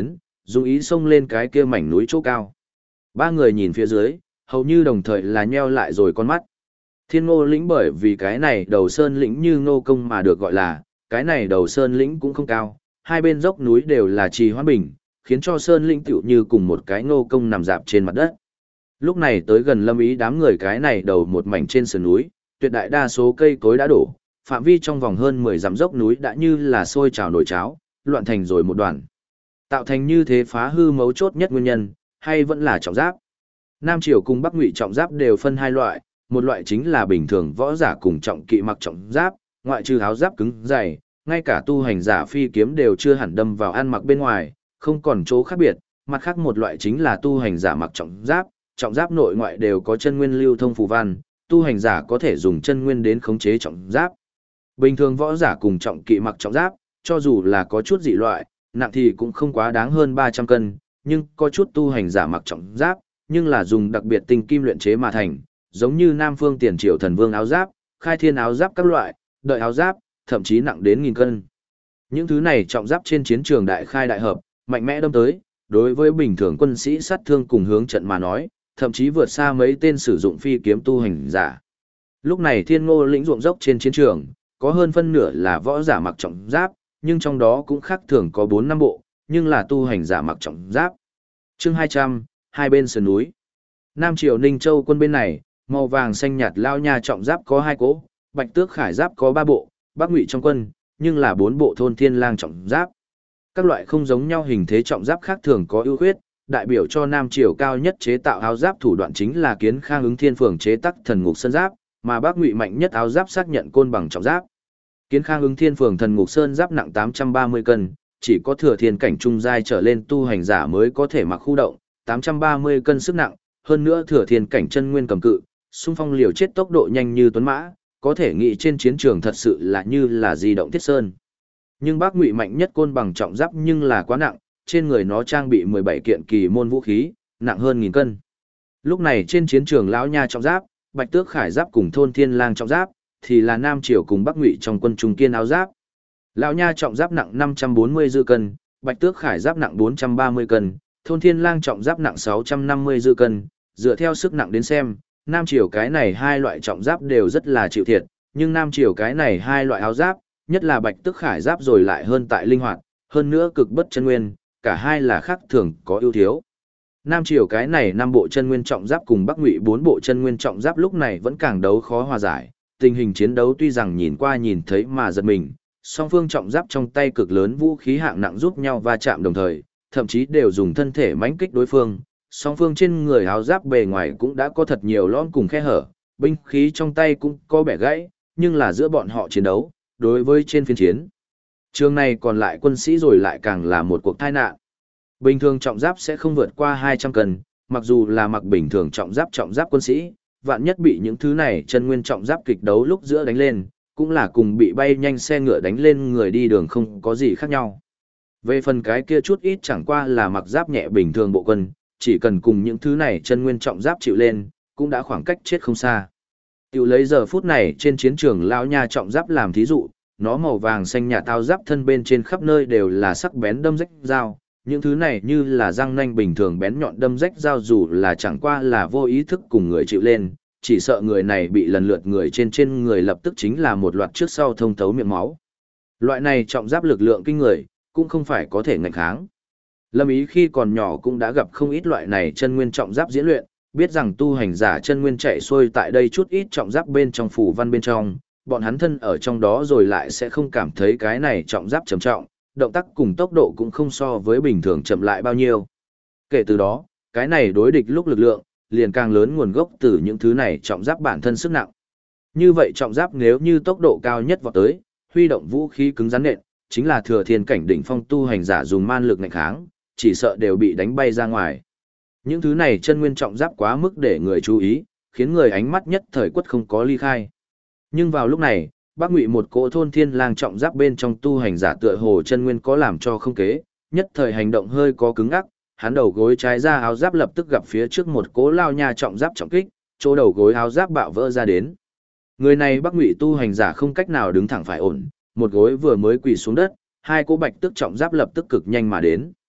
dùng ý xông lên cái kia mảnh núi chỗ cao. Ba người nhìn phía dưới, hầu như đồng thời là nheo lại rồi con mắt. Thiên Ngô lĩnh bởi vì cái này đầu sơn lĩnh như Ngô Công mà được gọi là, cái này đầu sơn lĩnh cũng không cao, hai bên dốc núi đều là trì hoãn bình, khiến cho sơn lĩnh tựu như cùng một cái Ngô Công nằm dạp trên mặt đất. Lúc này tới gần Lâm Ý đám người cái này đầu một mảnh trên sườn núi, tuyệt đại đa số cây cối đã đổ, phạm vi trong vòng hơn 10 dặm dốc núi đã như là sôi trào nổi cháo, loạn thành rồi một đoàn. Tạo thành như thế phá hư mấu chốt nhất nguyên nhân, hay vẫn là trọng giáp. Nam Triều cùng Bắc Ngụy trọng giáp đều phân hai loại, một loại chính là bình thường võ giả cùng trọng kỵ mặc trọng giáp, ngoại trừ áo giáp cứng dày, ngay cả tu hành giả phi kiếm đều chưa hẳn đâm vào ăn mặc bên ngoài, không còn chỗ khác biệt. Mặt khác một loại chính là tu hành giả mặc trọng giáp nội ngoại đều có chân nguyên lưu thông phù văn, tu hành giả có thể dùng chân nguyên đến khống chế trọng giáp. Bình thường võ giả cùng trọng kỵ mặc trọng giáp, cho dù là có chút dị loại, nặng thì cũng không quá đáng hơn 300 cân, nhưng có chút tu hành giả mặc trọng giáp, nhưng là dùng đặc biệt tinh kim luyện chế mà thành, giống như Nam Phương Tiền Triều Thần Vương áo giáp, Khai Thiên áo giáp các loại, đợi áo giáp, thậm chí nặng đến 1000 cân. Những thứ này trọng giáp trên chiến trường đại khai đại hợp, mạnh mẽ đâm tới, đối với bình thường quân sĩ sát thương cùng hướng trận mà nói, thậm chí vượt xa mấy tên sử dụng phi kiếm tu hành giả. Lúc này Thiên Ngô lĩnh ruộng dốc trên chiến trường, có hơn phân nửa là võ giả mặc trọng giáp, nhưng trong đó cũng khác thường có 4-5 bộ, nhưng là tu hành giả mặc trọng giáp. Chương 200, hai bên sườn núi. Nam Triều Ninh Châu quân bên này, màu vàng xanh nhạt lao nha trọng giáp có 2 cỗ, Bạch Tước Khải giáp có 3 bộ, Bắc Ngụy trong quân, nhưng là 4 bộ Thôn Thiên Lang trọng giáp. Các loại không giống nhau hình thế trọng giáp khác thường có ưu khuyết, đại biểu cho Nam Triều cao nhất chế tạo áo giáp thủ đoạn chính là Kiến Khang Ứng Thiên Phường chế tác Thần Ngục Sơn giáp, mà Bắc Ngụy mạnh nhất áo giáp xác nhận côn bằng trọng giáp. Kiến Khang Ứng Thiên Phường Thần Ngục Sơn giáp nặng 830 cân, chỉ có thừa thiên cảnh trung giai trở lên tu hành giả mới có thể mặc khu động, 830 cân sức nặng, hơn nữa thừa thiên cảnh chân nguyên cầm cự, xung phong liều chết tốc độ nhanh như tuấn mã, có thể nghĩ trên chiến trường thật sự là như là di động thiết sơn. Nhưng Bắc Ngụy mạnh nhất côn bằng trọng giáp nhưng là quá nặng, trên người nó trang bị 17 kiện kỳ môn vũ khí, nặng hơn 1000 cân. Lúc này trên chiến trường lão nha trọng giáp, Bạch Tước Khải giáp cùng Thôn Thiên Lang trọng giáp, thì là Nam Triều cùng Bắc Ngụy trong quân trung kiên áo giáp. Lão nha trọng giáp nặng 540 dư cân, Bạch Tước Khải giáp nặng 430 cân, Thôn Thiên Lang trọng giáp nặng 650 dư cân, dựa theo sức nặng đến xem, Nam Triều cái này hai loại trọng giáp đều rất là chịu thiệt, nhưng Nam Triều cái này hai loại áo giáp, nhất là Bạch Tước Khải giáp rồi lại hơn tại linh hoạt, hơn nữa cực bất chân nguyên, cả hai là khác thường có ưu thiếu. Nam Triều cái này 5 bộ chân nguyên trọng giáp cùng Bắc Ngụy 4 bộ chân nguyên trọng giáp lúc này vẫn càng đấu khó hòa giải, tình hình chiến đấu tuy rằng nhìn qua nhìn thấy mà giật mình, song phương trọng giáp trong tay cực lớn vũ khí hạng nặng giúp nhau va chạm đồng thời, thậm chí đều dùng thân thể mãnh kích đối phương, song phương trên người áo giáp bề ngoài cũng đã có thật nhiều lõm cùng khe hở, binh khí trong tay cũng có bẻ gãy, nhưng là giữa bọn họ chiến đấu, đối với trên phiên chiến. Trường này còn lại quân sĩ rồi lại càng là một cuộc tai nạn. Bình thường trọng giáp sẽ không vượt qua 200 cân, mặc dù là mặc bình thường trọng giáp quân sĩ, vạn nhất bị những thứ này chân nguyên trọng giáp kịch đấu lúc giữa đánh lên, cũng là cùng bị bay nhanh xe ngựa đánh lên người đi đường không có gì khác nhau. Về phần cái kia chút ít chẳng qua là mặc giáp nhẹ bình thường bộ quân, chỉ cần cùng những thứ này chân nguyên trọng giáp chịu lên, cũng đã khoảng cách chết không xa. Tiểu lấy giờ phút này trên chiến trường lão nha trọng giáp làm thí dụ, nó màu vàng xanh nhà tao giáp thân bên trên khắp nơi đều là sắc bén đâm rách dao, những thứ này như là răng nanh bình thường bén nhọn đâm rách dao dù là chẳng qua là vô ý thức cùng người chịu lên, chỉ sợ người này bị lần lượt người trên người lập tức chính là một loạt trước sau thông thấu miệng máu. Loại này trọng giáp lực lượng kinh người, cũng không phải có thể ngạnh kháng. Lâm Ý khi còn nhỏ cũng đã gặp không ít loại này chân nguyên trọng giáp diễn luyện, biết rằng tu hành giả chân nguyên chạy xuôi tại đây chút ít trọng giáp bên trong phủ văn bên trong, bọn hắn thân ở trong đó rồi lại sẽ không cảm thấy cái này trọng giáp trầm trọng, động tác cùng tốc độ cũng không so với bình thường chậm lại bao nhiêu. Kể từ đó, cái này đối địch lúc lực lượng, liền càng lớn nguồn gốc từ những thứ này trọng giáp bản thân sức nặng. Như vậy trọng giáp nếu như tốc độ cao nhất vọt tới, huy động vũ khí cứng rắn nện, chính là thừa thiên cảnh đỉnh phong tu hành giả dùng man lực ngạnh kháng, chỉ sợ đều bị đánh bay ra ngoài. Những thứ này chân nguyên trọng giáp quá mức để người chú ý, khiến người ánh mắt nhất thời quất không có ly khai. Nhưng vào lúc này, Bắc Ngụy một cỗ Thôn Thiên Lang trọng giáp bên trong tu hành giả tựa hồ chân nguyên có làm cho không kế, nhất thời hành động hơi có cứng ngắc, hắn đầu gối trái ra áo giáp lập tức gặp phía trước một cỗ lao nha trọng giáp trọng kích, chỗ đầu gối áo giáp bạo vỡ ra đến. Người này Bắc Ngụy tu hành giả không cách nào đứng thẳng phải ổn, một gối vừa mới quỳ xuống đất, hai cỗ Bạch Tước trọng giáp lập tức cực nhanh mà đến.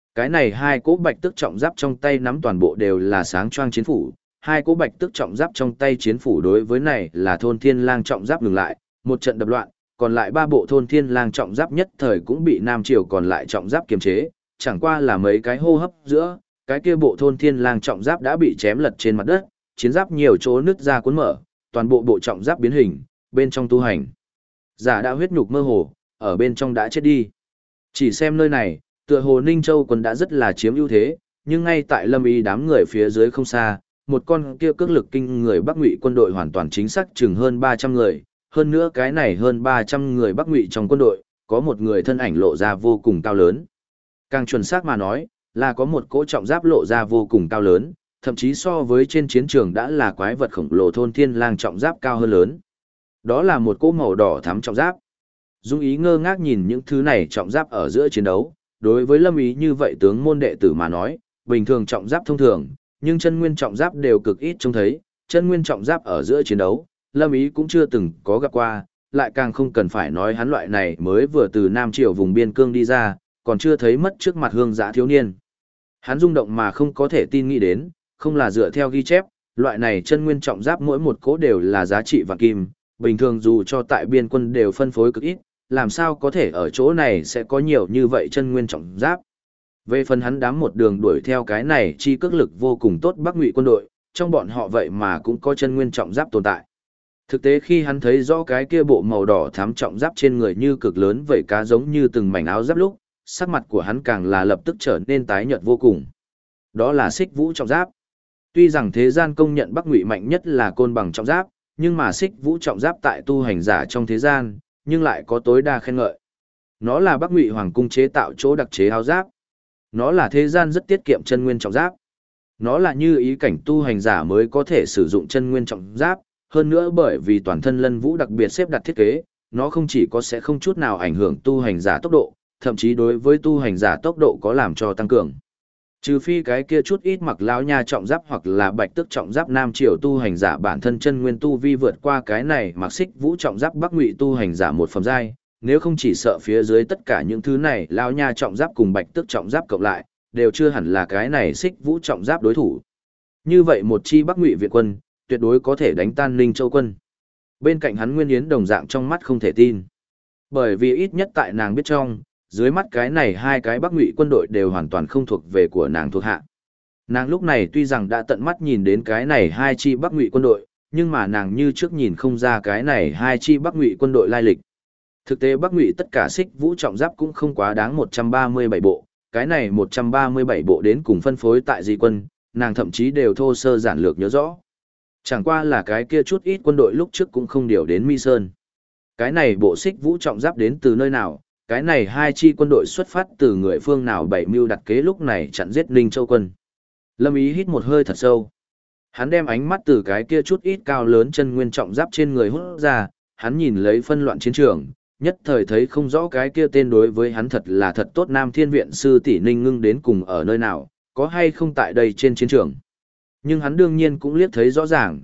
Cái này hai cỗ bạch tước trọng giáp trong tay nắm toàn bộ đều là sáng choang chiến phủ, hai cỗ bạch tước trọng giáp trong tay chiến phủ đối với này là thôn thiên lang trọng giáp ngừng lại, một trận đập loạn, còn lại ba bộ thôn thiên lang trọng giáp nhất thời cũng bị Nam Triều còn lại trọng giáp kiềm chế, chẳng qua là mấy cái hô hấp giữa, cái kia bộ thôn thiên lang trọng giáp đã bị chém lật trên mặt đất, chiến giáp nhiều chỗ nứt ra cuốn mở, toàn bộ bộ trọng giáp biến hình, bên trong tu hành giả đã huyết nhục mơ hồ, ở bên trong đã chết đi. Chỉ xem nơi này, tựa hồ Ninh Châu quân đã rất là chiếm ưu thế, nhưng ngay tại Lâm Ý đám người phía dưới không xa, một con kia cước lực kinh người Bắc Ngụy quân đội hoàn toàn chính xác chừng hơn 300 người, hơn nữa cái này hơn 300 người Bắc Ngụy trong quân đội, có một người thân ảnh lộ ra vô cùng cao lớn. Càng chuẩn xác mà nói, là có một cỗ trọng giáp lộ ra vô cùng cao lớn, thậm chí so với trên chiến trường đã là quái vật khổng lồ thôn thiên lang trọng giáp cao hơn lớn. Đó là một cỗ màu đỏ thắm trọng giáp. Dung Ý ngơ ngác nhìn những thứ này trọng giáp ở giữa chiến đấu, đối với Lâm Ý như vậy tướng môn đệ tử mà nói, bình thường trọng giáp thông thường, nhưng chân nguyên trọng giáp đều cực ít trông thấy, chân nguyên trọng giáp ở giữa chiến đấu, Lâm Ý cũng chưa từng có gặp qua, lại càng không cần phải nói hắn loại này mới vừa từ Nam Triều vùng biên cương đi ra, còn chưa thấy mất trước mặt hương giã thiếu niên. Hắn rung động mà không có thể tin nghĩ đến, không là dựa theo ghi chép, loại này chân nguyên trọng giáp mỗi một cỗ đều là giá trị vạn kim, bình thường dù cho tại biên quân đều phân phối cực ít, làm sao có thể ở chỗ này sẽ có nhiều như vậy chân nguyên trọng giáp. Về phần hắn đám một đường đuổi theo cái này chi cước lực vô cùng tốt Bắc Ngụy quân đội, trong bọn họ vậy mà cũng có chân nguyên trọng giáp tồn tại. Thực tế khi hắn thấy rõ cái kia bộ màu đỏ thắm trọng giáp trên người như cực lớn vảy cá giống như từng mảnh áo giáp lúc, sắc mặt của hắn càng là lập tức trở nên tái nhợt vô cùng. Đó là Xích Vũ trọng giáp. Tuy rằng thế gian công nhận Bắc Ngụy mạnh nhất là Côn Bằng trọng giáp, nhưng mà Xích Vũ trọng giáp tại tu hành giả trong thế gian, nhưng lại có tối đa khen ngợi. Nó là Bắc Ngụy hoàng cung chế tạo chỗ đặc chế áo giáp. Nó là thế gian rất tiết kiệm chân nguyên trọng giáp. Nó là như ý cảnh tu hành giả mới có thể sử dụng chân nguyên trọng giáp, hơn nữa bởi vì toàn thân lân vũ đặc biệt xếp đặt thiết kế, nó không chỉ có sẽ không chút nào ảnh hưởng tu hành giả tốc độ, thậm chí đối với tu hành giả tốc độ có làm cho tăng cường. Trừ phi cái kia chút ít mặc lão nha trọng giáp hoặc là bạch tước trọng giáp Nam Triều tu hành giả bản thân chân nguyên tu vi vượt qua cái này mặc Xích Vũ trọng giáp Bắc Ngụy tu hành giả một phẩm giai, nếu không chỉ sợ phía dưới tất cả những thứ này lão nha trọng giáp cùng bạch tước trọng giáp cộng lại, đều chưa hẳn là cái này Xích Vũ trọng giáp đối thủ. Như vậy một chi Bắc Ngụy Việt quân, tuyệt đối có thể đánh tan Ninh Châu quân. Bên cạnh hắn Nguyên Yến đồng dạng trong mắt không thể tin. Bởi vì ít nhất tại nàng biết trong, dưới mắt cái này hai cái Bắc Ngụy quân đội đều hoàn toàn không thuộc về của nàng thuộc hạ. Nàng lúc này tuy rằng đã tận mắt nhìn đến cái này hai chi Bắc Ngụy quân đội, nhưng mà nàng như trước nhìn không ra cái này hai chi Bắc Ngụy quân đội lai lịch. Thực tế Bắc Ngụy tất cả Xích Vũ trọng giáp cũng không quá đáng 137 bộ, cái này 137 bộ đến cùng phân phối tại gì quân, nàng thậm chí đều thô sơ giản lược nhớ rõ. Chẳng qua là cái kia chút ít quân đội lúc trước cũng không điều đến Mi Sơn. Cái này bộ Xích Vũ trọng giáp đến từ nơi nào, cái này hai chi quân đội xuất phát từ người phương nào bảy mưu đặt kế lúc này chặn giết Ninh Châu quân. Lâm Ý hít một hơi thật sâu. Hắn đem ánh mắt từ cái kia chút ít cao lớn chân nguyên trọng giáp trên người hút ra, hắn nhìn lấy phân loạn chiến trường, nhất thời thấy không rõ cái kia tên đối với hắn thật là thật tốt Nam Thiên Viện sư tỷ Ninh Ngưng đến cùng ở nơi nào, có hay không tại đây trên chiến trường. Nhưng hắn đương nhiên cũng liếc thấy rõ ràng,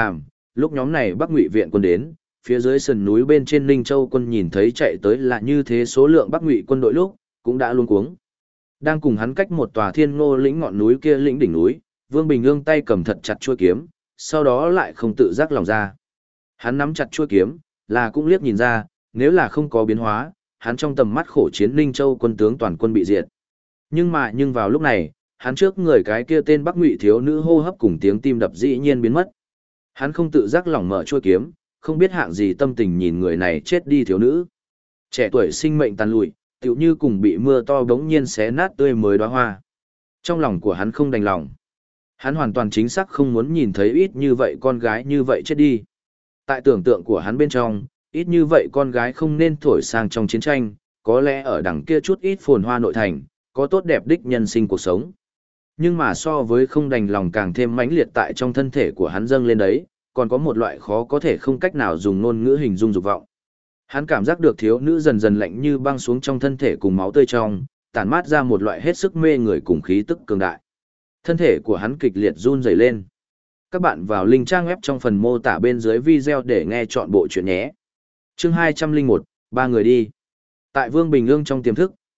lúc nhóm này Bắc Ngụy Viện quân đến, phía dưới sườn núi bên trên Ninh Châu quân nhìn thấy chạy tới là như thế số lượng Bắc Ngụy quân đội lúc, cũng đã luống cuống. Đang cùng hắn cách một tòa Thiên Ngô lĩnh ngọn núi kia lĩnh đỉnh núi, Vương Bình Ương tay cầm thật chặt chuôi kiếm, sau đó lại không tự giác lòng ra. Hắn nắm chặt chuôi kiếm, là cũng liếc nhìn ra, nếu là không có biến hóa, hắn trong tầm mắt khổ chiến Ninh Châu quân tướng toàn quân bị diệt. Nhưng vào lúc này, hắn trước người cái kia tên Bắc Ngụy thiếu nữ hô hấp cùng tiếng tim đập dĩ nhiên biến mất. Hắn không tự giác lỏng mở chuôi kiếm, không biết hạng gì tâm tình nhìn người này chết đi thiếu nữ. Trẻ tuổi sinh mệnh tàn lụi, tựu như cùng bị mưa to bỗng nhiên xé nát tươi mới đóa hoa. Trong lòng của hắn không đành lòng. Hắn hoàn toàn chính xác không muốn nhìn thấy ít như vậy con gái như vậy chết đi. Tại tưởng tượng của hắn bên trong, ít như vậy con gái không nên thổi sang trong chiến tranh, có lẽ ở đằng kia chút ít phồn hoa nội thành, có tốt đẹp đích nhân sinh cuộc sống. Nhưng mà so với không đành lòng càng thêm mãnh liệt tại trong thân thể của hắn dâng lên đấy, còn có một loại khó có thể không cách nào dùng ngôn ngữ hình dung dục vọng. Hắn cảm giác được thiếu nữ dần dần lạnh như băng xuống trong thân thể cùng máu tươi trong, tản mát ra một loại hết sức mê người cùng khí tức cường đại. Thân thể của hắn kịch liệt run rẩy lên. Các bạn vào link trang web trong phần mô tả bên dưới video để nghe chọn bộ chuyện nhé. Chương 201, ba người đi. Tại Vương Bình Ương trong tiềm thức,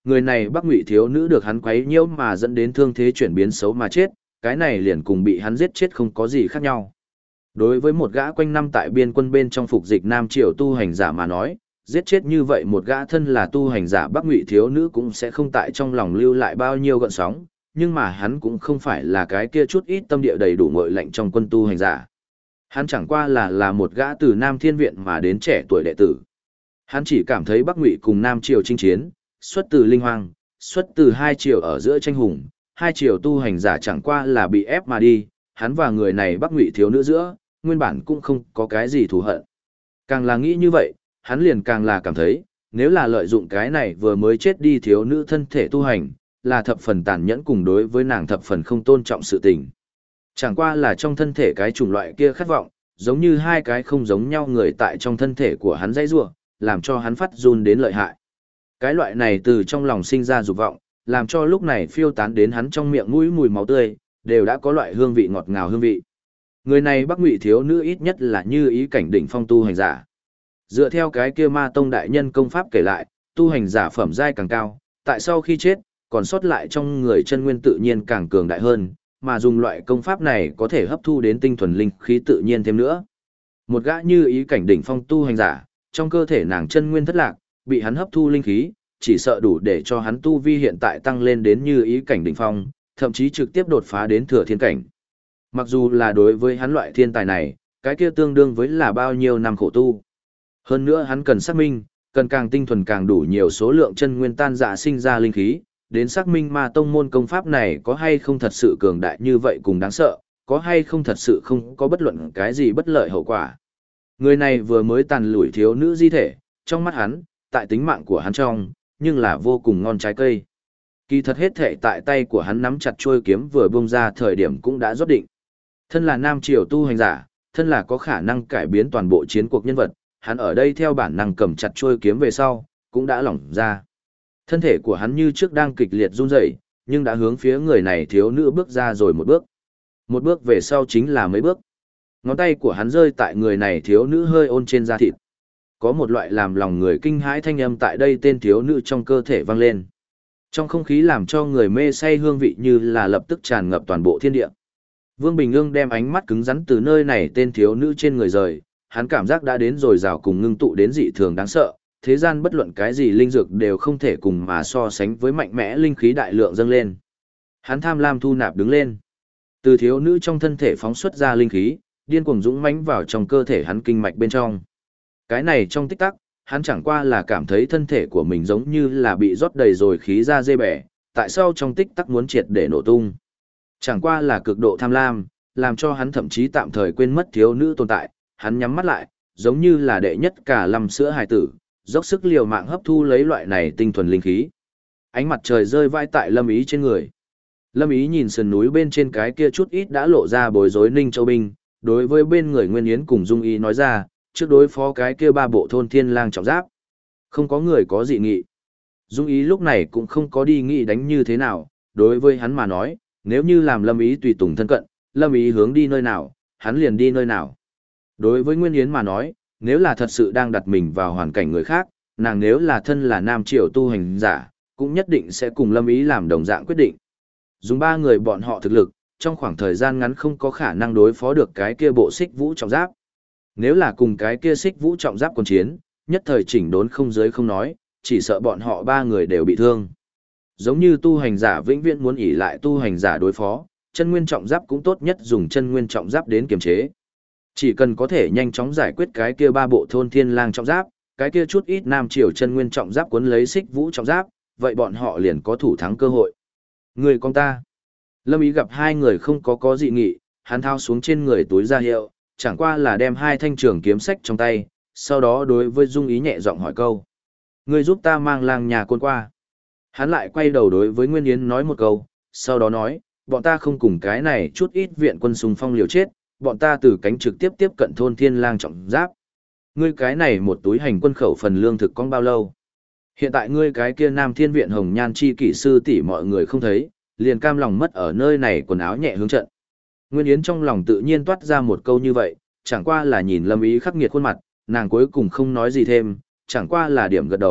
Người này Bắc Ngụy thiếu nữ được hắn quấy nhiễu mà dẫn đến thương thế chuyển biến xấu mà chết, cái này liền cùng bị hắn giết chết không có gì khác nhau. Đối với một gã quanh năm tại biên quân bên trong phục dịch Nam Triều tu hành giả mà nói, giết chết như vậy một gã thân là tu hành giả Bắc Ngụy thiếu nữ cũng sẽ không tại trong lòng lưu lại bao nhiêu gợn sóng, nhưng mà hắn cũng không phải là cái kia chút ít tâm địa đầy đủ ngội lạnh trong quân tu hành giả. Hắn chẳng qua là một gã từ Nam Thiên Viện mà đến trẻ tuổi đệ tử. Hắn chỉ cảm thấy Bắc Ngụy cùng Nam Triều chinh chiến, xuất từ linh hoang, xuất từ hai triều ở giữa tranh hùng, hai triều tu hành giả chẳng qua là bị ép mà đi, hắn và người này Bắc Ngụy thiếu nữ giữa, nguyên bản cũng không có cái gì thù hận. Càng là nghĩ như vậy, hắn liền càng là cảm thấy, nếu là lợi dụng cái này vừa mới chết đi thiếu nữ thân thể tu hành, là thập phần tàn nhẫn cùng đối với nàng thập phần không tôn trọng sự tình. Chẳng qua là trong thân thể cái chủng loại kia khát vọng, giống như hai cái không giống nhau người tại trong thân thể của hắn dãy rủa, làm cho hắn phát run đến lợi hại. Cái loại này từ trong lòng sinh ra dục vọng, làm cho lúc này phiêu tán đến hắn trong miệng mũi mùi máu tươi, đều đã có loại hương vị ngọt ngào hương vị. Người này Bắc Ngụy thiếu nữ ít nhất là như ý cảnh đỉnh phong tu hành giả. Dựa theo cái kia Ma Tông đại nhân công pháp kể lại, tu hành giả phẩm giai càng cao, tại sau khi chết, còn sót lại trong người chân nguyên tự nhiên càng cường đại hơn, mà dùng loại công pháp này có thể hấp thu đến tinh thuần linh khí tự nhiên thêm nữa. Một gã như ý cảnh đỉnh phong tu hành giả, trong cơ thể nàng chân nguyên thất lạc, bị hắn hấp thu linh khí, chỉ sợ đủ để cho hắn tu vi hiện tại tăng lên đến như ý cảnh đỉnh phong, thậm chí trực tiếp đột phá đến thừa thiên cảnh. Mặc dù là đối với hắn loại thiên tài này, cái kia tương đương với là bao nhiêu năm khổ tu. Hơn nữa hắn cần xác minh, cần càng tinh thuần càng đủ nhiều số lượng chân nguyên tan dạ sinh ra linh khí, đến xác minh Ma Tông môn công pháp này có hay không thật sự cường đại như vậy cùng đáng sợ, có hay không thật sự không có bất luận cái gì bất lợi hậu quả. Người này vừa mới tàn lủi thiếu nữ di thể, trong mắt hắn, tại tính mạng của hắn trong, nhưng là vô cùng ngon trái cây. Kỳ thật hết thể tại tay của hắn nắm chặt chuôi kiếm vừa bung ra thời điểm cũng đã rốt định. Thân là Nam Triều tu hành giả, thân là có khả năng cải biến toàn bộ chiến cuộc nhân vật, hắn ở đây theo bản năng cầm chặt chuôi kiếm về sau, cũng đã lỏng ra. Thân thể của hắn như trước đang kịch liệt run rẩy, nhưng đã hướng phía người này thiếu nữ bước ra rồi một bước. Một bước về sau chính là mấy bước. Ngón tay của hắn rơi tại người này thiếu nữ hơi ôn trên da thịt. Có một loại làm lòng người kinh hãi thanh âm tại đây tên thiếu nữ trong cơ thể vang lên. Trong không khí làm cho người mê say hương vị như là lập tức tràn ngập toàn bộ thiên địa. Vương Bình Ương đem ánh mắt cứng rắn từ nơi này tên thiếu nữ trên người rời, hắn cảm giác đã đến rồi rào cùng ngưng tụ đến dị thường đáng sợ, thế gian bất luận cái gì linh dược đều không thể cùng mà so sánh với mạnh mẽ linh khí đại lượng dâng lên. Hắn tham lam thu nạp đứng lên. Từ thiếu nữ trong thân thể phóng xuất ra linh khí, điên cuồng dũng mãnh vào trong cơ thể hắn kinh mạch bên trong. Cái này trong tích tắc, hắn chẳng qua là cảm thấy thân thể của mình giống như là bị rót đầy rồi khí ra dê bẻ, tại sao trong tích tắc muốn triệt để nổ tung. Chẳng qua là cực độ tham lam, làm cho hắn thậm chí tạm thời quên mất thiếu nữ tồn tại, hắn nhắm mắt lại, giống như là đệ nhất cả lầm sữa hài tử, dốc sức liều mạng hấp thu lấy loại này tinh thuần linh khí. Ánh mặt trời rơi vai tại Lâm Ý trên người. Lâm Ý nhìn sườn núi bên trên cái kia chút ít đã lộ ra bối rối Ninh Châu binh, đối với bên người Nguyên Yến cùng Dung Ý nói ra, trước đối phó cái kia ba bộ thôn thiên lang trọng giáp. Không có người có dị nghị. Dung Ý lúc này cũng không có đi nghị đánh như thế nào, đối với hắn mà nói, nếu như làm Lâm Ý tùy tùng thân cận, Lâm Ý hướng đi nơi nào, hắn liền đi nơi nào. Đối với Nguyên Yến mà nói, nếu là thật sự đang đặt mình vào hoàn cảnh người khác, nàng nếu là thân là Nam Triều tu hành giả, cũng nhất định sẽ cùng Lâm Ý làm đồng dạng quyết định. Dùng ba người bọn họ thực lực, trong khoảng thời gian ngắn không có khả năng đối phó được cái kia bộ xích vũ trọng giáp. Nếu là cùng cái kia xích vũ trọng giáp quân chiến, nhất thời chỉnh đốn không giới không nói, chỉ sợ bọn họ ba người đều bị thương. Giống như tu hành giả vĩnh viễn muốn ỷ lại tu hành giả đối phó, chân nguyên trọng giáp cũng tốt nhất dùng chân nguyên trọng giáp đến kiềm chế. Chỉ cần có thể nhanh chóng giải quyết cái kia ba bộ thôn thiên lang trọng giáp, cái kia chút ít Nam Triều chân nguyên trọng giáp cuốn lấy xích vũ trọng giáp, vậy bọn họ liền có thủ thắng cơ hội. Người con ta. Lâm Ý gặp hai người không có dị nghị, hắn thao xuống trên người túi ra hiệu, chẳng qua là đem hai thanh trường kiếm sách trong tay, sau đó đối với Dung Ý nhẹ giọng hỏi câu. Người giúp ta mang lang nhà quân qua. Hắn lại quay đầu đối với Nguyên Yến nói một câu, sau đó nói, bọn ta không cùng cái này chút ít viện quân xung phong liều chết, bọn ta từ cánh trực tiếp tiếp cận thôn thiên lang trọng giáp. Ngươi cái này một túi hành quân khẩu phần lương thực con bao lâu? Hiện tại ngươi cái kia Nam Thiên Viện Hồng Nhan chi kỷ sư tỷ mọi người không thấy, liền cam lòng mất ở nơi này quần áo nhẹ hướng trận. Nguyên Yến trong lòng tự nhiên toát ra một câu như vậy, chẳng qua là nhìn Lâm Ý khắc nghiệt khuôn mặt, nàng cuối cùng không nói gì thêm, chẳng qua là điểm gật đầu,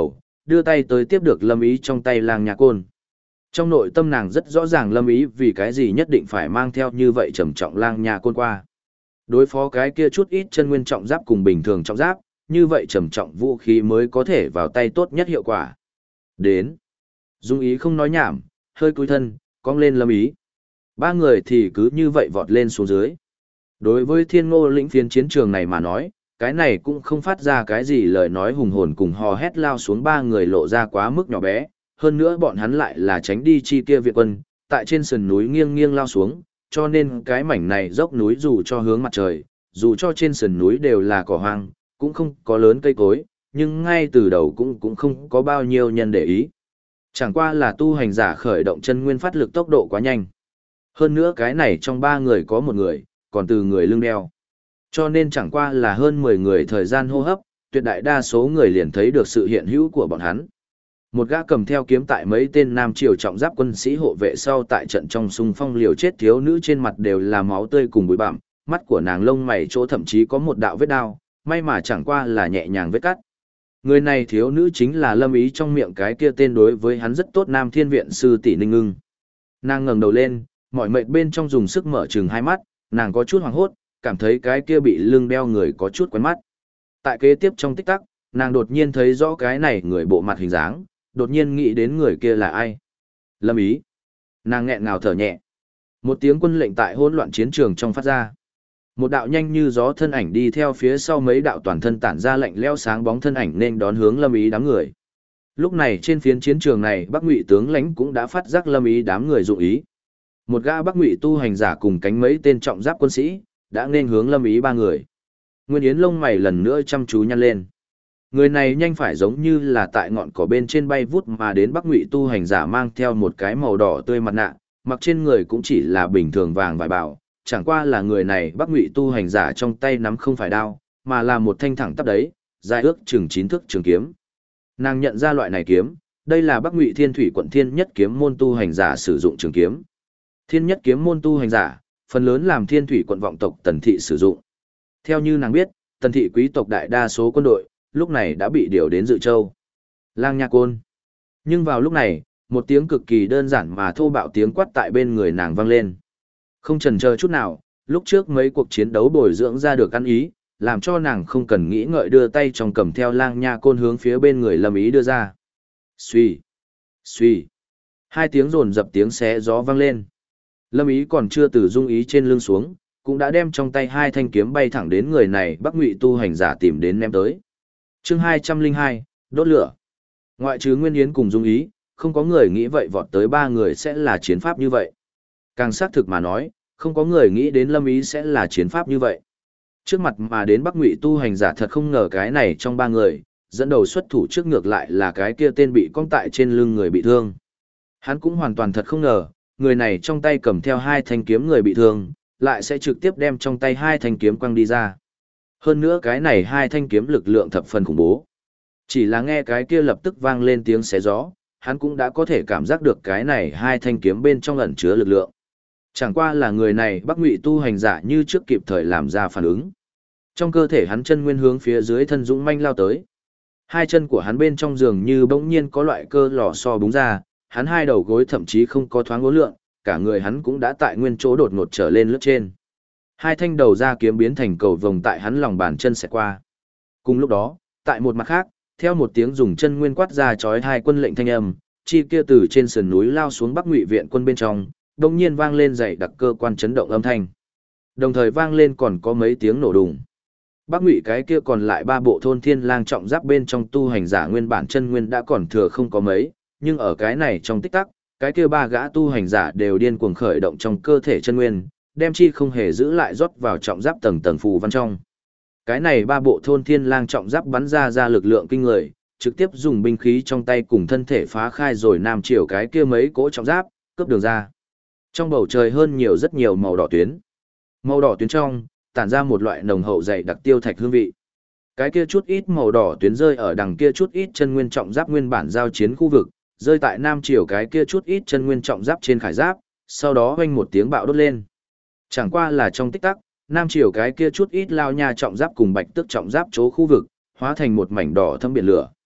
đưa tay tới tiếp được Lâm Ý trong tay Lang Nha Côn. Trong nội tâm nàng rất rõ ràng Lâm Ý vì cái gì nhất định phải mang theo như vậy trầm trọng Lang Nha Côn qua. Đối phó cái kia chút ít chân nguyên trọng giáp cùng bình thường trọng giáp, như vậy trầm trọng vũ khí mới có thể vào tay tốt nhất hiệu quả. Đến. Dung Ý không nói nhảm, hơi cúi thân, cong lên Lâm Ý. Ba người thì cứ như vậy vọt lên xuống dưới. Đối với Thiên Ngô lĩnh phiến chiến trường này mà nói, cái này cũng không phát ra cái gì lời nói hùng hồn cùng hò hét lao xuống ba người lộ ra quá mức nhỏ bé, hơn nữa bọn hắn lại là tránh đi chi kia viện quân, tại trên sườn núi nghiêng nghiêng lao xuống, cho nên cái mảnh này dốc núi dù cho hướng mặt trời, dù cho trên sườn núi đều là cỏ hoang, cũng không có lớn cây cối, nhưng ngay từ đầu cũng không có bao nhiêu nhân để ý. Chẳng qua là tu hành giả khởi động chân nguyên phát lực tốc độ quá nhanh. Hơn nữa cái này trong ba người có một người, còn từ người lưng đeo. Cho nên chẳng qua là hơn 10 người thời gian hô hấp, tuyệt đại đa số người liền thấy được sự hiện hữu của bọn hắn. Một gã cầm theo kiếm tại mấy tên nam triều trọng giáp quân sĩ hộ vệ sau tại trận trong xung phong liều chết thiếu nữ trên mặt đều là máu tươi cùng bụi bặm, mắt của nàng lông mày chỗ thậm chí có một đạo vết đao, may mà chẳng qua là nhẹ nhàng vết cắt. Người này thiếu nữ chính là Lâm Ý trong miệng cái kia tên đối với hắn rất tốt Nam Thiên Viện sư tỷ Ninh Ngưng. Nàng ngẩng đầu lên, mỏi mệt bên trong dùng sức mở trừng hai mắt, nàng có chút hoảng hốt, cảm thấy cái kia bị lưng đeo người có chút quen mắt. Tại kế tiếp trong tích tắc, nàng đột nhiên thấy rõ cái này người bộ mặt hình dáng, đột nhiên nghĩ đến người kia là ai. Lâm Ý. Nàng nghẹn ngào thở nhẹ. Một tiếng quân lệnh tại hỗn loạn chiến trường trong phát ra. Một đạo nhanh như gió thân ảnh đi theo phía sau mấy đạo toàn thân tản ra lạnh lẽo sáng bóng thân ảnh nên đón hướng Lâm Ý đám người. Lúc này trên phiến chiến trường này Bắc Ngụy tướng lãnh cũng đã phát giác Lâm Ý đám người dụng ý. Một gã Bắc Ngụy tu hành giả cùng cánh mấy tên trọng giáp quân sĩ đã nên hướng Lâm Ý ba người. Nguyên Yến lông mày lần nữa chăm chú nhăn lên. Người này nhanh phải giống như là tại ngọn cỏ bên trên bay vút mà đến Bắc Ngụy tu hành giả mang theo một cái màu đỏ tươi mặt nạ, mặc trên người cũng chỉ là bình thường vàng vải bảo, chẳng qua là người này Bắc Ngụy tu hành giả trong tay nắm không phải đao, mà là một thanh thẳng tắp đấy, dài ước chừng 9 thước trường kiếm. Nàng nhận ra loại này kiếm, đây là Bắc Ngụy Thiên Thủy quận Thiên Nhất kiếm môn tu hành giả sử dụng trường kiếm. Thiên Nhất kiếm môn tu hành giả, phần lớn làm Thiên Thủy quận vọng tộc Tần thị sử dụng. Theo như nàng biết, Tần thị quý tộc đại đa số quân đội lúc này đã bị điều đến Dự Châu. Lang Nha Côn. Nhưng vào lúc này, một tiếng cực kỳ đơn giản mà thô bạo tiếng quát tại bên người nàng vang lên. Không chần chờ chút nào, lúc trước mấy cuộc chiến đấu bồi dưỡng ra được ăn ý, làm cho nàng không cần nghĩ ngợi đưa tay trong cầm theo Lang Nha Côn hướng phía bên người Lâm Ý đưa ra. Xuy, xuy. Hai tiếng rồn dập tiếng xé gió vang lên. Lâm Ý còn chưa từ Dung Ý trên lưng xuống, cũng đã đem trong tay hai thanh kiếm bay thẳng đến người này Bắc Ngụy tu hành giả tìm đến ném tới. Chương 202, đốt lửa. Ngoại trừ Nguyên Yến cùng Dung Ý, không có người nghĩ vậy vọt tới ba người sẽ là chiến pháp như vậy. Càng xác thực mà nói, không có người nghĩ đến Lâm Ý sẽ là chiến pháp như vậy. Trước mặt mà đến Bắc Ngụy tu hành giả thật không ngờ cái này trong ba người, dẫn đầu xuất thủ trước ngược lại là cái kia tên bị cong tại trên lưng người bị thương. Hắn cũng hoàn toàn thật không ngờ, người này trong tay cầm theo hai thanh kiếm người bị thương, lại sẽ trực tiếp đem trong tay hai thanh kiếm quăng đi ra. Hơn nữa cái này hai thanh kiếm lực lượng thập phần khủng bố. Chỉ là nghe cái kia lập tức vang lên tiếng xé gió, hắn cũng đã có thể cảm giác được cái này hai thanh kiếm bên trong ẩn chứa lực lượng. Chẳng qua là người này Bắc Ngụy tu hành giả như trước kịp thời làm ra phản ứng. Trong cơ thể hắn chân nguyên hướng phía dưới thân dũng manh lao tới. Hai chân của hắn bên trong giường như bỗng nhiên có loại cơ lò xo búng ra, hắn hai đầu gối thậm chí không có thoáng uốn lượn, cả người hắn cũng đã tại nguyên chỗ đột ngột trở lên lướt trên. Hai thanh đầu ra kiếm biến thành cầu vồng tại hắn lòng bàn chân xẹt qua. Cùng lúc đó, tại một mặt khác, theo một tiếng dùng chân nguyên quát ra chói hai quân lệnh thanh âm, chi kia từ trên sườn núi lao xuống Bắc Ngụy viện quân bên trong, đột nhiên vang lên dày đặc cơ quan chấn động âm thanh. Đồng thời vang lên còn có mấy tiếng nổ đùng. Bắc Ngụy cái kia còn lại ba bộ thôn thiên lang trọng giáp bên trong tu hành giả nguyên bản chân nguyên đã còn thừa không có mấy, nhưng ở cái này trong tích tắc, cái kia ba gã tu hành giả đều điên cuồng khởi động trong cơ thể chân nguyên, đem chi không hề giữ lại rót vào trọng giáp tầng tầng phù văn trong. Cái này ba bộ thôn thiên lang trọng giáp bắn ra lực lượng kinh người, trực tiếp dùng binh khí trong tay cùng thân thể phá khai rồi nam chiều cái kia mấy cỗ trọng giáp, cướp đường ra. Trong bầu trời hơn nhiều rất nhiều màu đỏ tuyến. Màu đỏ tuyến trong, tản ra một loại nồng hậu dày đặc tiêu thạch hương vị. Cái kia chút ít màu đỏ tuyến rơi ở đằng kia chút ít chân nguyên trọng giáp nguyên bản giao chiến khu vực, rơi tại nam chiều cái kia chút ít chân nguyên trọng giáp trên khải giáp, sau đó hoanh một tiếng bạo đốt lên. Chẳng qua là trong tích tắc, nam chiều cái kia chút ít lao nha trọng giáp cùng bạch tức trọng giáp chỗ khu vực, hóa thành một mảnh đỏ thâm biển lửa.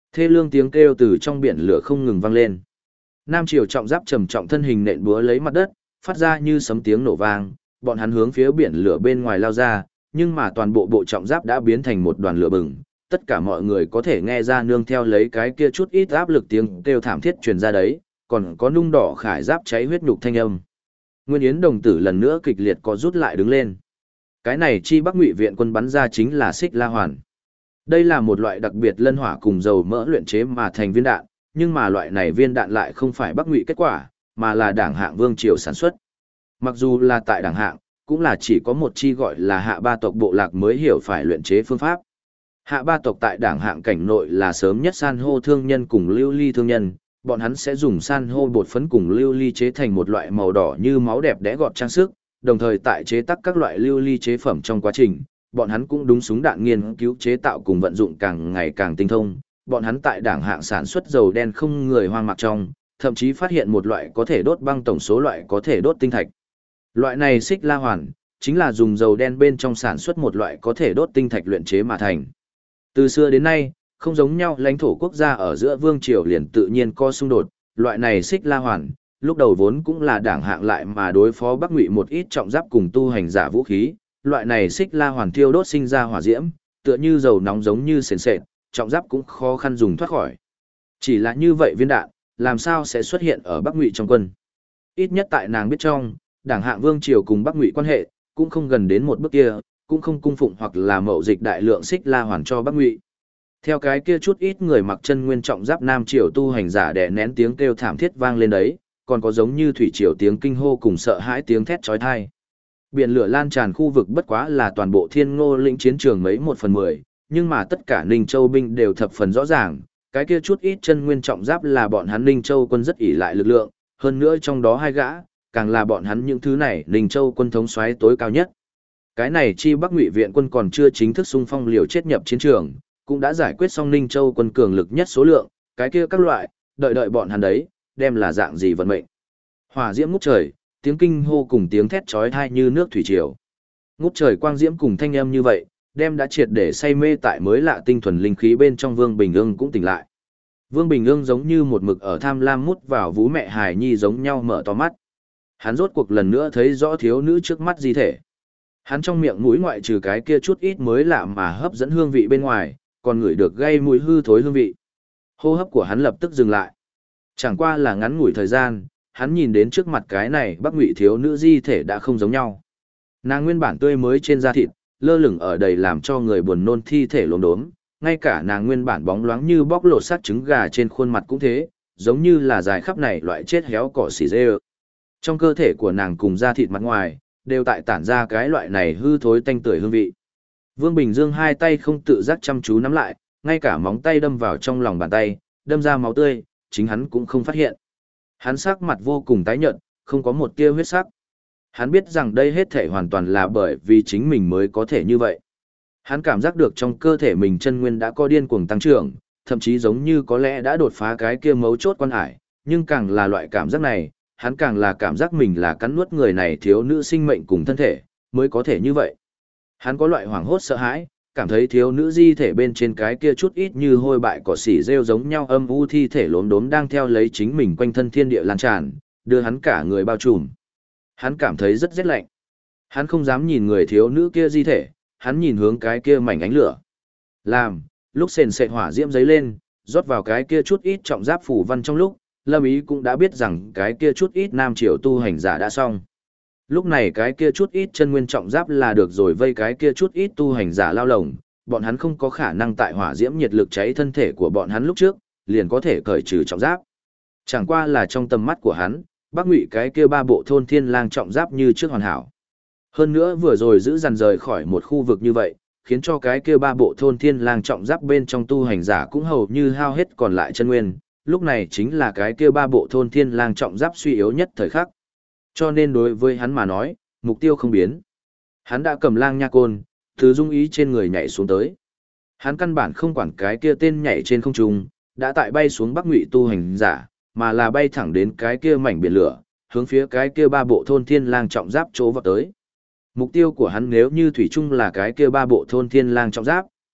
Thê lương tiếng kêu từ trong biển lửa không ngừng vang lên. Nam Triều trọng giáp trầm trọng thân hình nện búa lấy mặt đất, phát ra như sấm tiếng nổ vang, bọn hắn hướng phía biển lửa bên ngoài lao ra, nhưng mà toàn bộ bộ trọng giáp đã biến thành một đoàn lửa bừng, tất cả mọi người có thể nghe ra nương theo lấy cái kia chút ít áp lực tiếng kêu thảm thiết truyền ra đấy, còn có nung đỏ khải giáp cháy huyết nhục thanh âm. Nguyên Yến đồng tử lần nữa kịch liệt có rút lại đứng lên. Cái này chi Bắc Ngụy viện quân bắn ra chính là Xích La Hoàn. Đây là một loại đặc biệt lân hỏa cùng dầu mỡ luyện chế mà thành viên đạn, nhưng mà loại này viên đạn lại không phải Bắc Ngụy kết quả, mà là Đảng Hạng Vương triều sản xuất. Mặc dù là tại Đảng Hạng, cũng là chỉ có một chi gọi là Hạ Ba tộc bộ lạc mới hiểu phải luyện chế phương pháp. Hạ Ba tộc tại Đảng Hạng cảnh nội là sớm nhất san hô thương nhân cùng lưu ly thương nhân, bọn hắn sẽ dùng san hô bột phấn cùng lưu ly chế thành một loại màu đỏ như máu đẹp đẽ gọt trang sức, đồng thời tại chế tác các loại lưu ly chế phẩm trong quá trình, bọn hắn cũng đúng súng đạn nghiên cứu chế tạo cùng vận dụng càng ngày càng tinh thông. Bọn hắn tại Đảng Hạng sản xuất dầu đen không người hoang mạc trong, thậm chí phát hiện một loại có thể đốt băng tổng số loại có thể đốt tinh thạch. Loại này Xích La Hoàn chính là dùng dầu đen bên trong sản xuất một loại có thể đốt tinh thạch luyện chế mà thành. Từ xưa đến nay, không giống nhau lãnh thổ quốc gia ở giữa vương triều liền tự nhiên có xung đột, loại này Xích La Hoàn lúc đầu vốn cũng là Đảng Hạng lại mà đối phó Bắc Ngụy một ít trọng giáp cùng tu hành giả vũ khí, loại này Xích La Hoàn thiêu đốt sinh ra hỏa diễm, tựa như dầu nóng giống như sền sệt, trọng giáp cũng khó khăn dùng thoát khỏi. Chỉ là như vậy viên đạn, làm sao sẽ xuất hiện ở Bắc Ngụy trong quân? Ít nhất tại nàng biết trong, Đảng Hạng vương triều cùng Bắc Ngụy quan hệ cũng không gần đến một bước kia, cũng không cung phụng hoặc là mậu dịch đại lượng Xích La Hoàn cho Bắc Ngụy. Theo cái kia chút ít người mặc chân nguyên trọng giáp nam triều tu hành giả đè nén tiếng kêu thảm thiết vang lên đấy, còn có giống như thủy triều tiếng kinh hô cùng sợ hãi tiếng thét chói tai. Biển lửa lan tràn khu vực bất quá là toàn bộ Thiên Ngô lĩnh chiến trường mấy 1/10, nhưng mà tất cả Ninh Châu binh đều thập phần rõ ràng, cái kia chút ít chân nguyên trọng giáp là bọn hắn Ninh Châu quân rất ỷ lại lực lượng, hơn nữa trong đó hai gã, càng là bọn hắn những thứ này Ninh Châu quân thống soái tối cao nhất. Cái này chi Bắc Ngụy viện quân còn chưa chính thức xung phong liều chết nhập chiến trường, cũng đã giải quyết xong Ninh Châu quân cường lực nhất số lượng, cái kia các loại, đợi bọn hắn đấy, đem là dạng gì vận mệnh. Hỏa diễm ngút trời, tiếng kinh hô cùng tiếng thét chói tai như nước thủy triều. Ngút trời quang diễm cùng thanh âm như vậy, đem đã triệt để say mê tại mới lạ tinh thuần linh khí bên trong Vương Bình Ưng cũng tỉnh lại. Vương Bình Ưng giống như một mực ở tham lam mút vào vú mẹ hài nhi giống nhau mở to mắt. Hắn rốt cuộc lần nữa thấy rõ thiếu nữ trước mắt di thể. Hắn trong miệng mũi ngoại trừ cái kia chút ít mới lạ mà hấp dẫn hương vị bên ngoài, còn ngửi được gây mùi hư thối hương vị. Hô hấp của hắn lập tức dừng lại. Chẳng qua là ngắn ngủi thời gian, hắn nhìn đến trước mặt cái này Bắc Ngụy thiếu nữ di thể đã không giống nhau. Nàng nguyên bản tươi mới trên da thịt, lơ lửng ở đầy làm cho người buồn nôn thi thể lốm đốm, ngay cả nàng nguyên bản bóng loáng như bóc lột xác trứng gà trên khuôn mặt cũng thế, giống như là dài khắp này loại chết héo cỏ xỉ dê. Trong cơ thể của nàng cùng da thịt mặt ngoài, đều tại tản ra cái loại này hư thối tanh tưởi hương vị. Vương Bình Dương hai tay không tự giác chăm chú nắm lại, ngay cả móng tay đâm vào trong lòng bàn tay, đâm ra máu tươi, chính hắn cũng không phát hiện. Hắn sắc mặt vô cùng tái nhợt, không có một tia huyết sắc. Hắn biết rằng đây hết thể hoàn toàn là bởi vì chính mình mới có thể như vậy. Hắn cảm giác được trong cơ thể mình chân nguyên đã có điên cuồng tăng trưởng, thậm chí giống như có lẽ đã đột phá cái kia mấu chốt quan hải, nhưng càng là loại cảm giác này, hắn càng là cảm giác mình là cắn nuốt người này thiếu nữ sinh mệnh cùng thân thể, mới có thể như vậy. Hắn có loại hoảng hốt sợ hãi, cảm thấy thiếu nữ di thể bên trên cái kia chút ít như hôi bại cỏ xỉ rêu giống nhau âm u thi thể lốm đốm đang theo lấy chính mình quanh thân thiên địa lan tràn, đưa hắn cả người bao trùm. Hắn cảm thấy rất rét lạnh. Hắn không dám nhìn người thiếu nữ kia di thể, hắn nhìn hướng cái kia mảnh ánh lửa. Làm, lúc sền sệt hỏa diễm giấy lên, rót vào cái kia chút ít trọng giáp phủ văn trong lúc, Lâm Ý cũng đã biết rằng cái kia chút ít nam triều tu hành giả đã xong. Lúc này cái kia chút ít chân nguyên trọng giáp là được rồi vây cái kia chút ít tu hành giả lao lồng, bọn hắn không có khả năng tại hỏa diễm nhiệt lực cháy thân thể của bọn hắn lúc trước, liền có thể cởi trừ trọng giáp. Chẳng qua là trong tầm mắt của hắn, Bắc Ngụy cái kia ba bộ thôn thiên lang trọng giáp như trước hoàn hảo. Hơn nữa vừa rồi giữ dằn rời khỏi một khu vực như vậy, khiến cho cái kia ba bộ thôn thiên lang trọng giáp bên trong tu hành giả cũng hầu như hao hết còn lại chân nguyên, lúc này chính là cái kia ba bộ thôn thiên lang trọng giáp suy yếu nhất thời khắc. Cho nên đối với hắn mà nói, mục tiêu không biến. Hắn đã cầm lang nha côn, từ dung ý trên người nhảy xuống tới. Hắn căn bản không quản cái kia tên nhảy trên không trung, đã tại bay xuống Bắc Ngụy tu hành giả, mà là bay thẳng đến cái kia mảnh biển lửa, hướng phía cái kia ba bộ thôn thiên lang trọng giáp chỗ vào tới. Mục tiêu của hắn nếu như thủy chung là cái kia ba bộ thôn thiên lang trọng giáp,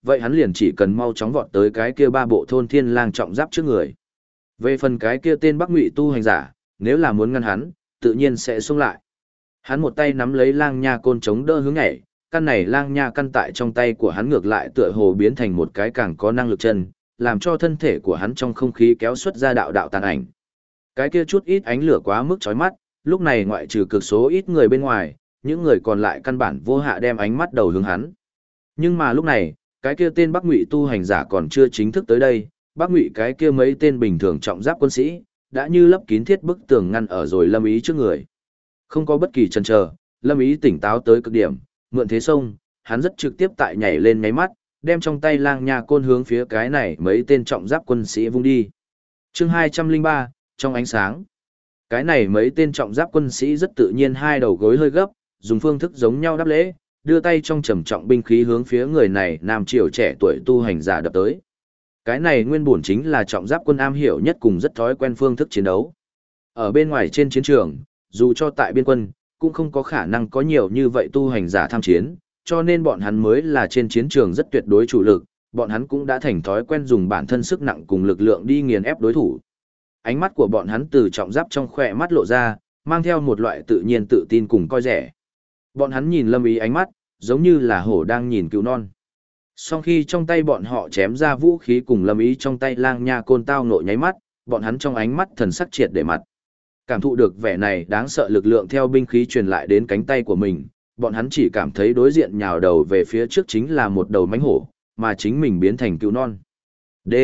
vậy hắn liền chỉ cần mau chóng vọt tới cái kia ba bộ thôn thiên lang trọng giáp trước người. Về phần cái kia tên Bắc Ngụy tu hành giả, nếu là muốn ngăn hắn, tự nhiên sẽ xông lại. Hắn một tay nắm lấy lang nha côn chống đỡ hướng nhảy, căn này lang nha căn tại trong tay của hắn ngược lại tựa hồ biến thành một cái càng có năng lực chân, làm cho thân thể của hắn trong không khí kéo xuất ra đạo đạo tàn ảnh. Cái kia chút ít ánh lửa quá mức chói mắt, lúc này ngoại trừ cực số ít người bên ngoài, những người còn lại căn bản vô hạ đem ánh mắt đầu hướng hắn. Nhưng mà lúc này, cái kia tên Bắc Ngụy tu hành giả còn chưa chính thức tới đây, Bắc Ngụy cái kia mấy tên bình thường trọng giáp quân sĩ, đã như lấp kín thiết bức tường ngăn ở rồi Lâm Ý trước người. Không có bất kỳ chần chờ, Lâm Ý tỉnh táo tới cực điểm, mượn thế sông, hắn rất trực tiếp tại nhảy lên nháy mắt, đem trong tay lang nha côn hướng phía cái này mấy tên trọng giáp quân sĩ vung đi. Chương 203, trong ánh sáng. Cái này mấy tên trọng giáp quân sĩ rất tự nhiên hai đầu gối hơi gấp, dùng phương thức giống nhau đáp lễ, đưa tay trong trầm trọng binh khí hướng phía người này nam triều trẻ tuổi tu hành giả đập tới. Cái này nguyên bổn chính là trọng giáp quân am hiểu nhất cùng rất thói quen phương thức chiến đấu. Ở bên ngoài trên chiến trường, dù cho tại biên quân, cũng không có khả năng có nhiều như vậy tu hành giả tham chiến, cho nên bọn hắn mới là trên chiến trường rất tuyệt đối chủ lực, bọn hắn cũng đã thành thói quen dùng bản thân sức nặng cùng lực lượng đi nghiền ép đối thủ. Ánh mắt của bọn hắn từ trọng giáp trong khỏe mắt lộ ra, mang theo một loại tự nhiên tự tin cùng coi rẻ. Bọn hắn nhìn Lâm Ý ánh mắt, giống như là hổ đang nhìn cừu non. Sau khi trong tay bọn họ chém ra vũ khí cùng Lâm Ý trong tay lang nha côn tao nộ nháy mắt, bọn hắn trong ánh mắt thần sắc triệt để mặt. Cảm thụ được vẻ này đáng sợ lực lượng theo binh khí truyền lại đến cánh tay của mình, bọn hắn chỉ cảm thấy đối diện nhào đầu về phía trước chính là một đầu mãnh hổ, mà chính mình biến thành cừu non. D.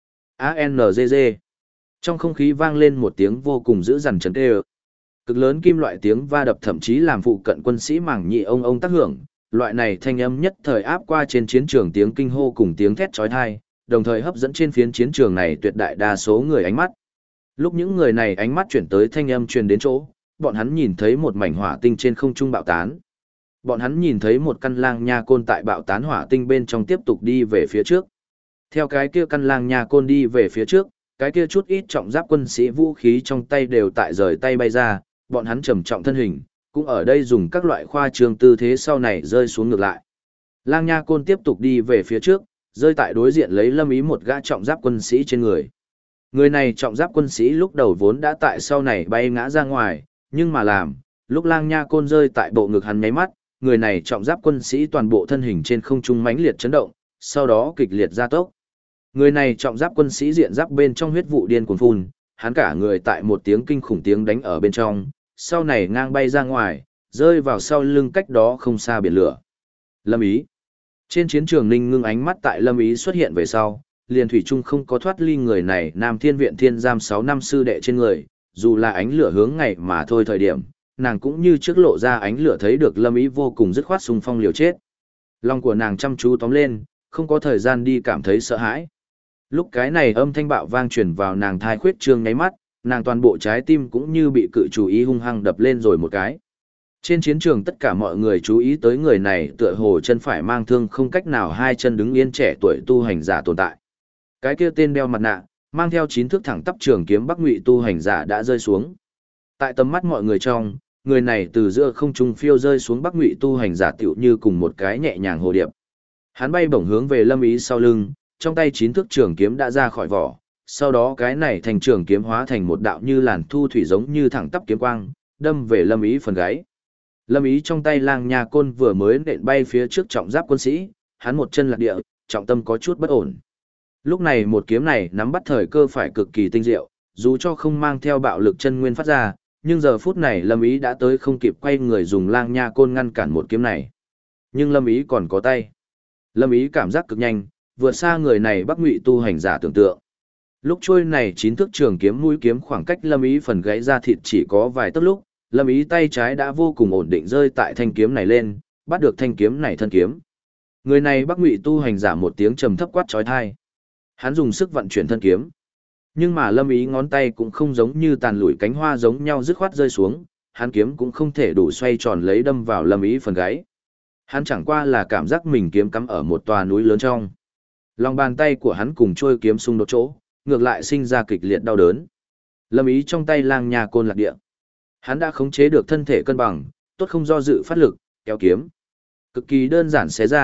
A-N-G-G. Trong không khí vang lên một tiếng vô cùng dữ dằn chấn tê. Cực lớn kim loại tiếng va đập thậm chí làm phụ cận quân sĩ mảng nhị ông tác hưởng, loại này thanh âm nhất thời áp qua trên chiến trường tiếng kinh hô cùng tiếng thét chói tai, đồng thời hấp dẫn trên phiến chiến trường này tuyệt đại đa số người ánh mắt. Lúc những người này ánh mắt chuyển tới thanh âm truyền đến chỗ, bọn hắn nhìn thấy một mảnh hỏa tinh trên không trung bạo tán. Bọn hắn nhìn thấy một căn lang nha côn tại bạo tán hỏa tinh bên trong tiếp tục đi về phía trước. Theo cái kia căn lang nha côn đi về phía trước, cái kia chút ít trọng giáp quân sĩ vũ khí trong tay đều tại rời tay bay ra, bọn hắn trầm trọng thân hình, cũng ở đây dùng các loại khoa trương tư thế sau này rơi xuống ngược lại. Lang nha côn tiếp tục đi về phía trước, rơi tại đối diện lấy Lâm Ý một gã trọng giáp quân sĩ trên người. Người này trọng giáp quân sĩ lúc đầu vốn đã tại sau này bay ngã ra ngoài, nhưng mà lúc lang nha côn rơi tại bộ ngực hắn nháy mắt, người này trọng giáp quân sĩ toàn bộ thân hình trên không trung mãnh liệt chấn động, sau đó kịch liệt gia tốc. Người này trọng giáp quân sĩ diện giáp bên trong huyết vụ điên cuồng phun, hắn cả người tại một tiếng kinh khủng tiếng đánh ở bên trong, sau này ngang bay ra ngoài, rơi vào sau lưng cách đó không xa biển lửa. Lâm Ý. Trên chiến trường Ninh Ngưng ánh mắt tại Lâm Ý xuất hiện về sau, liền thủy chung không có thoát ly người này Nam Thiên Viện Thiên giam 6 năm sư đệ trên người, dù là ánh lửa hướng ngày mà thôi thời điểm, nàng cũng như trước lộ ra ánh lửa thấy được Lâm Ý vô cùng dứt khoát xung phong liều chết. Lòng của nàng chăm chú tóm lên, không có thời gian đi cảm thấy sợ hãi. Lúc cái này âm thanh bạo vang truyền vào nàng thai khuyết trương nháy mắt, nàng toàn bộ trái tim cũng như bị cự chú ý hung hăng đập lên rồi một cái. Trên chiến trường tất cả mọi người chú ý tới người này tựa hồ chân phải mang thương không cách nào hai chân đứng yên trẻ tuổi tu hành giả tồn tại. Cái kia tên đeo mặt nạ, mang theo 9 thước thẳng tắp trường kiếm Bắc Ngụy tu hành giả đã rơi xuống. Tại tầm mắt mọi người trong, người này từ giữa không trung phiêu rơi xuống Bắc Ngụy tu hành giả tựu như cùng một cái nhẹ nhàng hồ điệp. Hắn bay bổng hướng về Lâm Ý sau lưng, trong tay 9 thước trường kiếm đã ra khỏi vỏ, sau đó cái này thành trường kiếm hóa thành một đạo như làn thu thủy giống như thẳng tắp kiếm quang, đâm về Lâm Ý phần gáy. Lâm Ý trong tay lang nha côn vừa mới nện bay phía trước trọng giáp quân sĩ, hắn một chân lạc địa, trọng tâm có chút bất ổn. Lúc này một kiếm này nắm bắt thời cơ phải cực kỳ tinh diệu, dù cho không mang theo bạo lực chân nguyên phát ra, nhưng giờ phút này Lâm Ý đã tới không kịp quay người dùng lang nha côn ngăn cản một kiếm này. Nhưng Lâm Ý còn có tay. Lâm Ý cảm giác cực nhanh, vượt xa người này Bắc Ngụy tu hành giả tưởng tượng. Lúc trôi này 9 thước trường kiếm mũi kiếm khoảng cách Lâm Ý phần gáy ra thịt chỉ có vài tấc lúc, Lâm Ý tay trái đã vô cùng ổn định rơi tại thanh kiếm này lên, bắt được thanh kiếm này thân kiếm. Người này Bắc Ngụy tu hành giả một tiếng trầm thấp quát chói tai. Hắn dùng sức vận chuyển thân kiếm. Nhưng mà Lâm Ý ngón tay cũng không giống như tàn lủi cánh hoa giống nhau dứt khoát rơi xuống, hắn kiếm cũng không thể đủ xoay tròn lấy đâm vào Lâm Ý phần gáy. Hắn chẳng qua là cảm giác mình kiếm cắm ở một tòa núi lớn trong. Lòng bàn tay của hắn cùng trôi kiếm xung đột chỗ, ngược lại sinh ra kịch liệt đau đớn. Lâm Ý trong tay lang nha côn lạc địa. Hắn đã khống chế được thân thể cân bằng, tốt không do dự phát lực, kéo kiếm. Cực kỳ đơn giản xé ra,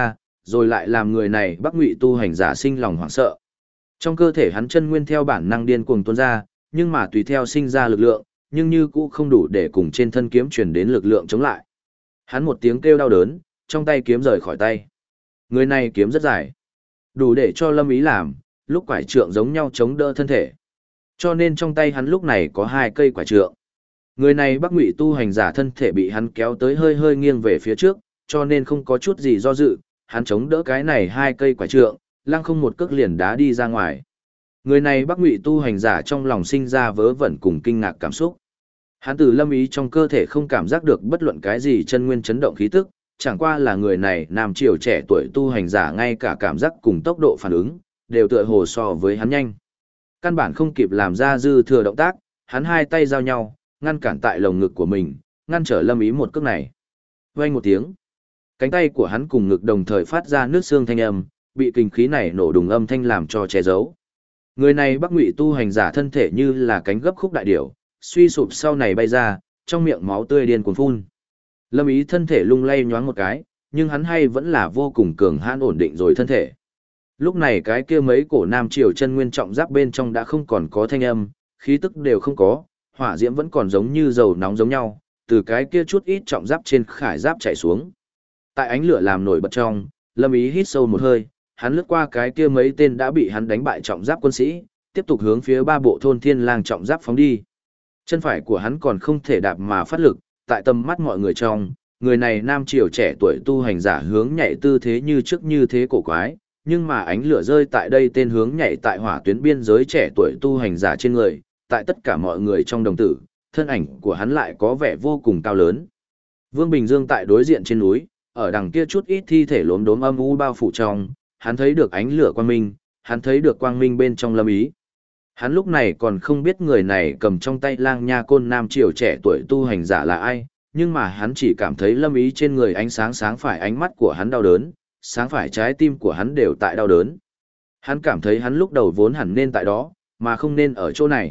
rồi lại làm người này Bắc Ngụy tu hành giả sinh lòng hoảng sợ. Trong cơ thể hắn chân nguyên theo bản năng điên cuồng tuôn ra, nhưng mà tùy theo sinh ra lực lượng, nhưng như cũ không đủ để cùng trên thân kiếm truyền đến lực lượng chống lại. Hắn một tiếng kêu đau đớn, trong tay kiếm rời khỏi tay. Người này kiếm rất dài, đủ để cho Lâm Ý làm, lúc quải trượng giống nhau chống đỡ thân thể. Cho nên trong tay hắn lúc này có 2 cây quải trượng. Người này Bắc Ngụy tu hành giả thân thể bị hắn kéo tới hơi hơi nghiêng về phía trước, cho nên không có chút gì do dự, hắn chống đỡ cái này 2 cây quải trượng, lăng không một cước liền đá đi ra ngoài. Người này Bắc Ngụy tu hành giả trong lòng sinh ra vớ vẩn cùng kinh ngạc cảm xúc. Hắn từ Lâm Ý trong cơ thể không cảm giác được bất luận cái gì chân nguyên chấn động khí tức, chẳng qua là người này nam triều trẻ tuổi tu hành giả ngay cả cảm giác cùng tốc độ phản ứng, đều tựa hồ so với hắn nhanh. Căn bản không kịp làm ra dư thừa động tác, hắn 2 tay giao nhau, ngăn cản tại lồng ngực của mình, ngăn trở Lâm Ý một cước này. Vang một tiếng, cánh tay của hắn cùng ngực đồng thời phát ra nước xương thanh âm, bị kinh khí này nổ đùng âm thanh làm cho che giấu. Người này Bắc Ngụy tu hành giả thân thể như là cánh gấp khúc đại điểu, suy sụp sau này bay ra, trong miệng máu tươi điên cuồng phun. Lâm Ý thân thể lung lay nhoáng một cái, nhưng hắn hay vẫn là vô cùng cường hãn ổn định rồi thân thể. Lúc này cái kia mấy cổ nam triều chân nguyên trọng giáp bên trong đã không còn có thanh âm, khí tức đều không có, hỏa diễm vẫn còn giống như dầu nóng giống nhau, từ cái kia chút ít trọng giáp trên khải giáp chảy xuống. Tại ánh lửa làm nổi bật trong, Lâm Ý hít sâu một hơi, hắn lướt qua cái kia mấy tên đã bị hắn đánh bại trọng giáp quân sĩ, tiếp tục hướng phía 3 bộ thôn thiên lang trọng giáp phóng đi. Chân phải của hắn còn không thể đạp mà phát lực, tại tầm mắt mọi người trong, người này nam triều trẻ tuổi tu hành giả hướng nhảy tư thế như trước như thế cổ quái, nhưng mà ánh lửa rơi tại đây tên hướng nhảy tại hỏa tuyến biên giới trẻ tuổi tu hành giả trên người, tại tất cả mọi người trong đồng tử, thân ảnh của hắn lại có vẻ vô cùng cao lớn. Vương Bình Dương tại đối diện trên núi, ở đằng kia chút ít thi thể lốm đốm âm u bao phủ trong, hắn thấy được ánh lửa quang minh, hắn thấy được quang minh bên trong Lâm Ý. Hắn lúc này còn không biết người này cầm trong tay lang nha côn nam triều trẻ tuổi tu hành giả là ai, nhưng mà hắn chỉ cảm thấy Lâm Ý trên người ánh sáng sáng phải ánh mắt của hắn đau đớn, sáng phải trái tim của hắn đều tại đau đớn. Hắn cảm thấy hắn lúc đầu vốn hẳn nên tại đó, mà không nên ở chỗ này.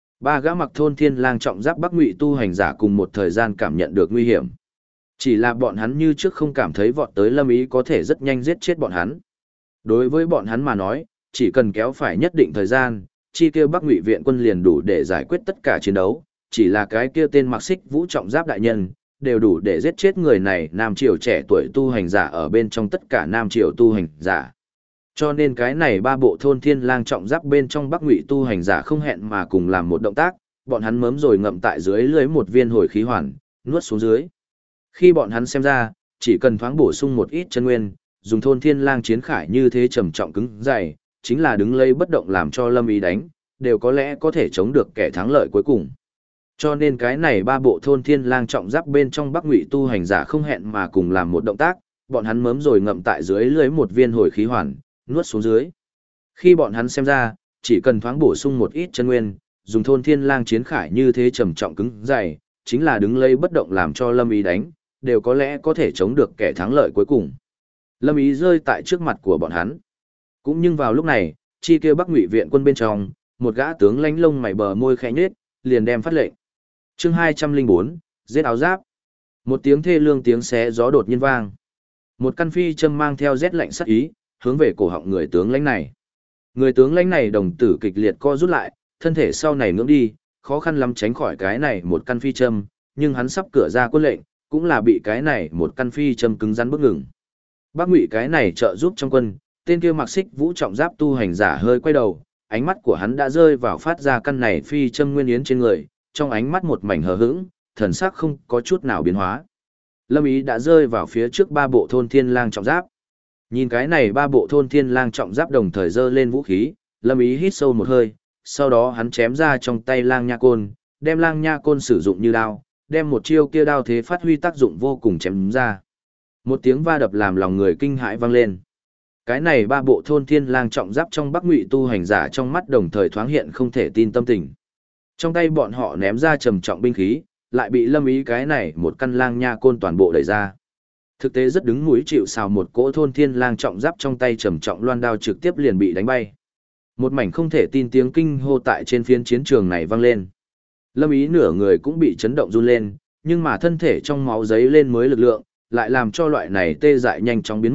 3 gã mặc thôn thiên lang trọng giáp Bắc Ngụy tu hành giả cùng một thời gian cảm nhận được nguy hiểm. Chỉ là bọn hắn như trước không cảm thấy vọt tới Lâm Ý có thể rất nhanh giết chết bọn hắn. Đối với bọn hắn mà nói, chỉ cần kéo phải nhất định thời gian, chi kia Bắc Ngụy viện quân liền đủ để giải quyết tất cả chiến đấu, chỉ là cái kia tên mặc xích vũ trọng giáp đại nhân, đều đủ để giết chết người này nam triều trẻ tuổi tu hành giả ở bên trong tất cả nam triều tu hành giả. Cho nên cái này 3 bộ thôn thiên lang trọng giáp bên trong Bắc Ngụy tu hành giả không hẹn mà cùng làm một động tác, bọn hắn mớm rồi ngậm tại dưới lưới một viên hồi khí hoàn, nuốt xuống dưới. Khi bọn hắn xem ra, chỉ cần thoáng bổ sung một ít chân nguyên, dùng thôn thiên lang chiến khải như thế trầm trọng cứng dày, chính là đứng lây bất động làm cho Lâm Ý đánh, đều có lẽ có thể chống được kẻ thắng lợi cuối cùng. Cho nên cái này 3 bộ thôn thiên lang trọng giáp bên trong Bắc Ngụy tu hành giả không hẹn mà cùng làm một động tác, bọn hắn mớm rồi ngậm tại dưới lưới một viên hồi khí hoàn, nuốt xuống dưới. Khi bọn hắn xem ra, chỉ cần thoáng bổ sung một ít chân nguyên, dùng thôn thiên lang chiến khải như thế trầm trọng cứng dày, chính là đứng lây bất động làm cho Lâm Ý đánh, đều có lẽ có thể chống được kẻ thắng lợi cuối cùng. Lâm Ý rơi tại trước mặt của bọn hắn. Cũng nhưng vào lúc này, chi kia Bắc Ngụy viện quân bên trong, một gã tướng lãnh lông mày bờ môi khẽ nhếch, liền đem phát lệnh. Chương 204, giết áo giáp. Một tiếng thê lương tiếng xé gió đột nhiên vang. Một căn phi châm mang theo rét lạnh sắc ý, hướng về cổ họng người tướng lãnh này. Người tướng lãnh này đồng tử kịch liệt co rút lại, thân thể sau này ngưỡng đi, khó khăn lắm tránh khỏi cái này một căn phi châm, nhưng hắn sắp cửa ra quân lệnh, cũng là bị cái này một căn phi châm cứng rắn bức ngừng. Bắc Ngụy cái này trợ giúp trong quân, tên kia mặc xích vũ trọng giáp tu hành giả hơi quay đầu, ánh mắt của hắn đã rơi vào phát ra căn này phi châm nguyên yến trên người, trong ánh mắt một mảnh hờ hững, thần sắc không có chút nào biến hóa. Lâm Ý đã rơi vào phía trước 3 bộ thôn thiên lang trọng giáp. Nhìn cái này 3 bộ thôn thiên lang trọng giáp đồng thời giơ lên vũ khí, Lâm Ý hít sâu một hơi, sau đó hắn chém ra trong tay lang nha côn, đem lang nha côn sử dụng như đao, đem một chiêu kia đao thế phát huy tác dụng vô cùng chém ra. Một tiếng va đập làm lòng người kinh hãi vang lên. Cái này 3 bộ thôn thiên lang trọng giáp trong Bắc Ngụy tu hành giả trong mắt đồng thời thoáng hiện không thể tin tâm tình. Trong tay bọn họ ném ra trầm trọng binh khí, lại bị Lâm Ý cái này một căn lang nha côn toàn bộ đẩy ra. Thực tế rất đứng mũi chịu sào một cỗ thôn thiên lang trọng giáp trong tay trầm trọng loan đao trực tiếp liền bị đánh bay. Một mảnh không thể tin tiếng kinh hô tại trên phiến chiến trường này vang lên. Lâm Ý nửa người cũng bị chấn động run lên, nhưng mà thân thể trong máu giấy lên mới lực lượng, lại làm cho loại này tê dại nhanh chóng biến mất,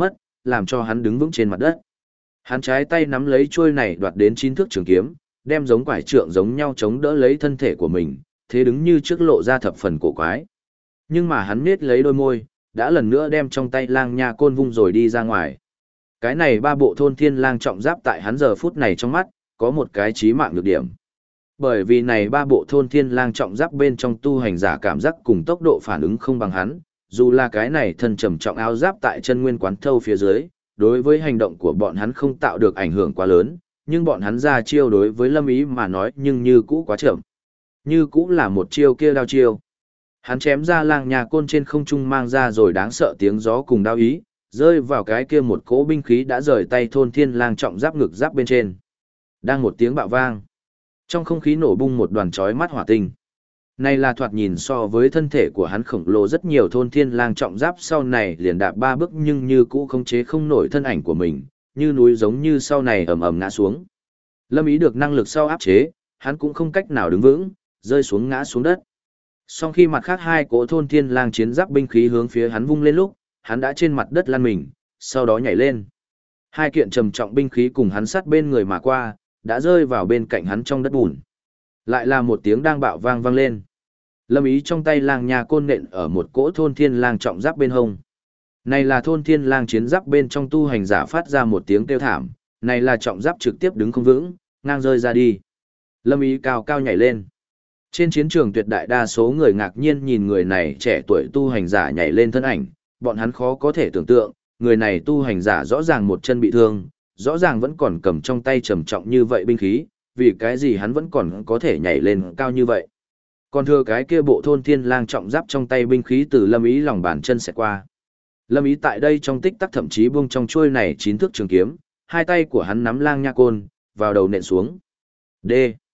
làm cho hắn đứng vững trên mặt đất. Hắn trái tay nắm lấy chuôi này đoạt đến 9 thước trường kiếm, đem giống quải trượng giống nhau chống đỡ lấy thân thể của mình, thế đứng như trước lộ ra thập phần cổ quái. Nhưng mà hắn nết lấy đôi môi, đã lần nữa đem trong tay lang nha côn vung rồi đi ra ngoài. Cái này ba bộ thôn thiên lang trọng giáp tại hắn giờ phút này trong mắt, có một cái chí mạng nhược điểm. Bởi vì này ba bộ thôn thiên lang trọng giáp bên trong tu hành giả cảm giác cùng tốc độ phản ứng không bằng hắn, dù là cái này thân trầm trọng áo giáp tại chân nguyên quán thâu phía dưới, đối với hành động của bọn hắn không tạo được ảnh hưởng quá lớn, nhưng bọn hắn ra chiêu đối với Lâm Ý mà nói nhưng như cũ quá chậm. Như cũ là một chiêu kia đao chiêu. Hắn chém ra lang nhà côn trên không trung mang ra rồi đáng sợ tiếng gió cùng đao ý, rơi vào cái kia một cỗ binh khí đã rời tay thôn thiên lang trọng giáp ngực giáp bên trên. Đang một tiếng bạo vang. Trong không khí nổ bung một đoàn chói mắt hỏa tinh. Này là thoạt nhìn so với thân thể của hắn khổng lồ rất nhiều thôn thiên lang trọng giáp sau này liền đạp 3 bước nhưng như cũ không chế không nổi thân ảnh của mình, như núi giống như sau này ầm ầm ngã xuống. Lâm Ý được năng lực sau áp chế, hắn cũng không cách nào đứng vững, rơi xuống ngã xuống đất. Sau khi mặt khác hai cỗ thôn thiên lang chiến giáp binh khí hướng phía hắn vung lên lúc, hắn đã trên mặt đất lăn mình, sau đó nhảy lên. Hai kiện trầm trọng binh khí cùng hắn sát bên người mà qua, đã rơi vào bên cạnh hắn trong đất bùn. Lại là một tiếng đang bạo vang vang lên. Lâm Ý trong tay lang nha côn nện ở một cỗ thôn thiên lang trọng giáp bên hông. Này là thôn thiên lang chiến giáp bên trong tu hành giả phát ra một tiếng kêu thảm, này là trọng giáp trực tiếp đứng không vững, ngang rơi ra đi. Lâm Ý cao cao nhảy lên. Trên chiến trường tuyệt đại đa số người ngạc nhiên nhìn người này trẻ tuổi tu hành giả nhảy lên thân ảnh, bọn hắn khó có thể tưởng tượng, người này tu hành giả rõ ràng một chân bị thương, rõ ràng vẫn còn cầm trong tay trầm trọng như vậy binh khí, vì cái gì hắn vẫn còn có thể nhảy lên cao như vậy. Còn thừa cái kia bộ thôn thiên lang trọng giáp trong tay binh khí từ Lâm Ý lòng bàn chân sẽ qua. Lâm Ý tại đây trong tích tắc thậm chí buông trong chuôi này 9 thước trường kiếm, hai tay của hắn nắm lang nha côn, vào đầu nện xuống. D.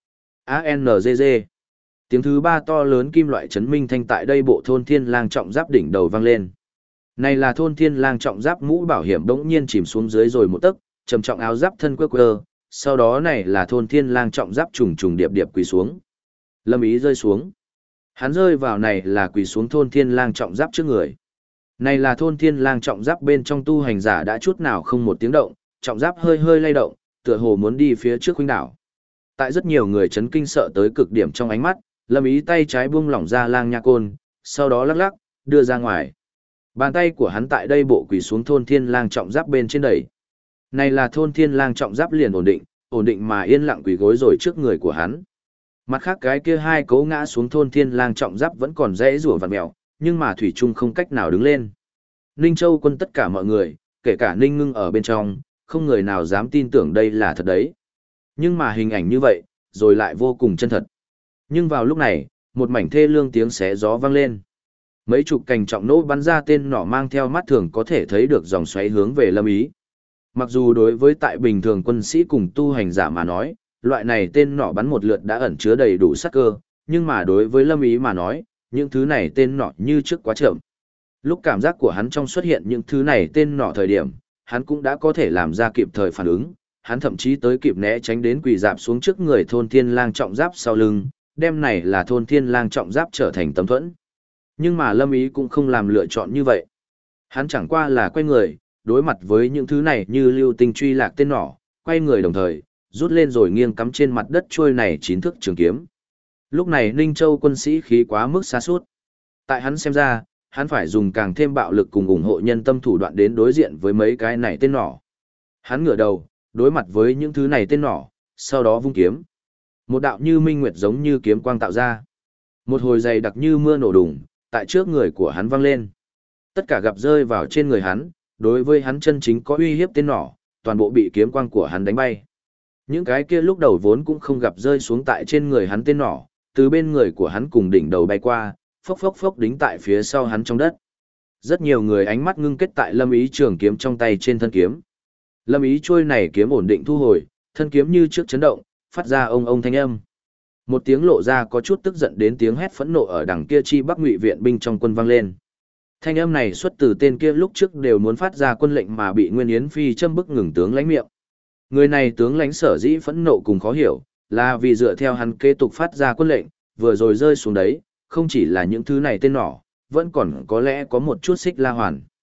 A-N-G-G. Tiếng thứ ba to lớn kim loại chấn minh thanh tại đây bộ thôn thiên lang trọng giáp đỉnh đầu vang lên. Này là thôn thiên lang trọng giáp mũ bảo hiểm đống nhiên chìm xuống dưới rồi một tấc, trầm trọng áo giáp thân quơ quơ, sau đó này là thôn thiên lang trọng giáp trùng trùng điệp điệp quỳ xuống. Lâm Ý rơi xuống. Hắn rơi vào này là quỳ xuống thôn thiên lang trọng giáp trước người. Này là thôn thiên lang trọng giáp bên trong tu hành giả đã chút nào không một tiếng động, trọng giáp hơi hơi lay động, tựa hồ muốn đi phía trước huynh đảo. Tại rất nhiều người chấn kinh sợ tới cực điểm trong ánh mắt, Lâm Ý tay trái buông lỏng ra lang nha côn, sau đó lắc lắc, đưa ra ngoài. Bàn tay của hắn tại đây bộ quỳ xuống thôn thiên lang trọng giáp bên trên đẩy. Này là thôn thiên lang trọng giáp liền ổn định mà yên lặng quỳ gối rồi trước người của hắn. Mặt khác cái kia hai cấu ngã xuống thôn thiên lang trọng giáp vẫn còn rẽ rủa vặn mèo, nhưng mà thủy chung không cách nào đứng lên. Ninh Châu Quân tất cả mọi người, kể cả Ninh Ngưng ở bên trong, không người nào dám tin tưởng đây là thật đấy. Nhưng mà hình ảnh như vậy, rồi lại vô cùng chân thật. Nhưng vào lúc này, một mảnh thê lương tiếng xé gió vang lên. Mấy chục cành trọng nỗ bắn ra tên nỏ mang theo mắt thường có thể thấy được dòng xoáy hướng về Lâm Ý. Mặc dù đối với tại bình thường quân sĩ cùng tu hành giả mà nói, loại này tên nỏ bắn một lượt đã ẩn chứa đầy đủ sát cơ, nhưng mà đối với Lâm Ý mà nói, những thứ này tên nỏ như trước quá chậm. Lúc cảm giác của hắn trong xuất hiện những thứ này tên nỏ thời điểm, hắn cũng đã có thể làm ra kịp thời phản ứng, hắn thậm chí tới kịp né tránh đến quỳ dạp xuống trước người thôn thiên lang trọng giáp sau lưng, đem này là thôn thiên lang trọng giáp trở thành tấm thuẫn. Nhưng mà Lâm Ý cũng không làm lựa chọn như vậy. Hắn chẳng qua là quay người, đối mặt với những thứ này như lưu tinh truy lạc tên nỏ, quay người đồng thời, rút lên rồi nghiêng cắm trên mặt đất trôi này 9 thước trường kiếm. Lúc này Ninh Châu quân sĩ khí quá mức xa suốt. Tại hắn xem ra, hắn phải dùng càng thêm bạo lực cùng ủng hộ nhân tâm thủ đoạn đến đối diện với mấy cái này tên nỏ. Hắn ngửa đầu, đối mặt với những thứ này tên nỏ, sau đó vung kiếm. Một đạo như minh nguyệt giống như kiếm quang tạo ra. Một hồi dày đặc như mưa nổ đùng, tại trước người của hắn vang lên. Tất cả gặp rơi vào trên người hắn, đối với hắn chân chính có uy hiếp tên nỏ, toàn bộ bị kiếm quang của hắn đánh bay. Những cái kia lúc đầu vốn cũng không gặp rơi xuống tại trên người hắn tên nỏ, từ bên người của hắn cùng đỉnh đầu bay qua, phốc phốc phốc đính tại phía sau hắn trong đất. Rất nhiều người ánh mắt ngưng kết tại Lâm Ý trường kiếm trong tay trên thân kiếm. Lâm Ý chuôi này kiếm ổn định thu hồi, thân kiếm như trước chấn động, phát ra ông ông thanh âm. Một tiếng lộ ra có chút tức giận đến tiếng hét phẫn nộ ở đằng kia chi Bắc Ngụy viện binh trong quân vang lên. Thanh âm này xuất từ tên kia lúc trước đều muốn phát ra quân lệnh mà bị Nguyên Yến Phi châm bức ngừng tướng lãnh miệng. Người này tướng lãnh sở dĩ phẫn nộ cùng khó hiểu, là vì dựa theo hắn kế tục phát ra quân lệnh, vừa rồi rơi xuống đấy, không chỉ là những thứ này tên nỏ, vẫn còn có lẽ có một chút xích la hoàn.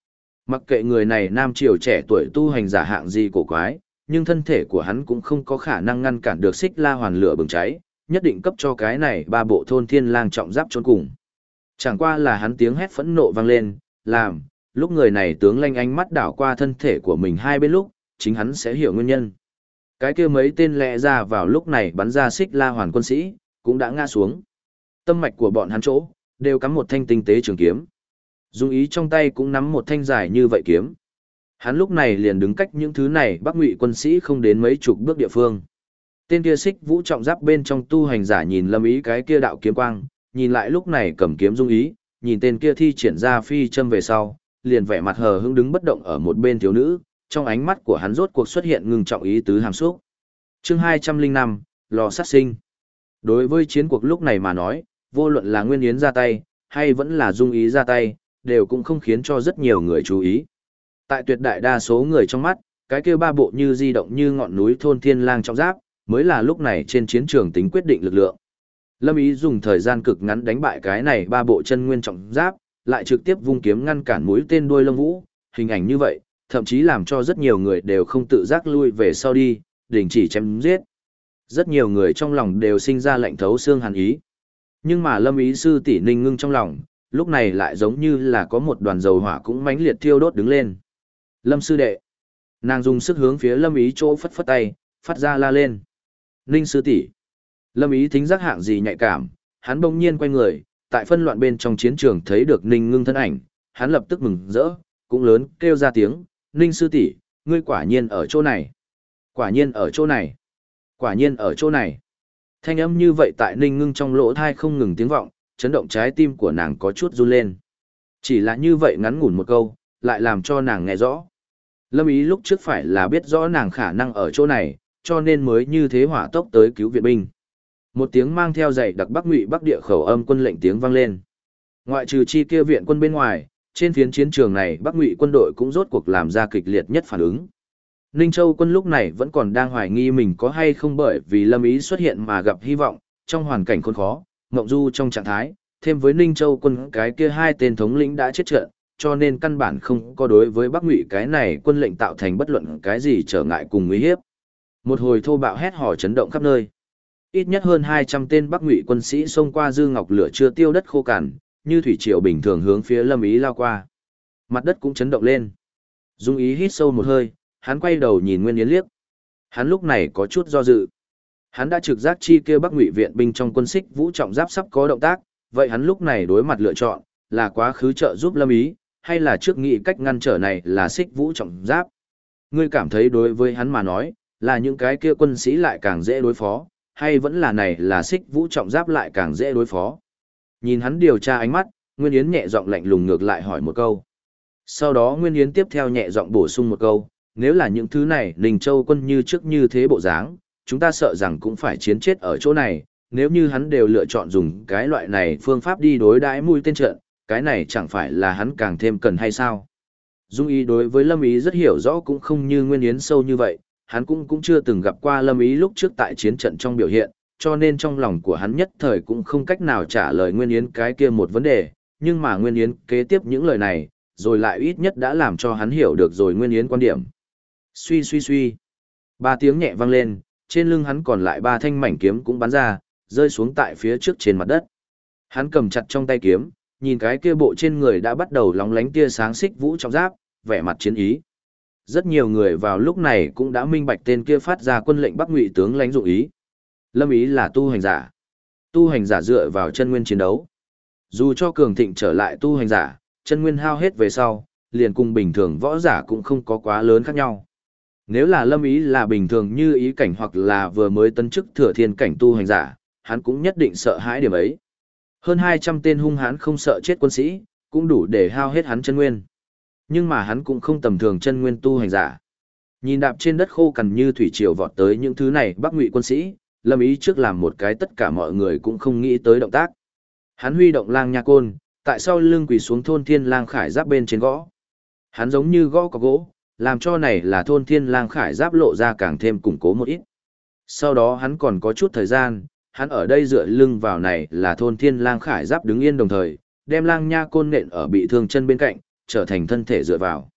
Mặc kệ người này nam triều trẻ tuổi tu hành giả hạng gì cổ quái, nhưng thân thể của hắn cũng không có khả năng ngăn cản được xích la hoàn lửa bừng cháy, nhất định cấp cho cái này ba bộ thôn thiên lang trọng giáp chôn cùng. Chẳng qua là hắn tiếng hét phẫn nộ vang lên, làm, lúc người này tướng lanh ánh mắt đảo qua thân thể của mình hai bên lúc, chính hắn sẽ hiểu nguyên nhân. Cái kia mấy tên lẽ ra vào lúc này bắn ra xích la hoàn quân sĩ, cũng đã ngã xuống. Tâm mạch của bọn hắn chỗ, đều cắm một thanh tinh tế trường kiếm. Dung Ý trong tay cũng nắm một thanh dài như vậy kiếm. Hắn lúc này liền đứng cách những thứ này Bắc Ngụy quân sĩ không đến mấy chục bước địa phương. Tên kia xích vũ trọng giáp bên trong tu hành giả nhìn Lâm Ý cái kia đạo kiếm quang, nhìn lại lúc này cầm kiếm Dung Ý, nhìn tên kia thi triển ra phi châm về sau, liền vẻ mặt hờ hững đứng bất động ở một bên thiếu nữ, trong ánh mắt của hắn rốt cuộc xuất hiện ngưng trọng ý tứ hàm xúc. Chương 205, lò sát sinh. Đối với chiến cuộc lúc này mà nói, vô luận là Nguyên Yến ra tay, hay vẫn là Dung Ý ra tay, đều cũng không khiến cho rất nhiều người chú ý. Tại tuyệt đại đa số người trong mắt, cái kia ba bộ như di động như ngọn núi thôn thiên lang trọng giáp, mới là lúc này trên chiến trường tính quyết định lực lượng. Lâm Ý dùng thời gian cực ngắn đánh bại cái này ba bộ chân nguyên trọng giáp, lại trực tiếp vung kiếm ngăn cản mũi tên đuôi lông vũ, hình ảnh như vậy, thậm chí làm cho rất nhiều người đều không tự giác lui về sau đi, đình chỉ chém giết. Rất nhiều người trong lòng đều sinh ra lạnh thấu xương hàn ý. Nhưng mà Lâm Ý sư tỷ Ninh Ngưng trong lòng, lúc này lại giống như là có một đoàn dầu hỏa cũng mãnh liệt thiêu đốt đứng lên. Lâm sư đệ. Nàng dùng sức hướng phía Lâm Ý chỗ phất phất tay, phát ra la lên. Ninh sư tỷ. Lâm Ý thính giác hạng gì nhạy cảm, hắn bỗng nhiên quay người, tại phân loạn bên trong chiến trường thấy được Ninh Ngưng thân ảnh, hắn lập tức mừng rỡ, cũng lớn kêu ra tiếng, Ninh sư tỷ, ngươi quả nhiên ở chỗ này. Quả nhiên ở chỗ này. Quả nhiên ở chỗ này. Thanh âm như vậy tại Ninh Ngưng trong lỗ thai không ngừng tiếng vọng, chấn động trái tim của nàng có chút run lên. Chỉ là như vậy ngắn ngủn một câu, lại làm cho nàng nghe rõ. Lâm Ý lúc trước phải là biết rõ nàng khả năng ở chỗ này, cho nên mới như thế hỏa tốc tới cứu viện binh. Một tiếng mang theo dạy đặc Bắc Ngụy Bắc địa khẩu âm quân lệnh tiếng vang lên. Ngoại trừ chi kia viện quân bên ngoài, trên phiến chiến trường này Bắc Ngụy quân đội cũng rốt cuộc làm ra kịch liệt nhất phản ứng. Ninh Châu quân lúc này vẫn còn đang hoài nghi mình có hay không bởi vì Lâm Ý xuất hiện mà gặp hy vọng, trong hoàn cảnh khốn khó, Ngộng Du trong trạng thái, thêm với Ninh Châu quân cái kia hai tên thống lĩnh đã chết trận, cho nên căn bản không có đối với Bắc Ngụy cái này quân lệnh tạo thành bất luận cái gì trở ngại cùng nguy hiếp. Một hồi thô bạo hét hò chấn động khắp nơi. Ít nhất hơn 200 tên Bắc Ngụy quân sĩ xông qua dư ngọc lửa chưa tiêu đất khô cằn, như thủy triều bình thường hướng phía Lâm Ý lao qua. Mặt đất cũng chấn động lên. Dung Ý hít sâu một hơi, hắn quay đầu nhìn Nguyên Yến liếc. Hắn lúc này có chút do dự. Hắn đã trực giác chi kia Bắc Ngụy viện binh trong quân xích vũ trọng giáp sắp có động tác, vậy hắn lúc này đối mặt lựa chọn là quá khứ trợ giúp Lâm Ý, hay là trước nghĩ cách ngăn trở này là xích vũ trọng giáp. Ngươi cảm thấy đối với hắn mà nói, là những cái kia quân sĩ lại càng dễ đối phó, hay vẫn là này là xích vũ trọng giáp lại càng dễ đối phó. Nhìn hắn điều tra ánh mắt, Nguyên Yến nhẹ giọng lạnh lùng ngược lại hỏi một câu. Sau đó Nguyên Yến tiếp theo nhẹ giọng bổ sung một câu, nếu là những thứ này Ninh Châu quân như trước như thế bộ dáng, chúng ta sợ rằng cũng phải chiến chết ở chỗ này, nếu như hắn đều lựa chọn dùng cái loại này phương pháp đi đối đãi mũi tên trận, cái này chẳng phải là hắn càng thêm cần hay sao? Dung Ý đối với Lâm Ý rất hiểu rõ cũng không như Nguyên Yến sâu như vậy, hắn cũng chưa từng gặp qua Lâm Ý lúc trước tại chiến trận trong biểu hiện, cho nên trong lòng của hắn nhất thời cũng không cách nào trả lời Nguyên Yến cái kia một vấn đề, nhưng mà Nguyên Yến kế tiếp những lời này, rồi lại ít nhất đã làm cho hắn hiểu được rồi Nguyên Yến quan điểm. Suy suy suy. Ba tiếng nhẹ vang lên, trên lưng hắn còn lại ba thanh mảnh kiếm cũng bắn ra, rơi xuống tại phía trước trên mặt đất. Hắn cầm chặt trong tay kiếm, nhìn cái kia bộ trên người đã bắt đầu lóng lánh tia sáng xích vũ trọng giáp, vẻ mặt chiến ý. Rất nhiều người vào lúc này cũng đã minh bạch tên kia phát ra quân lệnh Bắc Ngụy tướng lãnh dụng ý. Lâm Ý là tu hành giả. Tu hành giả dựa vào chân nguyên chiến đấu. Dù cho cường thịnh trở lại tu hành giả, chân nguyên hao hết về sau, liền cùng bình thường võ giả cũng không có quá lớn khác nhau. Nếu là Lâm Ý là bình thường như ý cảnh hoặc là vừa mới tấn chức thừa thiên cảnh tu hành giả, hắn cũng nhất định sợ hãi điểm ấy. Hơn 200 tên hung hãn không sợ chết quân sĩ, cũng đủ để hao hết hắn chân nguyên. Nhưng mà hắn cũng không tầm thường chân nguyên tu hành giả. Nhìn đạp trên đất khô cằn như thủy triều vọt tới những thứ này Bắc Ngụy quân sĩ, Lâm Ý trước làm một cái tất cả mọi người cũng không nghĩ tới động tác. Hắn huy động lang nha côn, tại sau lưng quỳ xuống thôn thiên lang khải giáp bên trên gõ. Hắn giống như gõ có gỗ, làm cho này là thôn thiên lang khải giáp lộ ra càng thêm củng cố một ít. Sau đó hắn còn có chút thời gian, hắn ở đây dựa lưng vào này là thôn thiên lang khải giáp đứng yên đồng thời, đem lang nha côn nện ở bị thương chân bên cạnh, trở thành thân thể dựa vào.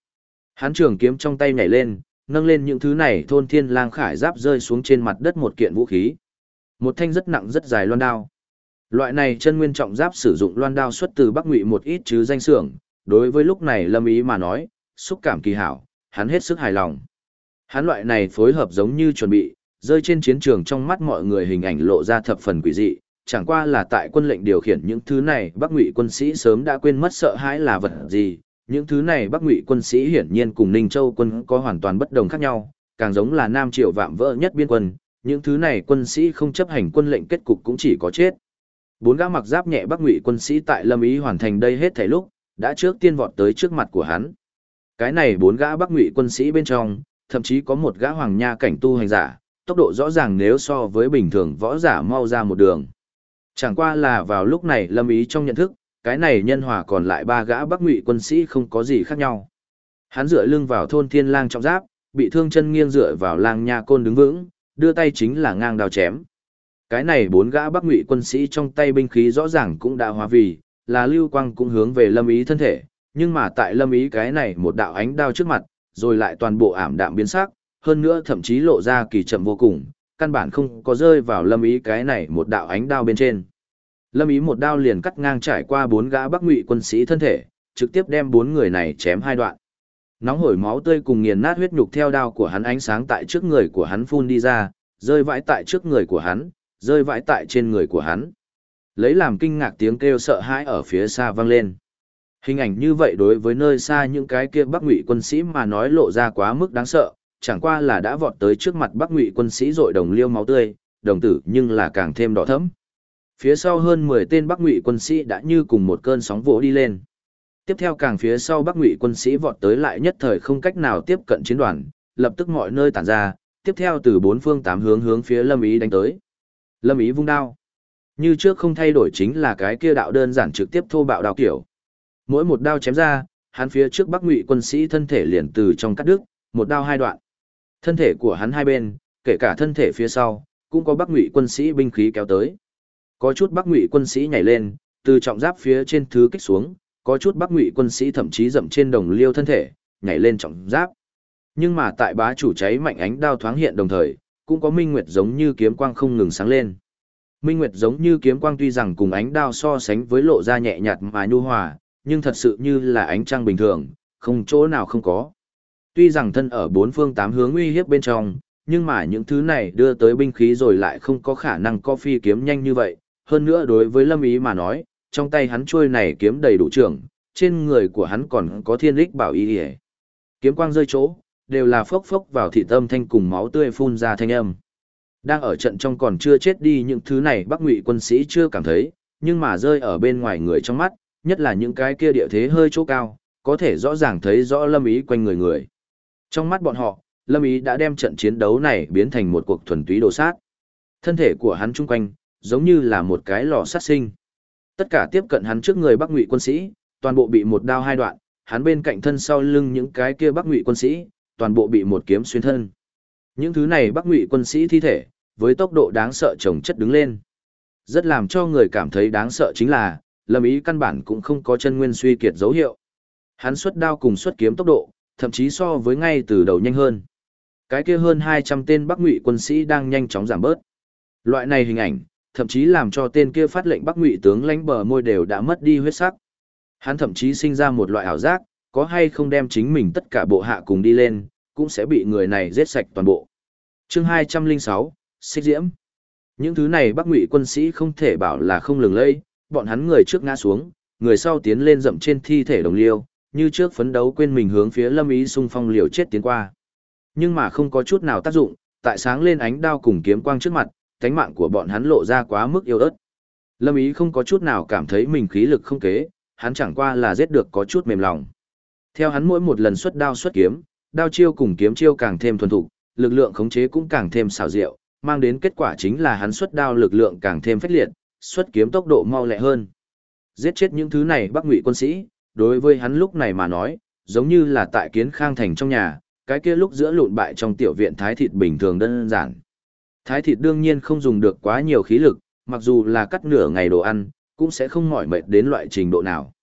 Hắn trường kiếm trong tay nhảy lên, nâng lên những thứ này thôn thiên lang khải giáp rơi xuống trên mặt đất một kiện vũ khí. Một thanh rất nặng rất dài loan đao. Loại này chân nguyên trọng giáp sử dụng loan đao xuất từ Bắc Ngụy một ít chứ danh xưởng, đối với lúc này Lâm Ý mà nói, xúc cảm kỳ hảo, hắn hết sức hài lòng. Hắn loại này phối hợp giống như chuẩn bị, rơi trên chiến trường trong mắt mọi người hình ảnh lộ ra thập phần quỷ dị, chẳng qua là tại quân lệnh điều khiển những thứ này Bắc Ngụy quân sĩ sớm đã quên mất sợ hãi là vật gì, những thứ này Bắc Ngụy quân sĩ hiển nhiên cùng Ninh Châu quân có hoàn toàn bất đồng khác nhau, càng giống là Nam Triệu vạm vỡ nhất biên quân, những thứ này quân sĩ không chấp hành quân lệnh kết cục cũng chỉ có chết. Bốn gã mặc giáp nhẹ Bắc Ngụy quân sĩ tại Lâm Ý hoàn thành đây hết thảy lúc, đã trước tiên vọt tới trước mặt của hắn. Cái này bốn gã Bắc Ngụy quân sĩ bên trong, thậm chí có một gã hoàng nha cảnh tu hành giả, tốc độ rõ ràng nếu so với bình thường võ giả mau ra một đường. Chẳng qua là vào lúc này Lâm Ý trong nhận thức, cái này nhân hòa còn lại ba gã Bắc Ngụy quân sĩ không có gì khác nhau. Hắn dựa lưng vào thôn thiên lang trọng giáp, bị thương chân nghiêng dựa vào lang nha côn đứng vững, đưa tay chính là ngang đao chém. Cái này bốn gã Bắc Ngụy quân sĩ trong tay binh khí rõ ràng cũng đã hóa vì, là lưu quang cũng hướng về Lâm Ý thân thể, nhưng mà tại Lâm Ý cái này một đạo ánh đao trước mặt, rồi lại toàn bộ ảm đạm biến sắc, hơn nữa thậm chí lộ ra kỳ chậm vô cùng, căn bản không có rơi vào Lâm Ý cái này một đạo ánh đao bên trên. Lâm Ý một đao liền cắt ngang trải qua bốn gã Bắc Ngụy quân sĩ thân thể, trực tiếp đem bốn người này chém hai đoạn. Nóng hổi máu tươi cùng nghiền nát huyết nhục theo đao của hắn ánh sáng tại trước người của hắn phun đi ra, rơi vãi tại trước người của hắn, rơi vãi tại trên người của hắn. Lấy làm kinh ngạc tiếng kêu sợ hãi ở phía xa vang lên. Hình ảnh như vậy đối với nơi xa những cái kia Bắc Ngụy quân sĩ mà nói lộ ra quá mức đáng sợ, chẳng qua là đã vọt tới trước mặt Bắc Ngụy quân sĩ rọi đồng liêu máu tươi, đồng tử nhưng là càng thêm đỏ thẫm. Phía sau hơn 10 tên Bắc Ngụy quân sĩ đã như cùng một cơn sóng vỗ đi lên. Tiếp theo càng phía sau Bắc Ngụy quân sĩ vọt tới lại nhất thời không cách nào tiếp cận chiến đoàn, lập tức mọi nơi tản ra, tiếp theo từ bốn phương tám hướng hướng phía Lâm Ý đánh tới. Lâm Ý vung đao. Như trước không thay đổi chính là cái kia đạo đơn giản trực tiếp thô bạo đao kiểu. Mỗi một đao chém ra, hắn phía trước Bắc Ngụy quân sĩ thân thể liền từ trong cắt đứt, một đao hai đoạn. Thân thể của hắn hai bên, kể cả thân thể phía sau, cũng có Bắc Ngụy quân sĩ binh khí kéo tới. Có chút Bắc Ngụy quân sĩ nhảy lên, từ trọng giáp phía trên thứ kích xuống, có chút Bắc Ngụy quân sĩ thậm chí dậm trên đồng liêu thân thể, nhảy lên trọng giáp. Nhưng mà tại bá chủ cháy mạnh ánh đao thoáng hiện đồng thời, cũng có minh nguyệt giống như kiếm quang không ngừng sáng lên. Minh nguyệt giống như kiếm quang tuy rằng cùng ánh đao so sánh với lộ ra nhẹ nhạt mà nhu hòa, nhưng thật sự như là ánh trăng bình thường, không chỗ nào không có. Tuy rằng thân ở bốn phương tám hướng uy hiếp bên trong, nhưng mà những thứ này đưa tới binh khí rồi lại không có khả năng có phi kiếm nhanh như vậy. Hơn nữa đối với Lâm Ý mà nói, trong tay hắn chuôi này kiếm đầy đủ trưởng, trên người của hắn còn có thiên lích bảo y hề. Kiếm quang rơi chỗ, đều là phốc phốc vào thị tâm thanh cùng máu tươi phun ra thanh âm. Đang ở trận trong còn chưa chết đi những thứ này Bắc Ngụy quân sĩ chưa cảm thấy, nhưng mà rơi ở bên ngoài người trong mắt, nhất là những cái kia địa thế hơi chỗ cao, có thể rõ ràng thấy rõ Lâm Ý quanh người người. Trong mắt bọn họ, Lâm Ý đã đem trận chiến đấu này biến thành một cuộc thuần túy đồ sát. Thân thể của hắn chung quanh, giống như là một cái lò sát sinh. Tất cả tiếp cận hắn trước người Bắc Ngụy quân sĩ, toàn bộ bị một đao hai đoạn, hắn bên cạnh thân sau lưng những cái kia Bắc Ngụy quân sĩ, toàn bộ bị một kiếm xuyên thân. Những thứ này Bắc Ngụy quân sĩ thi thể, với tốc độ đáng sợ chồng chất đứng lên. Rất làm cho người cảm thấy đáng sợ chính là, Lâm Ý căn bản cũng không có chân nguyên suy kiệt dấu hiệu. Hắn xuất đao cùng xuất kiếm tốc độ, thậm chí so với ngay từ đầu nhanh hơn. Cái kia hơn 200 tên Bắc Ngụy quân sĩ đang nhanh chóng giảm bớt. Loại này hình ảnh, thậm chí làm cho tên kia phát lệnh Bắc Ngụy tướng lãnh bờ môi đều đã mất đi huyết sắc. Hắn thậm chí sinh ra một loại ảo giác, có hay không đem chính mình tất cả bộ hạ cùng đi lên, cũng sẽ bị người này giết sạch toàn bộ. Chương 206, Xích Diễm. Những thứ này Bắc Ngụy quân sĩ không thể bảo là không lừng lẫy, bọn hắn người trước ngã xuống, người sau tiến lên dậm trên thi thể đồng liêu, như trước phấn đấu quên mình hướng phía Lâm Ý xung phong liều chết tiến qua. Nhưng mà không có chút nào tác dụng, tại sáng lên ánh đao cùng kiếm quang trước mặt, cánh mạng của bọn hắn lộ ra quá mức yếu ớt. Lâm Ý không có chút nào cảm thấy mình khí lực không kế, hắn chẳng qua là giết được có chút mềm lòng. Theo hắn mỗi một lần xuất đao xuất kiếm, đao chiêu cùng kiếm chiêu càng thêm thuần thục, lực lượng khống chế cũng càng thêm xảo diệu, mang đến kết quả chính là hắn xuất đao lực lượng càng thêm phách liệt, xuất kiếm tốc độ mau lẹ hơn. Giết chết những thứ này Bắc Ngụy quân sĩ, đối với hắn lúc này mà nói, giống như là tại Kiến Khang thành trong nhà, cái kia lúc giữa lụn bại trong tiểu viện thái thịt bình thường đơn giản. Thái thịt đương nhiên không dùng được quá nhiều khí lực, mặc dù là cắt nửa ngày đồ ăn, cũng sẽ không mỏi mệt đến loại trình độ nào.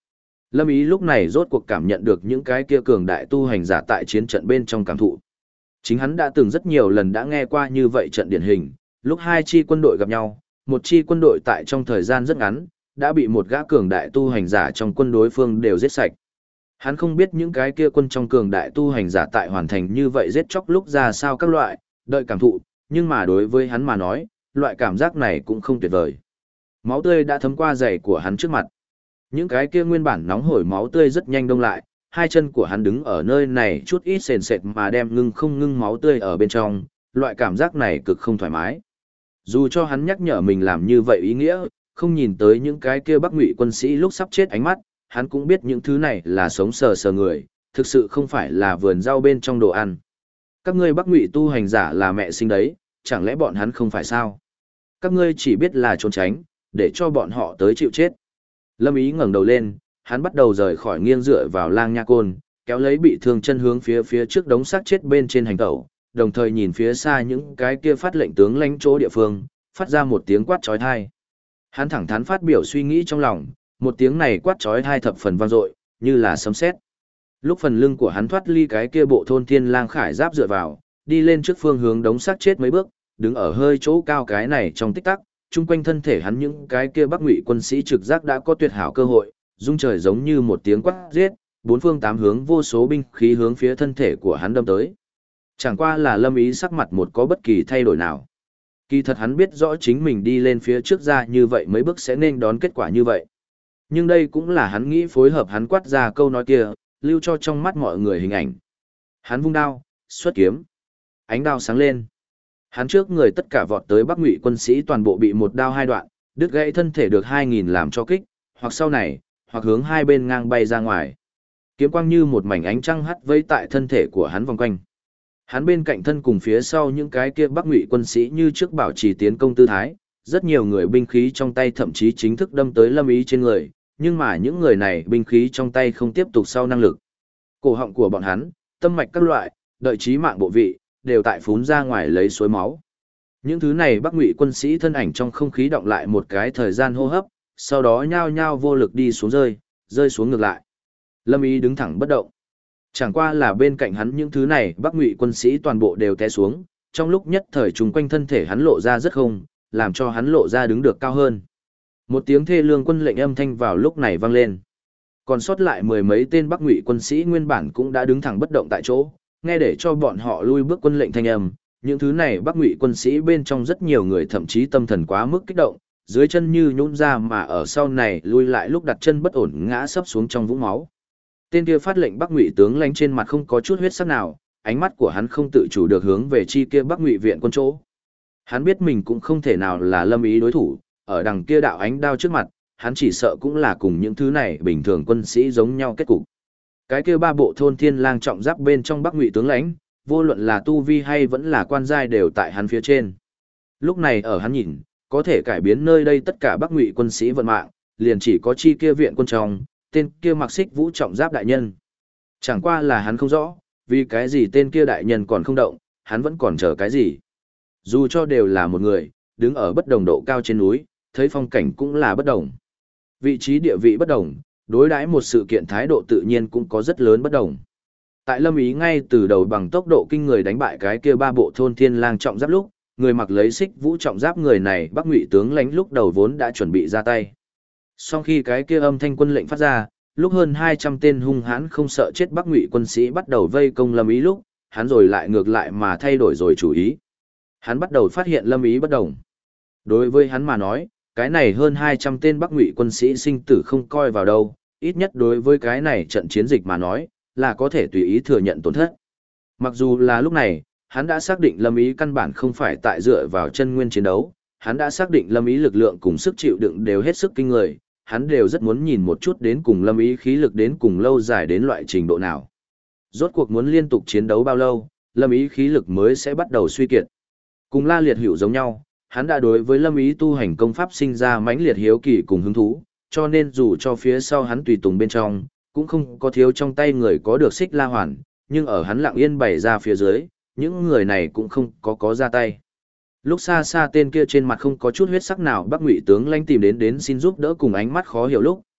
Lâm Ý lúc này rốt cuộc cảm nhận được những cái kia cường đại tu hành giả tại chiến trận bên trong cảm thụ. Chính hắn đã từng rất nhiều lần đã nghe qua như vậy trận điển hình, lúc hai chi quân đội gặp nhau, một chi quân đội tại trong thời gian rất ngắn, đã bị một gã cường đại tu hành giả trong quân đối phương đều giết sạch. Hắn không biết những cái kia quân trong cường đại tu hành giả tại hoàn thành như vậy giết chóc lúc ra sao các loại, đợi cảm thụ, nhưng mà đối với hắn mà nói, loại cảm giác này cũng không tuyệt vời. Máu tươi đã thấm qua giày của hắn trước mặt. Những cái kia nguyên bản nóng hổi máu tươi rất nhanh đông lại, hai chân của hắn đứng ở nơi này chút ít sền sệt mà đem ngưng không ngưng máu tươi ở bên trong, loại cảm giác này cực không thoải mái. Dù cho hắn nhắc nhở mình làm như vậy ý nghĩa, không nhìn tới những cái kia Bắc Ngụy quân sĩ lúc sắp chết ánh mắt, hắn cũng biết những thứ này là sống sờ sờ người, thực sự không phải là vườn rau bên trong đồ ăn. Các ngươi Bắc Ngụy tu hành giả là mẹ sinh đấy, chẳng lẽ bọn hắn không phải sao? Các ngươi chỉ biết là trốn tránh, để cho bọn họ tới chịu chết. Lâm Ý ngẩng đầu lên, hắn bắt đầu rời khỏi nghiêng dựa vào lang nha côn, kéo lấy bị thương chân hướng phía trước đống xác chết bên trên hành tẩu, đồng thời nhìn phía xa những cái kia phát lệnh tướng lãnh chỗ địa phương, phát ra một tiếng quát chói tai. Hắn thẳng thắn phát biểu suy nghĩ trong lòng, một tiếng này quát chói tai thập phần vang dội, như là sấm sét. Lúc phần lưng của hắn thoát ly cái kia bộ thôn thiên lang khải giáp dựa vào, đi lên trước phương hướng đống xác chết mấy bước, đứng ở hơi chỗ cao cái này trong tích tắc, chung quanh thân thể hắn những cái kia Bắc Ngụy quân sĩ trực giác đã có tuyệt hảo cơ hội, rung trời giống như một tiếng quát giết, bốn phương tám hướng vô số binh khí hướng phía thân thể của hắn đâm tới. Chẳng qua là Lâm Ý sắc mặt một có bất kỳ thay đổi nào. Kỳ thật hắn biết rõ chính mình đi lên phía trước ra như vậy mấy bước sẽ nên đón kết quả như vậy. Nhưng đây cũng là hắn nghĩ phối hợp hắn quát ra câu nói kia, lưu cho trong mắt mọi người hình ảnh. Hắn vung đao, xuất kiếm. Ánh đao sáng lên. Hắn trước người tất cả vọt tới Bắc Ngụy quân sĩ toàn bộ bị một đao hai đoạn, đứt gãy thân thể được 2000 làm cho kích, hoặc sau này, hoặc hướng hai bên ngang bay ra ngoài. Kiếm quang như một mảnh ánh trăng hắt vây tại thân thể của hắn vòng quanh. Hắn bên cạnh thân cùng phía sau những cái kia Bắc Ngụy quân sĩ như trước bảo trì tiến công tư thái, rất nhiều người binh khí trong tay thậm chí chính thức đâm tới Lâm Ý trên người, nhưng mà những người này binh khí trong tay không tiếp tục sau năng lực. Cổ họng của bọn hắn, tâm mạch các loại, đợi chí mạng bộ vị, đều tại phún ra ngoài lấy suối máu. Những thứ này Bắc Ngụy quân sĩ thân ảnh trong không khí động lại một cái thời gian hô hấp, sau đó nhao nhao vô lực đi xuống rơi xuống ngược lại. Lâm Ý đứng thẳng bất động. Chẳng qua là bên cạnh hắn những thứ này Bắc Ngụy quân sĩ toàn bộ đều té xuống, trong lúc nhất thời chung quanh thân thể hắn lộ ra rất không, làm cho hắn lộ ra đứng được cao hơn. Một tiếng thê lương quân lệnh âm thanh vào lúc này vang lên. Còn sót lại mười mấy tên Bắc Ngụy quân sĩ nguyên bản cũng đã đứng thẳng bất động tại chỗ, nghe để cho bọn họ lui bước quân lệnh thanh âm, những thứ này Bắc Ngụy quân sĩ bên trong rất nhiều người thậm chí tâm thần quá mức kích động, dưới chân như nhũn ra mà ở sau này lui lại lúc đặt chân bất ổn ngã sấp xuống trong vũng máu. Tên kia phát lệnh Bắc Ngụy tướng lãnh trên mặt không có chút huyết sắc nào, ánh mắt của hắn không tự chủ được hướng về chi kia Bắc Ngụy viện quân chỗ. Hắn biết mình cũng không thể nào là Lâm Ý đối thủ, ở đằng kia đạo ánh đao trước mặt, hắn chỉ sợ cũng là cùng những thứ này bình thường quân sĩ giống nhau kết cục. Cái kia ba bộ thôn thiên lang trọng giáp bên trong Bắc Ngụy tướng lãnh, vô luận là tu vi hay vẫn là quan giai đều tại hắn phía trên. Lúc này ở hắn nhìn, có thể cải biến nơi đây tất cả Bắc Ngụy quân sĩ vận mạng, liền chỉ có chi kia viện quân trong, tên kia mặc xích vũ trọng giáp đại nhân. Chẳng qua là hắn không rõ, vì cái gì tên kia đại nhân còn không động, hắn vẫn còn chờ cái gì. Dù cho đều là một người, đứng ở bất đồng độ cao trên núi, thấy phong cảnh cũng là bất đồng. Vị trí địa vị bất đồng, đối đãi một sự kiện thái độ tự nhiên cũng có rất lớn bất đồng. Tại Lâm Ý ngay từ đầu bằng tốc độ kinh người đánh bại cái kia ba bộ thôn thiên lang trọng giáp lúc, người mặc lấy xích vũ trọng giáp người này Bắc Ngụy tướng lãnh lúc đầu vốn đã chuẩn bị ra tay. Sau khi cái kia âm thanh quân lệnh phát ra, lúc hơn 200 tên hung hãn không sợ chết Bắc Ngụy quân sĩ bắt đầu vây công Lâm Ý lúc, hắn rồi lại ngược lại mà thay đổi rồi chủ ý. Hắn bắt đầu phát hiện Lâm Ý bất đồng. Đối với hắn mà nói, cái này hơn 200 tên Bắc Ngụy quân sĩ sinh tử không coi vào đâu, ít nhất đối với cái này trận chiến dịch mà nói, là có thể tùy ý thừa nhận tổn thất. Mặc dù là lúc này, hắn đã xác định Lâm Ý căn bản không phải tại dựa vào chân nguyên chiến đấu, hắn đã xác định Lâm Ý lực lượng cùng sức chịu đựng đều hết sức kinh người, hắn đều rất muốn nhìn một chút đến cùng Lâm Ý khí lực đến cùng lâu dài đến loại trình độ nào. Rốt cuộc muốn liên tục chiến đấu bao lâu, Lâm Ý khí lực mới sẽ bắt đầu suy kiệt. Cùng La Liệt Hữu giống nhau, hắn đã đối với Lâm Ý tu hành công pháp sinh ra mãnh liệt hiếu kỳ cùng hứng thú, cho nên dù cho phía sau hắn tùy tùng bên trong, cũng không có thiếu trong tay người có được xích la hoàn, nhưng ở hắn lặng yên bày ra phía dưới, những người này cũng không có ra tay. Lúc xa xa tên kia trên mặt không có chút huyết sắc nào Bắc Ngụy tướng lãnh tìm đến xin giúp đỡ cùng ánh mắt khó hiểu lúc,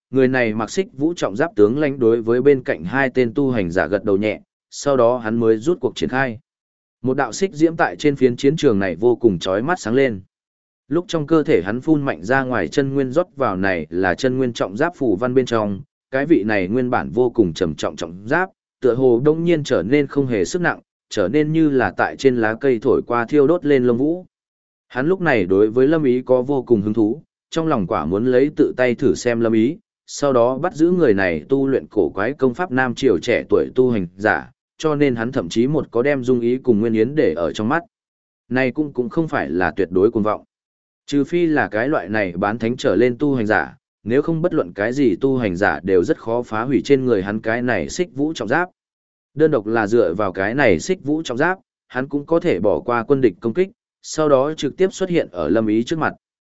Người này mặc xích vũ trọng giáp tướng lãnh đối với bên cạnh hai tên tu hành giả gật đầu nhẹ, sau đó hắn mới rút cuộc triển khai. Một đạo xích diễm tại trên phiến chiến trường này vô cùng chói mắt sáng lên. Lúc trong cơ thể hắn phun mạnh ra ngoài chân nguyên rót vào này là chân nguyên trọng giáp phù văn bên trong, cái vị này nguyên bản vô cùng trầm trọng trọng giáp, tựa hồ đông nhiên trở nên không hề sức nặng, trở nên như là tại trên lá cây thổi qua thiêu đốt lên lông vũ. Hắn lúc này đối với Lâm Ý có vô cùng hứng thú, trong lòng quả muốn lấy tự tay thử xem Lâm Ý, sau đó bắt giữ người này tu luyện cổ quái công pháp nam triều trẻ tuổi tu hành giả, cho nên hắn thậm chí một có đem Dung Ý cùng Nguyên Yến để ở trong mắt. Này cũng không phải là tuyệt đối cuồng vọng. Trừ phi là cái loại này bán thánh trở lên tu hành giả, nếu không bất luận cái gì tu hành giả đều rất khó phá hủy trên người hắn cái này xích vũ trọng giáp. Đơn độc là dựa vào cái này xích vũ trọng giáp, hắn cũng có thể bỏ qua quân địch công kích, sau đó trực tiếp xuất hiện ở Lâm Ý trước mặt.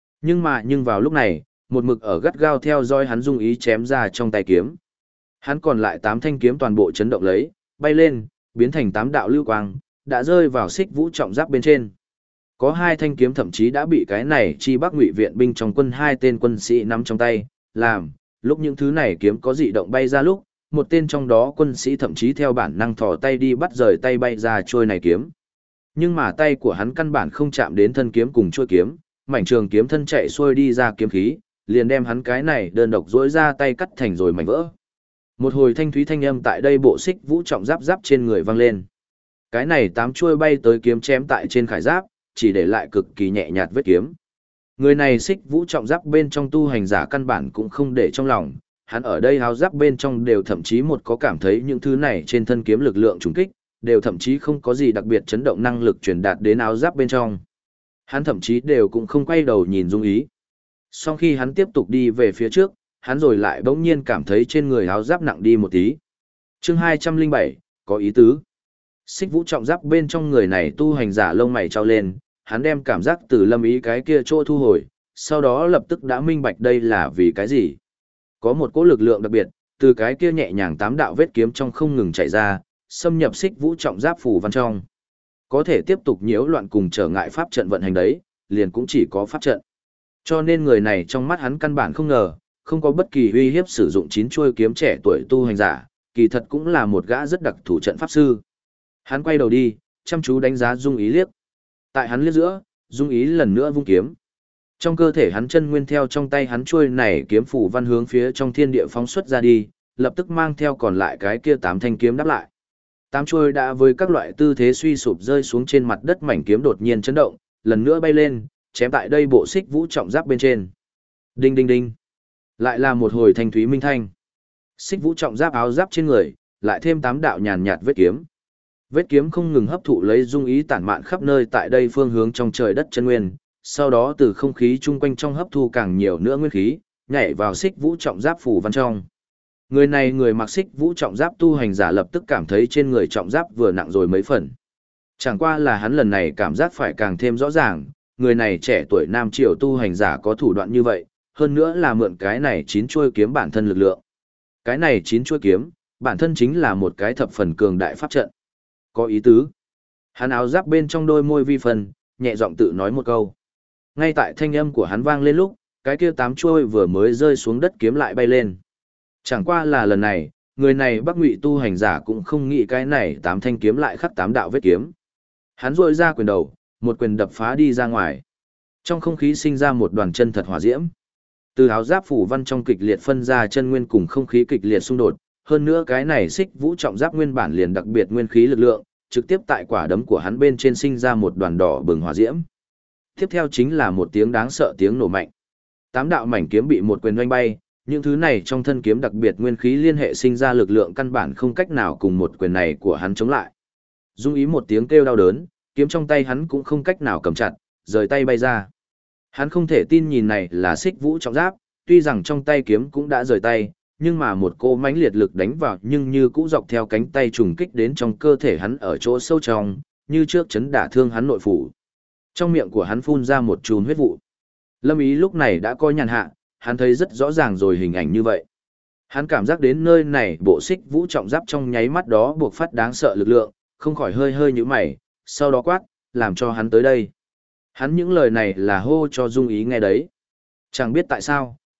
Nhưng vào lúc này, một mực ở gắt gao theo dõi hắn Dung Ý chém ra trong tay kiếm. Hắn còn lại 8 thanh kiếm toàn bộ chấn động lấy, bay lên, biến thành 8 đạo lưu quang, đã rơi vào xích vũ trọng giáp bên trên. Có 2 thanh kiếm thậm chí đã bị cái này chi Bắc Ngụy viện binh trong quân 2 tên quân sĩ nắm trong tay, làm, lúc những thứ này kiếm có dị động bay ra lúc, một tên trong đó quân sĩ thậm chí theo bản năng thò tay đi bắt rời tay bay ra trôi này kiếm. Nhưng mà tay của hắn căn bản không chạm đến thân kiếm cùng trôi kiếm, mảnh trường kiếm thân chạy xuôi đi ra kiếm khí, liền đem hắn cái này đơn độc rỗi ra tay cắt thành rồi mảnh vỡ. Một hồi thanh thúy thanh âm tại đây bộ xích vũ trọng giáp giáp trên người vang lên. Cái này 8 chuôi bay tới kiếm chém tại trên khải giáp, chỉ để lại cực kỳ nhẹ nhạt vết kiếm. Người này xích vũ trọng giáp bên trong tu hành giả căn bản cũng không để trong lòng, hắn ở đây áo giáp bên trong đều thậm chí một có cảm thấy những thứ này trên thân kiếm lực lượng trùng kích, đều thậm chí không có gì đặc biệt chấn động năng lực truyền đạt đến áo giáp bên trong. Hắn thậm chí đều cũng không quay đầu nhìn Dung Ý. Sau khi hắn tiếp tục đi về phía trước, hắn rồi lại bỗng nhiên cảm thấy trên người áo giáp nặng đi một tí. Chương 207, có ý tứ. Xích vũ trọng giáp bên trong người này tu hành giả lông mày trao lên, hắn đem cảm giác từ Lâm Ý cái kia chỗ thu hồi, sau đó lập tức đã minh bạch đây là vì cái gì. Có một cỗ lực lượng đặc biệt, từ cái kia nhẹ nhàng 8 đạo vết kiếm trong không ngừng chạy ra, xâm nhập xích vũ trọng giáp phù văn trong. Có thể tiếp tục nhiễu loạn cùng trở ngại pháp trận vận hành đấy, liền cũng chỉ có pháp trận. Cho nên người này trong mắt hắn căn bản không ngờ, không có bất kỳ uy hiếp sử dụng 9 chuôi kiếm trẻ tuổi tu hành giả, kỳ thật cũng là một gã rất đặc thủ trận pháp sư. Hắn quay đầu đi, chăm chú đánh giá Dung Ý liếc. Tại hắn liếc giữa, Dung Ý lần nữa vung kiếm. Trong cơ thể hắn chân nguyên theo trong tay hắn chuôi này kiếm phủ văn hướng phía trong thiên địa phóng xuất ra đi, lập tức mang theo còn lại cái kia 8 thanh kiếm đáp lại. 8 chuôi đã với các loại tư thế suy sụp rơi xuống trên mặt đất, mảnh kiếm đột nhiên chấn động, lần nữa bay lên, chém tại đây bộ xích vũ trọng giáp bên trên. Đinh đinh đinh. Lại là một hồi thanh thúy minh thanh. Xích vũ trọng giáp áo giáp trên người, lại thêm 8 đạo nhàn nhạt vết kiếm. Vết kiếm không ngừng hấp thụ lấy Dung Ý tản mạn khắp nơi tại đây phương hướng trong trời đất chân nguyên, sau đó từ không khí chung quanh trong hấp thu càng nhiều nữa nguyên khí, nhảy vào xích vũ trọng giáp phủ văn trong. Người này người mặc xích vũ trọng giáp tu hành giả lập tức cảm thấy trên người trọng giáp vừa nặng rồi mấy phần. Chẳng qua là hắn lần này cảm giác phải càng thêm rõ ràng, người này trẻ tuổi nam triều tu hành giả có thủ đoạn như vậy, hơn nữa là mượn cái này 9 chuôi kiếm bản thân lực lượng. Cái này 9 chuôi kiếm, bản thân chính là một cái thập phần cường đại pháp trận. Có ý tứ. Hắn áo giáp bên trong đôi môi vi phần, nhẹ giọng tự nói một câu. Ngay tại thanh âm của hắn vang lên lúc, cái kia 8 chuôi vừa mới rơi xuống đất kiếm lại bay lên. Chẳng qua là lần này, người này Bắc Ngụy tu hành giả cũng không nghĩ cái này 8 thanh kiếm lại khắc 8 đạo vết kiếm. Hắn rôi ra quyền đầu, một quyền đập phá đi ra ngoài. Trong không khí sinh ra một đoàn chân thật hỏa diễm. Từ áo giáp phủ văn trong kịch liệt phân ra chân nguyên cùng không khí kịch liệt xung đột, hơn nữa cái này xích vũ trọng giáp nguyên bản liền đặc biệt nguyên khí lực lượng, trực tiếp tại quả đấm của hắn bên trên sinh ra một đoàn đỏ bừng hỏa diễm. Tiếp theo chính là một tiếng đáng sợ tiếng nổ mạnh. 8 đạo mảnh kiếm bị một quyền oanh bay, những thứ này trong thân kiếm đặc biệt nguyên khí liên hệ sinh ra lực lượng căn bản không cách nào cùng một quyền này của hắn chống lại. Dung Ý một tiếng kêu đau đớn, kiếm trong tay hắn cũng không cách nào cầm chặt, rời tay bay ra. Hắn không thể tin nhìn này là xích vũ trọng giáp, tuy rằng trong tay kiếm cũng đã rời tay, nhưng mà một cỗ mãnh liệt lực đánh vào nhưng như cũ dọc theo cánh tay trùng kích đến trong cơ thể hắn ở chỗ sâu trong, như trước chấn đả thương hắn nội phủ. Trong miệng của hắn phun ra một chùm huyết vụ. Lâm Ý lúc này đã coi nhàn hạ, hắn thấy rất rõ ràng rồi hình ảnh như vậy. Hắn cảm giác đến nơi này bộ xích vũ trọng giáp trong nháy mắt đó buộc phát đáng sợ lực lượng, không khỏi hơi hơi nhíu mày, sau đó quát, làm cho hắn tới đây. Hắn những lời này là hô cho Dung Ý nghe đấy. Chẳng biết tại sao,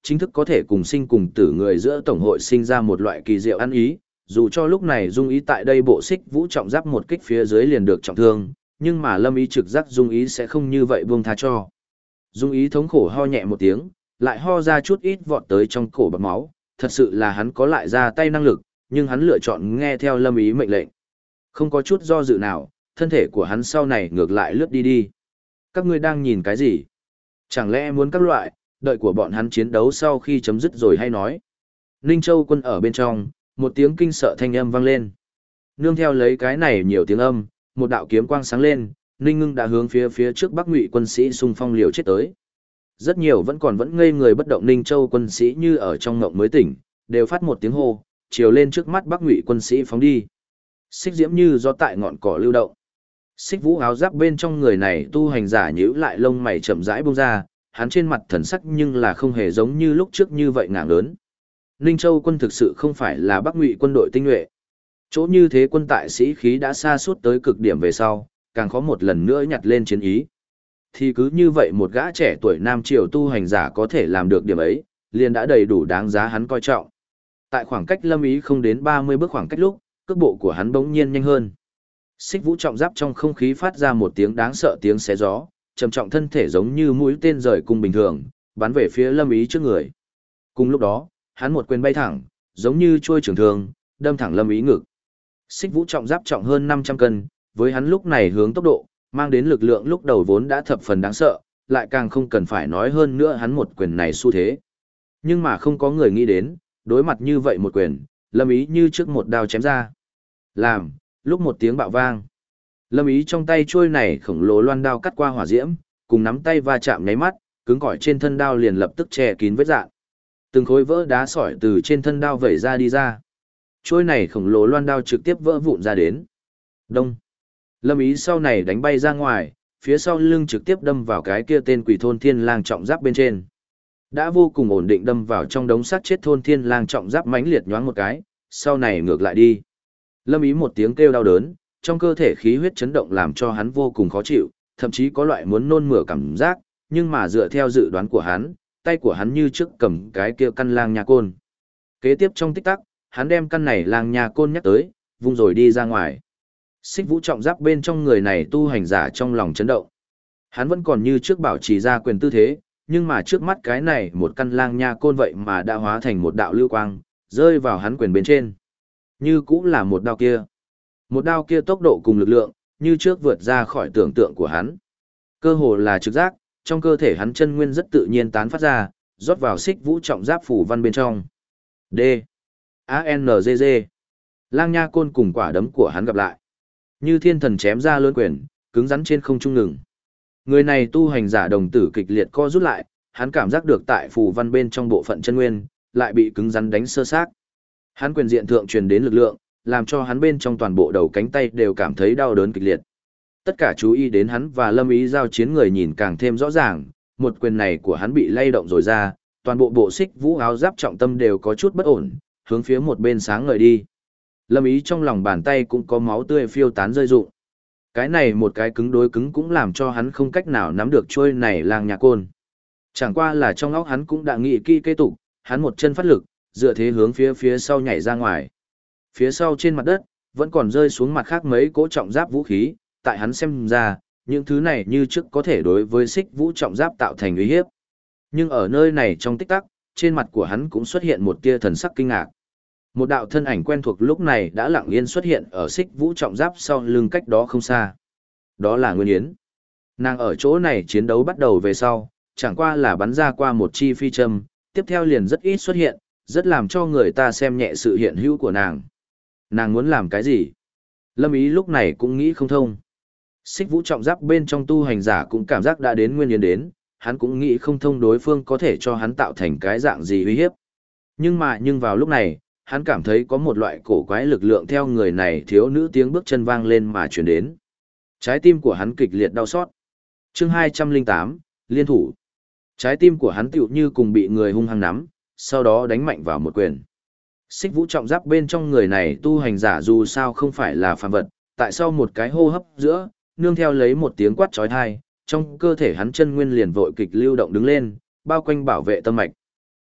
chính thức có thể cùng sinh cùng tử người giữa tổng hội sinh ra một loại kỳ diệu ăn ý, dù cho lúc này Dung Ý tại đây bộ xích vũ trọng giáp một kích phía dưới liền được trọng thương, nhưng mà Lâm Ý trực giác Dung Ý sẽ không như vậy buông tha cho. Dung Ý thống khổ ho nhẹ một tiếng, lại ho ra chút ít vọt tới trong cổ bọt máu, thật sự là hắn có lại ra tay năng lực, nhưng hắn lựa chọn nghe theo Lâm Ý mệnh lệnh. Không có chút do dự nào, thân thể của hắn sau này ngược lại lướt đi đi. Các ngươi đang nhìn cái gì? Chẳng lẽ muốn các loại, đợi của bọn hắn chiến đấu sau khi chấm dứt rồi hay nói? Ninh Châu Quân ở bên trong, một tiếng kinh sợ thanh âm vang lên. Nương theo lấy cái này nhiều tiếng âm, một đạo kiếm quang sáng lên, Ninh Ngưng đã hướng phía trước Bắc Ngụy quân sĩ xung phong liều chết tới. Rất nhiều vẫn ngây người bất động Ninh Châu quân sĩ như ở trong ngộng mới tỉnh, đều phát một tiếng hô, chiều lên trước mắt Bắc Ngụy quân sĩ phóng đi. Xích diễm như gió tại ngọn cỏ lưu động. Xích vũ áo giáp bên trong người này tu hành giả nhíu lại lông mày chậm rãi bông ra, hắn trên mặt thần sắc nhưng là không hề giống như lúc trước như vậy ngạng lớn. Ninh Châu quân thực sự không phải là Bắc Ngụy quân đội tinh nhuệ. Chỗ như thế quân tại sĩ khí đã sa sút tới cực điểm về sau, càng khó một lần nữa nhặt lên chiến ý. Thì cứ như vậy một gã trẻ tuổi nam triều tu hành giả có thể làm được điểm ấy, liền đã đầy đủ đáng giá hắn coi trọng. Tại khoảng cách Lâm Ý không đến 30 bước khoảng cách lúc, cước bộ của hắn bỗng nhiên nhanh hơn. Xích vũ trọng giáp trong không khí phát ra một tiếng đáng sợ tiếng xé gió, trầm trọng thân thể giống như mũi tên rời cung bình thường, bắn về phía Lâm Ý trước người. Cùng lúc đó, hắn một quyền bay thẳng, giống như chuôi trường thương, đâm thẳng Lâm Ý ngực. Xích vũ trọng giáp trọng hơn 500 cân, với hắn lúc này hướng tốc độ, mang đến lực lượng lúc đầu vốn đã thập phần đáng sợ, lại càng không cần phải nói hơn nữa hắn một quyền này xu thế. Nhưng mà không có người nghĩ đến, đối mặt như vậy một quyền, Lâm Ý như trước một đao chém ra. Làm, lúc một tiếng bạo vang. Lâm Ý trong tay chuôi này khổng lồ loan đao cắt qua hỏa diễm, cùng nắm tay va chạm nháy mắt, cứng cỏi trên thân đao liền lập tức che kín vết rạn. Từng khối vỡ đá sỏi từ trên thân đao vẩy ra đi ra. Chuôi này khổng lồ loan đao trực tiếp vỡ vụn ra đến. Đông. Lâm Ý sau này đánh bay ra ngoài, phía sau lưng trực tiếp đâm vào cái kia tên quỷ thôn thiên lang trọng giáp bên trên. Đã vô cùng ổn định đâm vào trong đống xác chết thôn thiên lang trọng giáp mãnh liệt nhoáng một cái, sau này ngược lại đi. Lâm Ý một tiếng kêu đau đớn, trong cơ thể khí huyết chấn động làm cho hắn vô cùng khó chịu, thậm chí có loại muốn nôn mửa cảm giác, nhưng mà dựa theo dự đoán của hắn, tay của hắn như trước cầm cái kia căn lang nha côn. Kế tiếp trong tích tắc, hắn đem căn này lang nha côn nhắc tới, vung rồi đi ra ngoài. Xích vũ trọng giáp bên trong người này tu hành giả trong lòng chấn động. Hắn vẫn còn như trước bảo trì ra quyền tư thế, nhưng mà trước mắt cái này một căn lang nha côn vậy mà đã hóa thành một đạo lưu quang, rơi vào hắn quyền bên trên. Như cũng là một đao kia. Một đao kia tốc độ cùng lực lượng, như trước vượt ra khỏi tưởng tượng của hắn. Cơ hồ là trực giác, trong cơ thể hắn chân nguyên rất tự nhiên tán phát ra, rót vào xích vũ trọng giáp phủ văn bên trong. D. A-N-G-G. Lang nha côn cùng quả đấm của hắn gặp lại. Như thiên thần chém ra lớn quyền, cứng rắn trên không trung ngừng. Người này tu hành giả đồng tử kịch liệt co rút lại, hắn cảm giác được tại phù văn bên trong bộ phận chân nguyên, lại bị cứng rắn đánh sơ xác. Hắn quyền diện thượng truyền đến lực lượng, làm cho hắn bên trong toàn bộ đầu cánh tay đều cảm thấy đau đớn kịch liệt. Tất cả chú ý đến hắn và Lâm Ý giao chiến người nhìn càng thêm rõ ràng, một quyền này của hắn bị lay động rồi ra, toàn bộ bộ xích vũ áo giáp trọng tâm đều có chút bất ổn, hướng phía một bên sáng ngời đi. Lâm Ý trong lòng bàn tay cũng có máu tươi phiêu tán rơi rụng. Cái này một cái cứng đối cứng cũng làm cho hắn không cách nào nắm được trôi này lang nha côn. Chẳng qua là trong óc hắn cũng đã nghĩ kỹ kế tục, hắn một chân phát lực, dựa thế hướng phía sau nhảy ra ngoài. Phía sau trên mặt đất, vẫn còn rơi xuống mặt khác mấy cỗ trọng giáp vũ khí, tại hắn xem ra, những thứ này như trước có thể đối với xích vũ trọng giáp tạo thành uy hiếp. Nhưng ở nơi này trong tích tắc, trên mặt của hắn cũng xuất hiện một tia thần sắc kinh ngạc. Một đạo thân ảnh quen thuộc lúc này đã lặng yên xuất hiện ở xích vũ trọng giáp sau lưng cách đó không xa. Đó là Nguyên Yến. Nàng ở chỗ này chiến đấu bắt đầu về sau, chẳng qua là bắn ra qua một chi phi châm, tiếp theo liền rất ít xuất hiện, rất làm cho người ta xem nhẹ sự hiện hữu của nàng. Nàng muốn làm cái gì? Lâm Ý lúc này cũng nghĩ không thông. Xích vũ trọng giáp bên trong tu hành giả cũng cảm giác đã đến Nguyên Yến đến, hắn cũng nghĩ không thông đối phương có thể cho hắn tạo thành cái dạng gì uy hiếp. Nhưng vào lúc này, hắn cảm thấy có một loại cổ quái lực lượng theo người này thiếu nữ tiếng bước chân vang lên mà chuyển đến. Trái tim của hắn kịch liệt đau xót. Chương 208, Liên thủ. Trái tim của hắn tựu như cùng bị người hung hăng nắm, sau đó đánh mạnh vào một quyền. Xích vũ trọng giáp bên trong người này tu hành giả dù sao không phải là phàm vật, tại sau một cái hô hấp giữa, nương theo lấy một tiếng quát chói tai, trong cơ thể hắn chân nguyên liền vội kịch lưu động đứng lên, bao quanh bảo vệ tâm mạch.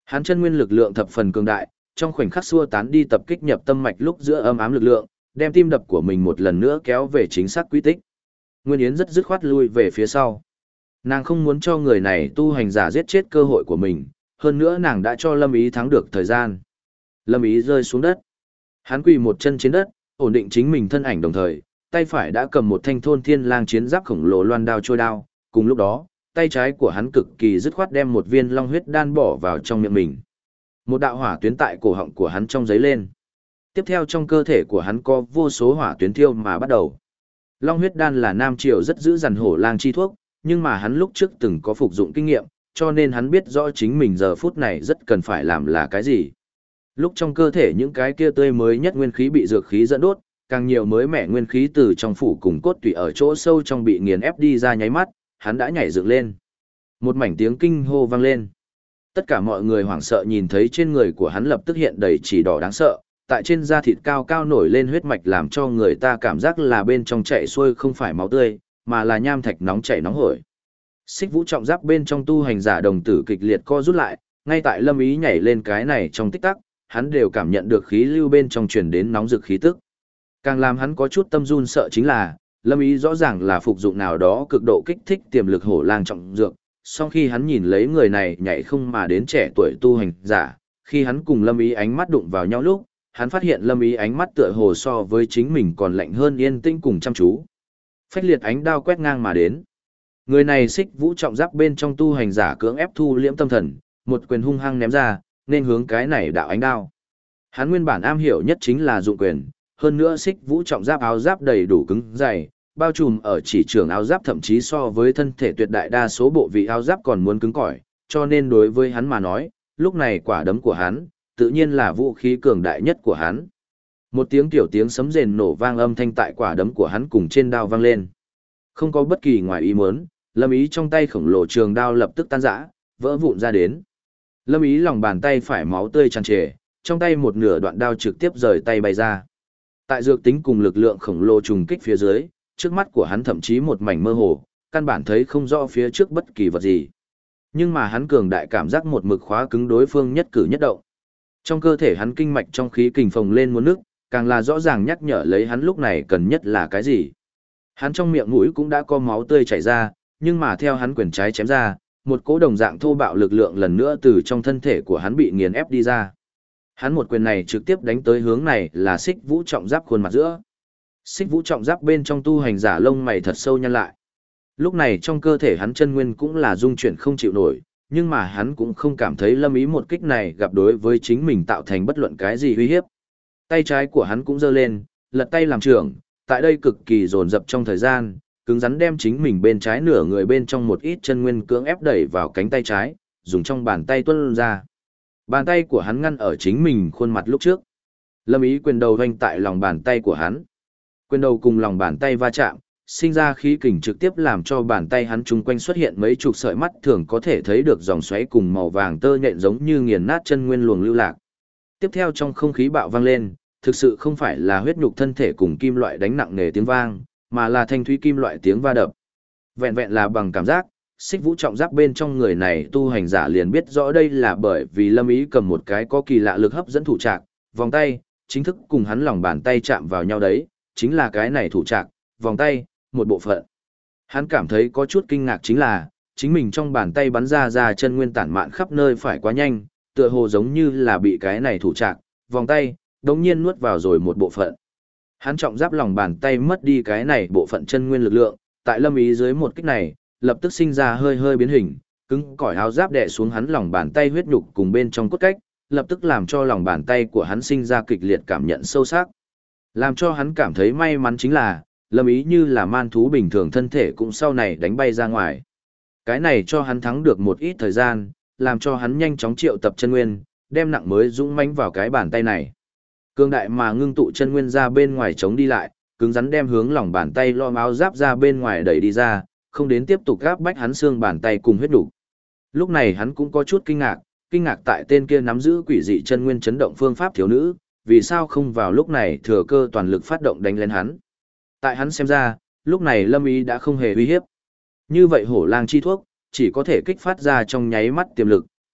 Hắn chân nguyên lực lượng thập phần cường đại, trong khoảnh khắc xua tán đi tập kích nhập tâm mạch lúc giữa âm ám lực lượng, đem tim đập của mình một lần nữa kéo về chính xác quy tích. Nguyên Yến rất dứt khoát lui về phía sau. Nàng không muốn cho người này tu hành giả giết chết cơ hội của mình, hơn nữa nàng đã cho Lâm Ý thắng được thời gian. Lâm Ý rơi xuống đất. Hắn quỳ một chân trên đất, ổn định chính mình thân ảnh đồng thời, tay phải đã cầm một thanh thôn thiên lang chiến giáp khổng lồ loan đao trôi đao, cùng lúc đó, tay trái của hắn cực kỳ dứt khoát đem một viên long huyết đan bỏ vào trong miệng mình. Một đạo hỏa tuyến tại cổ họng của hắn trong giấy lên. Tiếp theo trong cơ thể của hắn có vô số hỏa tuyến thiêu mà bắt đầu. Long huyết đan là nam triều rất giữ dằn hổ lang chi thuốc, nhưng mà hắn lúc trước từng có phục dụng kinh nghiệm, cho nên hắn biết rõ chính mình giờ phút này rất cần phải làm là cái gì. Lúc trong cơ thể những cái kia tươi mới nhất nguyên khí bị dược khí dẫn đốt, càng nhiều mới mẻ nguyên khí từ trong phủ cùng cốt tủy ở chỗ sâu trong bị nghiền ép đi ra nháy mắt, hắn đã nhảy dựng lên. Một mảnh tiếng kinh hô vang lên. Tất cả mọi người hoảng sợ nhìn thấy trên người của hắn lập tức hiện đầy chỉ đỏ đáng sợ, tại trên da thịt cao cao nổi lên huyết mạch làm cho người ta cảm giác là bên trong chảy xuôi không phải máu tươi, mà là nham thạch nóng chảy nóng hổi. Xích Vũ trọng giáp bên trong tu hành giả đồng tử kịch liệt co rút lại, ngay tại Lâm Ý nhảy lên cái này trong tích tắc, hắn đều cảm nhận được khí lưu bên trong truyền đến nóng rực khí tức. Càng làm hắn có chút tâm run sợ chính là, Lâm Ý rõ ràng là phục dụng nào đó cực độ kích thích tiềm lực hổ lang trọng dược, sau khi hắn nhìn lấy người này nhảy không mà đến trẻ tuổi tu hành giả, khi hắn cùng Lâm Ý ánh mắt đụng vào nhau lúc, hắn phát hiện Lâm Ý ánh mắt tựa hồ so với chính mình còn lạnh hơn yên tĩnh cùng chăm chú. Phách liệt ánh đao quét ngang mà đến. Người này Xích Vũ trọng giáp bên trong tu hành giả cưỡng ép thu liễm tâm thần, một quyền hung hăng ném ra, nên hướng cái này đạo ánh đao. Hắn nguyên bản am hiểu nhất chính là dụng quyền, hơn nữa Xích Vũ trọng giáp áo giáp đầy đủ cứng dày, bao trùm ở chỉ trường áo giáp thậm chí so với thân thể tuyệt đại đa số bộ vị áo giáp còn muốn cứng cỏi, cho nên đối với hắn mà nói, lúc này quả đấm của hắn, tự nhiên là vũ khí cường đại nhất của hắn. Một tiếng tiểu tiếng sấm rền nổ vang âm thanh tại quả đấm của hắn cùng trên đao vang lên. Không có bất kỳ ngoài ý muốn, Lâm Ý trong tay khổng lồ trường đao lập tức tan rã, vỡ vụn ra đến. Lâm Ý lòng bàn tay phải máu tươi tràn trề, trong tay một nửa đoạn đao trực tiếp rời tay bay ra. Tại dược tính cùng lực lượng khổng lồ trùng kích phía dưới, trước mắt của hắn thậm chí một mảnh mơ hồ, căn bản thấy không rõ phía trước bất kỳ vật gì. Nhưng mà hắn cường đại cảm giác một mực khóa cứng đối phương nhất cử nhất động. Trong cơ thể hắn kinh mạch trong khí kình phồng lên muốn nước, càng là rõ ràng nhắc nhở lấy hắn lúc này cần nhất là cái gì. Hắn trong miệng mũi cũng đã có máu tươi chảy ra, nhưng mà theo hắn quyền trái chém ra, một cỗ đồng dạng thô bạo lực lượng lần nữa từ trong thân thể của hắn bị nghiền ép đi ra. Hắn một quyền này trực tiếp đánh tới hướng này là Xích Vũ trọng giáp khuôn mặt giữa. Xích Vũ trọng giáp bên trong tu hành giả lông mày thật sâu nhăn lại. Lúc này trong cơ thể hắn chân nguyên cũng là dung chuyển không chịu nổi, nhưng mà hắn cũng không cảm thấy Lâm Ý một kích này gặp đối với chính mình tạo thành bất luận cái gì uy hiếp. Tay trái của hắn cũng giơ lên, lật tay làm trưởng, tại đây cực kỳ dồn dập trong thời gian, cứng rắn đem chính mình bên trái nửa người bên trong một ít chân nguyên cưỡng ép đẩy vào cánh tay trái, dùng trong bàn tay tuôn ra. Bàn tay của hắn ngăn ở chính mình khuôn mặt lúc trước. Lâm Ý quyền đầu hoành tại lòng bàn tay của hắn. Quyền đầu cùng lòng bàn tay va chạm, sinh ra khí kình trực tiếp làm cho bàn tay hắn chung quanh xuất hiện mấy chục sợi mắt thường có thể thấy được dòng xoáy cùng màu vàng tơ nhện giống như nghiền nát chân nguyên luồng lưu lạc. Tiếp theo trong không khí bạo vang lên, thực sự không phải là huyết nhục thân thể cùng kim loại đánh nặng nề tiếng vang, mà là thanh thúy kim loại tiếng va đập. Vẹn vẹn là bằng cảm giác, Xích Vũ trọng giáp bên trong người này tu hành giả liền biết rõ đây là bởi vì Lâm Ý cầm một cái có kỳ lạ lực hấp dẫn thủ trạc, vòng tay, chính thức cùng hắn lòng bàn tay chạm vào nhau đấy, chính là cái này thủ trạc, vòng tay, một bộ phận. Hắn cảm thấy có chút kinh ngạc chính là, chính mình trong bàn tay bắn ra chân nguyên tản mạn khắp nơi phải quá nhanh, tựa hồ giống như là bị cái này thủ trạc, vòng tay, đống nhiên nuốt vào rồi một bộ phận. Hắn trọng giáp lòng bàn tay mất đi cái này bộ phận chân nguyên lực lượng, tại Lâm Ý dưới một kích này, lập tức sinh ra hơi hơi biến hình, cứng cỏi áo giáp đè xuống hắn lòng bàn tay huyết nhục cùng bên trong cốt cách, lập tức làm cho lòng bàn tay của hắn sinh ra kịch liệt cảm nhận sâu sắc. Làm cho hắn cảm thấy may mắn chính là, Lâm Ý như là man thú bình thường thân thể cũng sau này đánh bay ra ngoài. Cái này cho hắn thắng được một ít thời gian, làm cho hắn nhanh chóng triệu tập chân nguyên, đem nặng mới dũng mãnh vào cái bàn tay này. Cương đại mà ngưng tụ chân nguyên ra bên ngoài chống đi lại, cứng rắn đem hướng lòng bàn tay lo áo giáp ra bên ngoài đẩy đi ra, không đến tiếp tục gáp bách hắn xương bàn tay cùng huyết đủ. Lúc này hắn cũng có chút kinh ngạc tại tên kia nắm giữ quỷ dị chân nguyên chấn động phương pháp thiếu nữ, vì sao không vào lúc này thừa cơ toàn lực phát động đánh lên hắn. Tại hắn xem ra, lúc này Lâm Ý đã không hề uy hiếp. Như vậy hổ lang chi thuốc, chỉ có thể kích phát ra trong nháy mắt tiềm lực,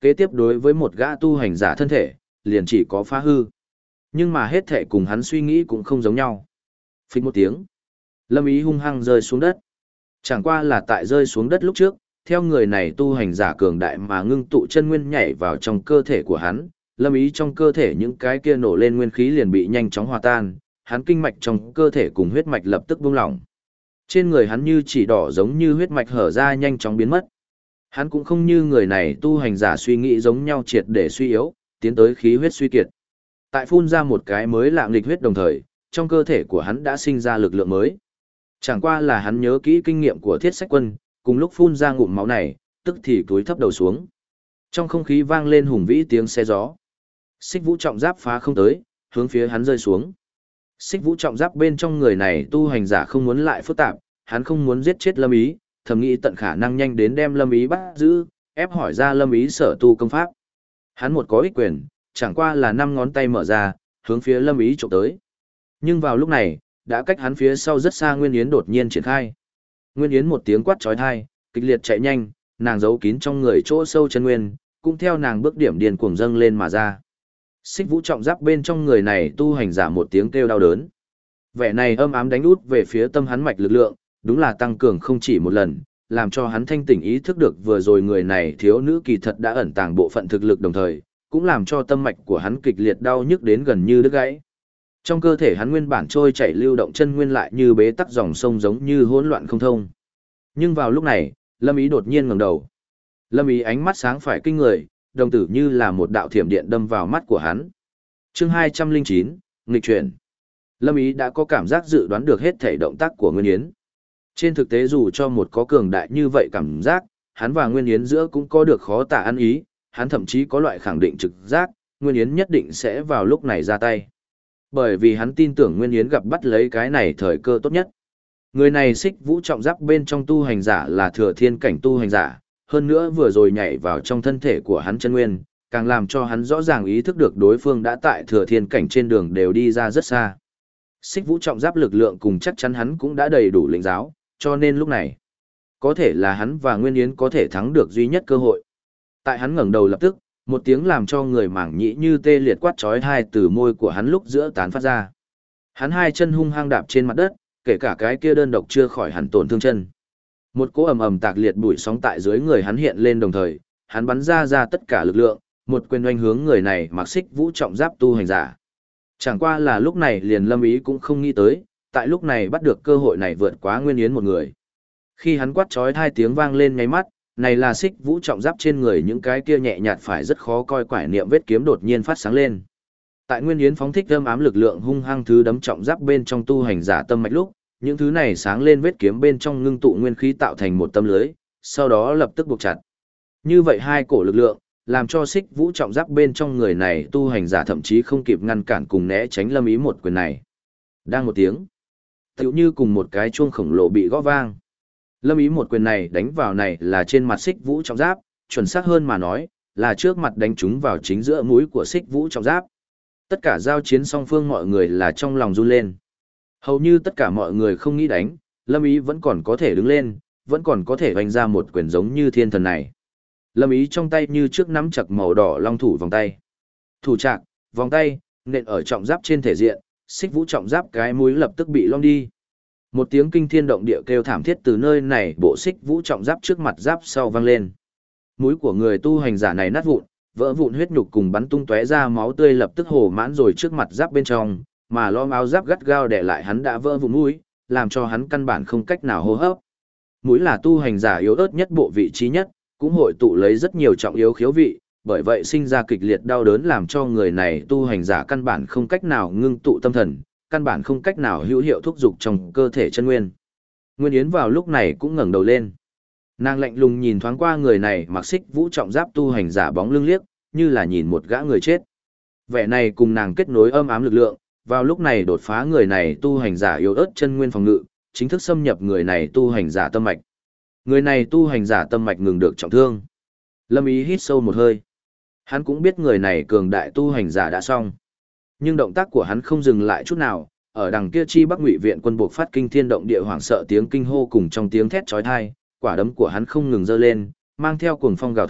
kế tiếp đối với một gã tu hành giả thân thể, liền chỉ có phá hư. Nhưng mà hết thể cùng hắn suy nghĩ cũng không giống nhau. Phích một tiếng, Lâm Ý hung hăng rơi xuống đất. Chẳng qua là tại rơi xuống đất lúc trước, theo người này tu hành giả cường đại mà ngưng tụ chân nguyên nhảy vào trong cơ thể của hắn, Lâm Ý trong cơ thể những cái kia nổ lên nguyên khí liền bị nhanh chóng hòa tan, hắn kinh mạch trong cơ thể cùng huyết mạch lập tức buông lỏng. Trên người hắn như chỉ đỏ giống như huyết mạch hở ra nhanh chóng biến mất. Hắn cũng không như người này tu hành giả suy nghĩ giống nhau triệt để suy yếu, tiến tới khí huyết suy kiệt. Tại phun ra một cái mới lạng nghịch huyết đồng thời, trong cơ thể của hắn đã sinh ra lực lượng mới. Chẳng qua là hắn nhớ kỹ kinh nghiệm của Thiết Sách Quân, cùng lúc phun ra ngụm máu này, tức thì túi thấp đầu xuống. Trong không khí vang lên hùng vĩ tiếng xe gió. Xích Vũ trọng giáp phá không tới, hướng phía hắn rơi xuống. Xích Vũ trọng giáp bên trong người này tu hành giả không muốn lại phức tạp, hắn không muốn giết chết Lâm Ý, thầm nghĩ tận khả năng nhanh đến đem Lâm Ý bắt giữ, ép hỏi ra Lâm Ý sở tu công pháp. Hắn một có ích quyền, chẳng qua là 5 ngón tay mở ra, hướng phía Lâm Ý chụp tới. Nhưng vào lúc này, đã cách hắn phía sau rất xa Nguyên Yến đột nhiên triển khai. Nguyên Yến một tiếng quát chói tai, kịch liệt chạy nhanh, nàng giấu kín trong người chỗ sâu chân nguyên, cũng theo nàng bước điểm điền cuồng dâng lên mà ra. Xích Vũ trọng giáp bên trong người này tu hành giả một tiếng kêu đau đớn. Vẻ này âm ám đánh út về phía tâm hắn mạch lực lượng, đúng là tăng cường không chỉ một lần, làm cho hắn thanh tỉnh ý thức được vừa rồi người này thiếu nữ kỳ thật đã ẩn tàng bộ phận thực lực đồng thời, cũng làm cho tâm mạch của hắn kịch liệt đau nhức đến gần như đứt gãy. Trong cơ thể hắn nguyên bản trôi chảy lưu động chân nguyên lại như bế tắc dòng sông giống như hỗn loạn không thông. Nhưng vào lúc này, Lâm Ý đột nhiên ngẩng đầu. Lâm Ý ánh mắt sáng phải kinh người, đồng tử như là một đạo thiểm điện đâm vào mắt của hắn. Chương 209, nghịch chuyển. Lâm Ý đã có cảm giác dự đoán được hết thể động tác của Nguyên Yến. Trên thực tế dù cho một có cường đại như vậy cảm giác, hắn và Nguyên Yến giữa cũng có được khó tả ăn ý, hắn thậm chí có loại khẳng định trực giác, Nguyên Yến nhất định sẽ vào lúc này ra tay. Bởi vì hắn tin tưởng Nguyên Yến gặp bắt lấy cái này thời cơ tốt nhất. Người này Xích Vũ trọng giáp bên trong tu hành giả là thừa thiên cảnh tu hành giả, hơn nữa vừa rồi nhảy vào trong thân thể của hắn chân nguyên, càng làm cho hắn rõ ràng ý thức được đối phương đã tại thừa thiên cảnh trên đường đều đi ra rất xa. Xích Vũ trọng giáp lực lượng cùng chắc chắn hắn cũng đã đầy đủ lĩnh giáo, cho nên lúc này, có thể là hắn và Nguyên Yến có thể thắng được duy nhất cơ hội. Tại hắn ngẩng đầu lập tức, một tiếng làm cho người mảng nhĩ như tê liệt quát chói tai từ môi của hắn lúc giữa tán phát ra. Hắn hai chân hung hăng đạp trên mặt đất, kể cả cái kia đơn độc chưa khỏi hẳn tổn thương chân. Một cỗ ầm ầm tạc liệt bụi sóng tại dưới người hắn hiện lên đồng thời, hắn bắn ra tất cả lực lượng, một quyền oanh hướng người này mặc Xích Vũ trọng giáp tu hành giả. Chẳng qua là lúc này liền Lâm Ý cũng không nghĩ tới, tại lúc này bắt được cơ hội này vượt quá Nguyên Yến một người. Khi hắn quát chói tai tiếng vang lên nháy mắt, này là Xích Vũ trọng giáp trên người những cái kia nhẹ nhạt phải rất khó coi quải niệm vết kiếm đột nhiên phát sáng lên. Tại Nguyên Yến phóng thích âm ám lực lượng hung hăng thứ đấm trọng giáp bên trong tu hành giả tâm mạch lúc, những thứ này sáng lên vết kiếm bên trong ngưng tụ nguyên khí tạo thành một tấm lưới, sau đó lập tức buộc chặt. Như vậy hai cổ lực lượng, làm cho Xích Vũ trọng giáp bên trong người này tu hành giả thậm chí không kịp ngăn cản cùng né tránh Lâm Ý một quyền này. Đang một tiếng, tựu như cùng một cái chuông khổng lồ bị gõ vang. Lâm Ý một quyền này đánh vào này là trên mặt Xích Vũ trọng giáp, chuẩn xác hơn mà nói, là trước mặt đánh trúng vào chính giữa mũi của Xích Vũ trọng giáp. Tất cả giao chiến song phương mọi người là trong lòng run lên. Hầu như tất cả mọi người không nghĩ đánh, Lâm Ý vẫn còn có thể đứng lên, vẫn còn có thể vành ra một quyền giống như thiên thần này. Lâm Ý trong tay như trước nắm chặt màu đỏ long thủ vòng tay. Thủ trạc, vòng tay, nện ở trọng giáp trên thể diện, Xích Vũ trọng giáp cái mũi lập tức bị long đi. Một tiếng kinh thiên động địa kêu thảm thiết từ nơi này bộ Xích Vũ trọng giáp trước mặt giáp sau vang lên. Mũi của người tu hành giả này nát vụn, vỡ vụn huyết nhục cùng bắn tung tóe ra máu tươi lập tức hồ mãn rồi trước mặt giáp bên trong, mà lõm áo giáp gắt gao để lại hắn đã vỡ vụn mũi, làm cho hắn căn bản không cách nào hô hấp. Mũi là tu hành giả yếu ớt nhất bộ vị trí nhất, cũng hội tụ lấy rất nhiều trọng yếu khiếu vị, bởi vậy sinh ra kịch liệt đau đớn làm cho người này tu hành giả căn bản không cách nào ngưng tụ tâm thần, căn bản không cách nào hữu hiệu thúc dục trong cơ thể chân nguyên. Nguyên Yến vào lúc này cũng ngẩng đầu lên. Nàng lạnh lùng nhìn thoáng qua người này mặc Xích Vũ trọng giáp tu hành giả bóng lưng liếc, như là nhìn một gã người chết. Vẻ này cùng nàng kết nối âm ám lực lượng, vào lúc này đột phá người này tu hành giả yếu ớt chân nguyên phòng ngự, chính thức xâm nhập người này tu hành giả tâm mạch. Người này tu hành giả tâm mạch ngừng được trọng thương. Lâm Ý hít sâu một hơi. Hắn cũng biết người này cường đại tu hành giả đã xong. Nhưng động tác của hắn không dừng lại chút nào, ở đằng kia chi Bắc Ngụy viện quân buộc phát kinh thiên động địa hoảng sợ tiếng kinh hô cùng trong tiếng thét chói tai, quả đấm của hắn không ngừng giơ lên, mang theo cuồng phong gào thét,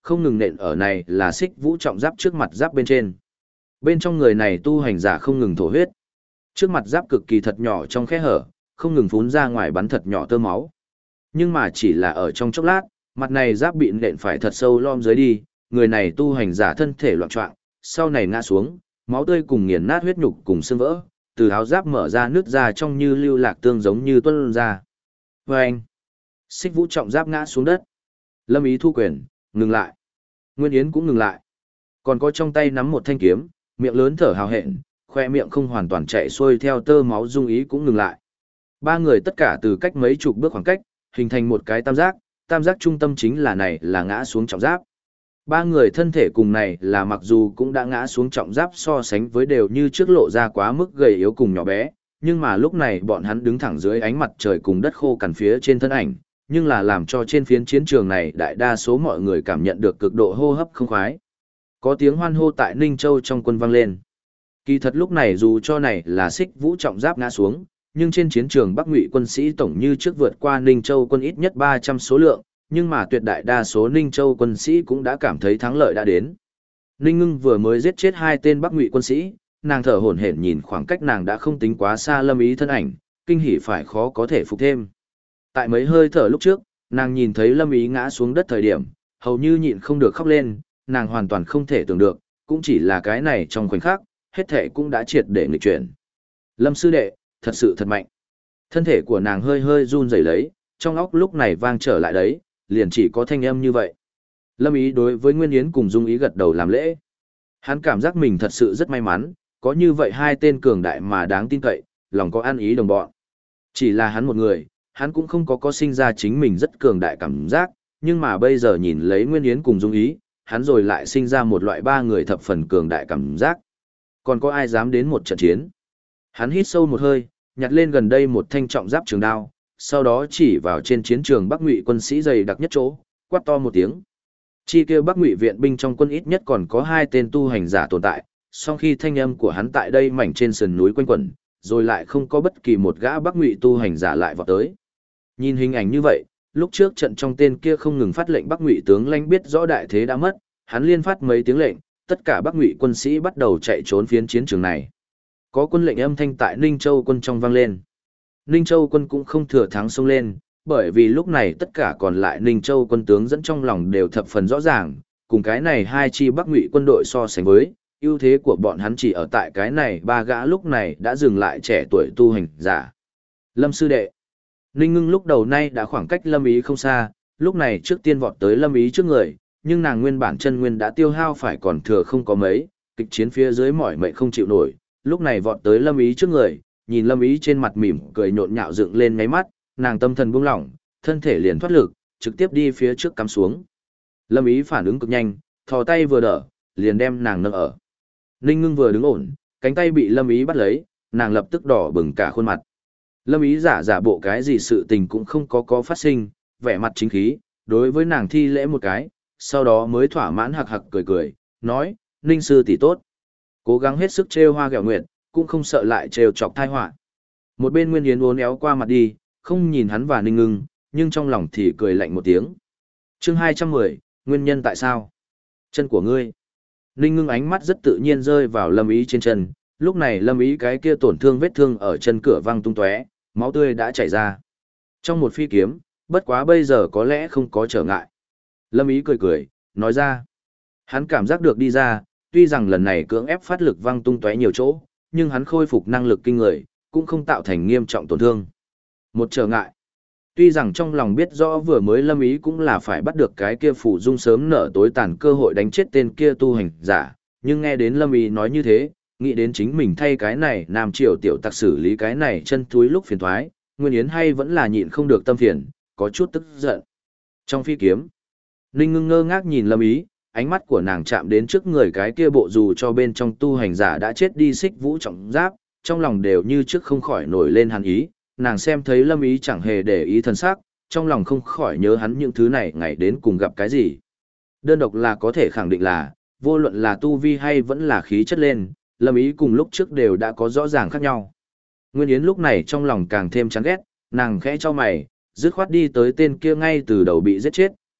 không ngừng nện ở này là xích vũ trọng giáp trước mặt giáp bên trên. Bên trong người này tu hành giả không ngừng thổ huyết. Trước mặt giáp cực kỳ thật nhỏ trong khe hở, không ngừng phún ra ngoài bắn thật nhỏ tơ máu. Nhưng mà chỉ là ở trong chốc lát, mặt này giáp bị nện phải thật sâu lom dưới đi, người này tu hành giả thân thể loạn choạng, sau này ngã xuống, máu tươi cùng nghiền nát huyết nhục cùng xương vỡ, từ áo giáp mở ra nứt ra trong như lưu lạc tương giống như tuôn ra. Và anh, xích vũ trọng giáp ngã xuống đất. Lâm Ý thu quyền, ngừng lại. Nguyên Yến cũng ngừng lại. Còn có trong tay nắm một thanh kiếm, miệng lớn thở hào hẹn, khoe miệng không hoàn toàn chạy xuôi theo tơ máu Dung Ý cũng ngừng lại. Ba người tất cả từ cách mấy chục bước khoảng cách, hình thành một cái tam giác trung tâm chính là này là ngã xuống trọng giáp. Ba người thân thể cùng này là mặc dù cũng đã ngã xuống trọng giáp so sánh với đều như trước lộ ra quá mức gầy yếu cùng nhỏ bé, nhưng mà lúc này bọn hắn đứng thẳng dưới ánh mặt trời cùng đất khô cằn phía trên thân ảnh, nhưng là làm cho trên phiến chiến trường này đại đa số mọi người cảm nhận được cực độ hô hấp không khoái. Có tiếng hoan hô tại Ninh Châu trong quân vang lên. Kỳ thật lúc này dù cho này là xích vũ trọng giáp ngã xuống, nhưng trên chiến trường Bắc Ngụy quân sĩ tổng như trước vượt qua Ninh Châu quân ít nhất 300 số lượng, nhưng mà tuyệt đại đa số Ninh Châu quân sĩ cũng đã cảm thấy thắng lợi đã đến. Ninh Ngưng vừa mới giết chết 2 tên Bắc Ngụy quân sĩ, nàng thở hổn hển nhìn khoảng cách nàng đã không tính quá xa Lâm Ý thân ảnh, kinh hỉ phải khó có thể phục thêm. Tại mấy hơi thở lúc trước, nàng nhìn thấy Lâm Ý ngã xuống đất thời điểm, hầu như nhịn không được khóc lên, nàng hoàn toàn không thể tưởng được, cũng chỉ là cái này trong khoảnh khắc, hết thể cũng đã triệt để nghịch chuyển. Lâm sư đệ, thật sự thật mạnh. Thân thể của nàng hơi hơi run rẩy lấy, trong óc lúc này vang trở lại đấy, liền chỉ có thanh âm như vậy. Lâm Ý đối với Nguyên Yến cùng Dung Ý gật đầu làm lễ. Hắn cảm giác mình thật sự rất may mắn, có như vậy 2 tên cường đại mà đáng tin cậy, lòng có an ý đồng bọn. Chỉ là hắn một người, hắn cũng không có sinh ra chính mình rất cường đại cảm giác, nhưng mà bây giờ nhìn lấy Nguyên Yến cùng Dung Ý, hắn rồi lại sinh ra một loại 3 người thập phần cường đại cảm giác. Còn có ai dám đến một trận chiến? Hắn hít sâu một hơi, nhặt lên gần đây một thanh trọng giáp trường đao, sau đó chỉ vào trên chiến trường Bắc Ngụy quân sĩ dày đặc nhất chỗ, quát to một tiếng. Chi kia Bắc Ngụy viện binh trong quân ít nhất còn có 2 tên tu hành giả tồn tại, song khi thanh âm của hắn tại đây mảnh trên sườn núi quanh quẩn, rồi lại không có bất kỳ một gã Bắc Ngụy tu hành giả lại vọt tới. Nhìn hình ảnh như vậy, lúc trước trận trong tên kia không ngừng phát lệnh Bắc Ngụy tướng lãnh biết rõ đại thế đã mất, hắn liên phát mấy tiếng lệnh, tất cả Bắc Ngụy quân sĩ bắt đầu chạy trốn phiến chiến trường này. Có quân lệnh âm thanh tại Ninh Châu quân trong vang lên. Ninh Châu quân cũng không thừa thắng xông lên, bởi vì lúc này tất cả còn lại Ninh Châu quân tướng dẫn trong lòng đều thập phần rõ ràng, cùng cái này 2 chi Bắc Ngụy quân đội so sánh với, ưu thế của bọn hắn chỉ ở tại cái này 3 gã lúc này đã dừng lại trẻ tuổi tu hành giả. Lâm sư đệ. Ninh Ngưng lúc đầu nay đã khoảng cách Lâm Ý không xa, lúc này trước tiên vọt tới Lâm Ý trước người, nhưng nàng nguyên bản chân nguyên đã tiêu hao phải còn thừa không có mấy, kịch chiến phía dưới mỏi mệt không chịu nổi, lúc này vọt tới Lâm Ý trước người, nhìn Lâm Ý trên mặt mỉm cười nhộn nhạo dựng lên ngáy mắt, nàng tâm thần buông lỏng, thân thể liền thoát lực, trực tiếp đi phía trước cắm xuống. Lâm Ý phản ứng cực nhanh, thò tay vừa đỡ, liền đem nàng nâng ở. Ninh Ngưng vừa đứng ổn, cánh tay bị Lâm Ý bắt lấy, nàng lập tức đỏ bừng cả khuôn mặt. Lâm Ý giả bộ cái gì sự tình cũng không có phát sinh, vẻ mặt chính khí, đối với nàng thi lễ một cái, sau đó mới thỏa mãn hạc hạc cười cười, nói, Ninh sư tỷ tốt. Cố gắng hết sức trêu hoa ghẹo nguyệt, cũng không sợ lại trêu chọc tai họa. Một bên Nguyên Yến uốn éo qua mặt đi, không nhìn hắn và Ninh Ngưng, nhưng trong lòng thì cười lạnh một tiếng. Chương 210, nguyên nhân tại sao? Chân của ngươi. Ninh Ngưng ánh mắt rất tự nhiên rơi vào Lâm Ý trên chân, lúc này Lâm Ý cái kia tổn thương vết thương ở chân cửa văng tung tóe, máu tươi đã chảy ra. Trong một phi kiếm, bất quá bây giờ có lẽ không có trở ngại. Lâm Ý cười cười, nói ra. Hắn cảm giác được đi ra, tuy rằng lần này cưỡng ép phát lực văng tung tóe nhiều chỗ, nhưng hắn khôi phục năng lực kinh người, cũng không tạo thành nghiêm trọng tổn thương. Một trở ngại. Tuy rằng trong lòng biết rõ vừa mới Lâm Ý cũng là phải bắt được cái kia phủ dung sớm nở tối tàn cơ hội đánh chết tên kia tu hành giả, nhưng nghe đến Lâm Ý nói như thế, nghĩ đến chính mình thay cái này Nam Triều tiểu tặc xử lý cái này chân thúi lúc phiền thoái, Nguyên Yến hay vẫn là nhịn không được tâm phiền, có chút tức giận. Trong phi kiếm, Ninh Ngưng ngơ ngác nhìn Lâm Ý, ánh mắt của nàng chạm đến trước người cái kia bộ dù cho bên trong tu hành giả đã chết đi xích vũ trọng giáp, trong lòng đều như trước không khỏi nổi lên hàn ý, nàng xem thấy Lâm Ý chẳng hề để ý thân xác, trong lòng không khỏi nhớ hắn những thứ này ngày đến cùng gặp cái gì. Đơn độc là có thể khẳng định là, vô luận là tu vi hay vẫn là khí chất lên, Lâm Ý cùng lúc trước đều đã có rõ ràng khác nhau. Nguyên Yến lúc này trong lòng càng thêm chán ghét, nàng khẽ cho mày, dứt khoát đi tới tên kia ngay từ đầu bị giết chết,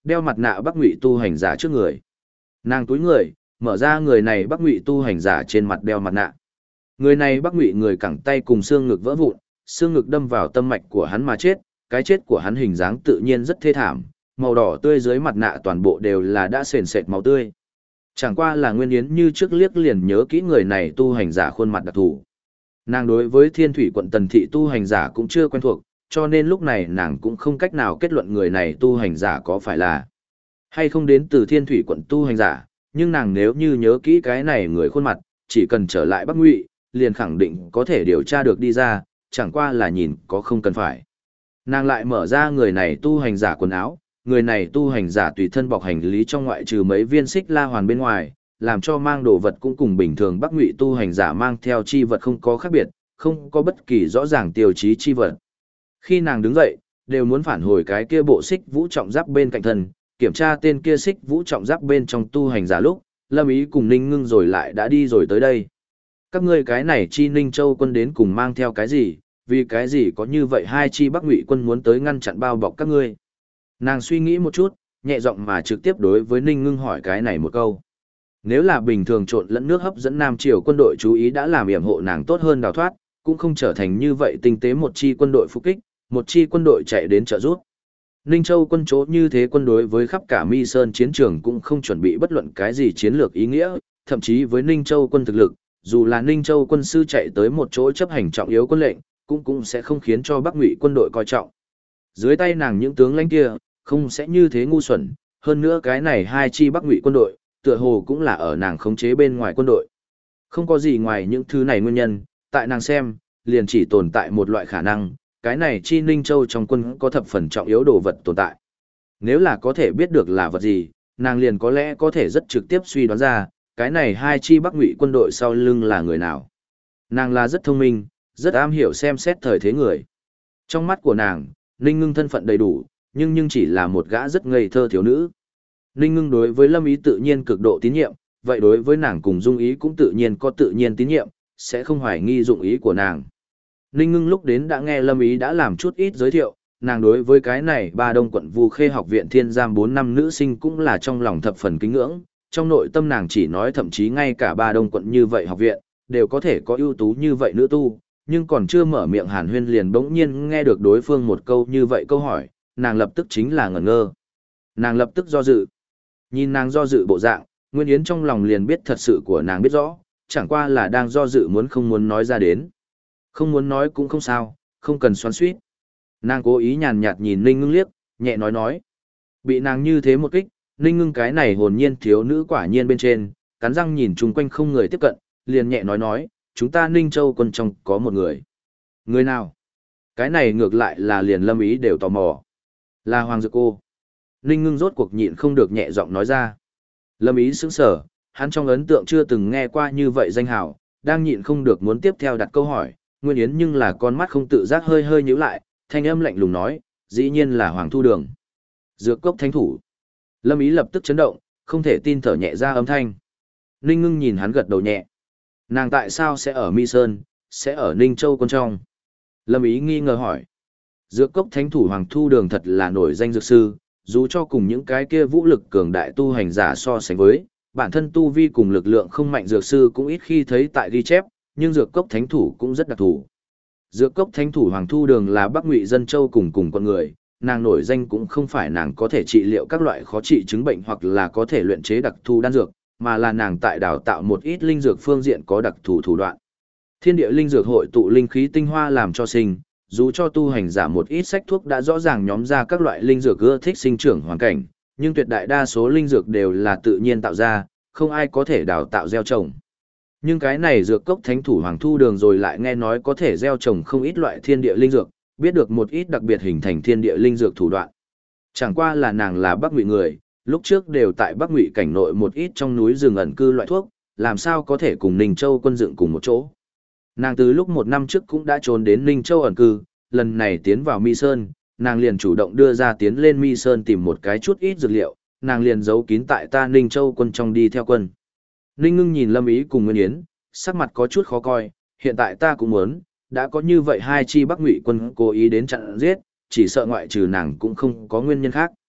đeo mặt nạ Bắc Ngụy tu hành giả trước người. Nàng túi người, mở ra người này Bắc Ngụy tu hành giả trên mặt đeo mặt nạ. Người này Bắc Ngụy người cẳng tay cùng xương ngực vỡ vụn, xương ngực đâm vào tâm mạch của hắn mà chết, cái chết của hắn hình dáng tự nhiên rất thê thảm, màu đỏ tươi dưới mặt nạ toàn bộ đều là đã sền sệt máu tươi. Chẳng qua là Nguyên Yến như trước liếc liền nhớ kỹ người này tu hành giả khuôn mặt đặc thù. Nàng đối với Thiên Thủy quận Tần thị tu hành giả cũng chưa quen thuộc, cho nên lúc này nàng cũng không cách nào kết luận người này tu hành giả có phải là hay không đến từ Thiên Thủy quận tu hành giả, nhưng nàng nếu như nhớ kỹ cái này người khuôn mặt, chỉ cần trở lại Bắc Ngụy, liền khẳng định có thể điều tra được đi ra, chẳng qua là nhìn có không cần phải. Nàng lại mở ra người này tu hành giả quần áo, người này tu hành giả tùy thân bọc hành lý trong ngoại trừ mấy viên xích la hoàn bên ngoài, làm cho mang đồ vật cũng cùng bình thường Bắc Ngụy tu hành giả mang theo chi vật không có khác biệt, không có bất kỳ rõ ràng tiêu chí chi vật. Khi nàng đứng dậy, đều muốn phản hồi cái kia bộ xích vũ trọng giáp bên cạnh thân, kiểm tra tên kia xích vũ trọng giáp bên trong tu hành giả lúc, Lâm Ý cùng Ninh Ngưng rồi lại đã đi rồi tới đây. Các ngươi cái này chi Ninh Châu quân đến cùng mang theo cái gì, vì cái gì có như vậy hai chi Bắc Ngụy quân muốn tới ngăn chặn bao bọc các ngươi. Nàng suy nghĩ một chút, nhẹ giọng mà trực tiếp đối với Ninh Ngưng hỏi cái này một câu. Nếu là bình thường trộn lẫn nước hấp dẫn Nam Triều quân đội chú ý đã làm yểm hộ nàng tốt hơn đào thoát, cũng không trở thành như vậy tinh tế một chi quân đội phục kích, một chi quân đội chạy đến trợ giúp. Ninh Châu quân chỗ như thế quân đối với khắp cả Mi Sơn chiến trường cũng không chuẩn bị bất luận cái gì chiến lược ý nghĩa, thậm chí với Ninh Châu quân thực lực, dù là Ninh Châu quân sư chạy tới một chỗ chấp hành trọng yếu quân lệnh, cũng sẽ không khiến cho Bắc Ngụy quân đội coi trọng. Dưới tay nàng những tướng lãnh kia, không sẽ như thế ngu xuẩn, hơn nữa cái này hai chi Bắc Ngụy quân đội, tựa hồ cũng là ở nàng khống chế bên ngoài quân đội. Không có gì ngoài những thứ này nguyên nhân, tại nàng xem, liền chỉ tồn tại một loại khả năng, cái này chi Ninh Châu trong quân có thập phần trọng yếu đồ vật tồn tại. Nếu là có thể biết được là vật gì, nàng liền có lẽ có thể rất trực tiếp suy đoán ra, cái này hai chi Bắc Ngụy quân đội sau lưng là người nào. Nàng là rất thông minh, rất am hiểu xem xét thời thế người. Trong mắt của nàng, Ninh Ngưng thân phận đầy đủ, nhưng chỉ là một gã rất ngây thơ thiếu nữ. Ninh Ngưng đối với Lâm Ý tự nhiên cực độ tín nhiệm, vậy đối với nàng cùng Dung Ý cũng tự nhiên có tự nhiên tín nhiệm, sẽ không hoài nghi dụng ý của nàng. Ninh Ngưng lúc đến đã nghe Lâm Ý đã làm chút ít giới thiệu, nàng đối với cái này Ba Đông quận Vu Khê học viện thiên giam 4 năm nữ sinh cũng là trong lòng thập phần kính ngưỡng, trong nội tâm nàng chỉ nói thậm chí ngay cả Ba Đông quận như vậy học viện, đều có thể có ưu tú như vậy nữ tu, nhưng còn chưa mở miệng hàn huyên liền bỗng nhiên nghe được đối phương một câu như vậy câu hỏi, nàng lập tức chính là ngẩn ngơ. Nàng lập tức do dự. Nhìn nàng do dự bộ dạng, Nguyên Yến trong lòng liền biết thật sự của nàng biết rõ, chẳng qua là đang do dự muốn không muốn nói ra đến. Không muốn nói cũng không sao, không cần xoắn xuýt. Nàng cố ý nhàn nhạt nhìn Ninh Ngưng liếc, nhẹ nói. Bị nàng như thế một kích, Ninh Ngưng cái này hồn nhiên thiếu nữ quả nhiên bên trên, cắn răng nhìn chung quanh không người tiếp cận, liền nhẹ nói, chúng ta Ninh Châu quân trong có một người. Người nào? Cái này ngược lại là liền Lâm Ý đều tò mò. Là Hoàng Dược Cô. Ninh Ngưng rốt cuộc nhịn không được nhẹ giọng nói ra. Lâm Ý sững sờ, hắn trong ấn tượng chưa từng nghe qua như vậy danh hào, đang nhịn không được muốn tiếp theo đặt câu hỏi, Nguyên Yến nhưng là con mắt không tự giác hơi nhíu lại, thanh âm lạnh lùng nói, dĩ nhiên là Hoàng Thu Đường. Dược cốc thánh thủ. Lâm Ý lập tức chấn động, không thể tin thở nhẹ ra âm thanh. Ninh Ngưng nhìn hắn gật đầu nhẹ. Nàng tại sao sẽ ở Mi Sơn, sẽ ở Ninh Châu quân trong? Lâm Ý nghi ngờ hỏi. Dược cốc thánh thủ Hoàng Thu Đường thật là nổi danh dược sư, dù cho cùng những cái kia vũ lực cường đại tu hành giả so sánh với, bản thân tu vi cùng lực lượng không mạnh dược sư cũng ít khi thấy tại ghi chép, nhưng dược cốc thánh thủ cũng rất đặc thù. Dược cốc thánh thủ Hoàng Thu Đường là Bắc Ngụy dân châu cùng con người, nàng nổi danh cũng không phải nàng có thể trị liệu các loại khó trị chứng bệnh hoặc là có thể luyện chế đặc thù đan dược, mà là nàng tại đào tạo một ít linh dược phương diện có đặc thù thủ đoạn. Thiên địa linh dược hội tụ linh khí tinh hoa làm cho sinh, dù cho tu hành giả một ít sách thuốc đã rõ ràng nhóm ra các loại linh dược ưa thích sinh trưởng hoàn cảnh, nhưng tuyệt đại đa số linh dược đều là tự nhiên tạo ra, không ai có thể đào tạo gieo trồng. Nhưng cái này dược cốc thánh thủ Hoàng Thu Đường rồi lại nghe nói có thể gieo trồng không ít loại thiên địa linh dược, biết được một ít đặc biệt hình thành thiên địa linh dược thủ đoạn. Chẳng qua là nàng là Bắc Ngụy người, lúc trước đều tại Bắc Ngụy cảnh nội một ít trong núi rừng ẩn cư loại thuốc, làm sao có thể cùng Ninh Châu quân dựng cùng một chỗ. Nàng từ lúc 1 năm trước cũng đã trốn đến Ninh Châu ẩn cư, lần này tiến vào Mi Sơn, nàng liền chủ động đưa ra tiến lên Mi Sơn tìm một cái chút ít dược liệu, nàng liền giấu kín tại ta Ninh Châu quân trong đi theo quân. Ninh Ngưng nhìn Lâm Ý cùng Nguyên Yến, sắc mặt có chút khó coi, hiện tại ta cũng muốn, đã có như vậy hai chi Bắc Ngụy quân cố ý đến chặn giết, chỉ sợ ngoại trừ nàng cũng không có nguyên nhân khác.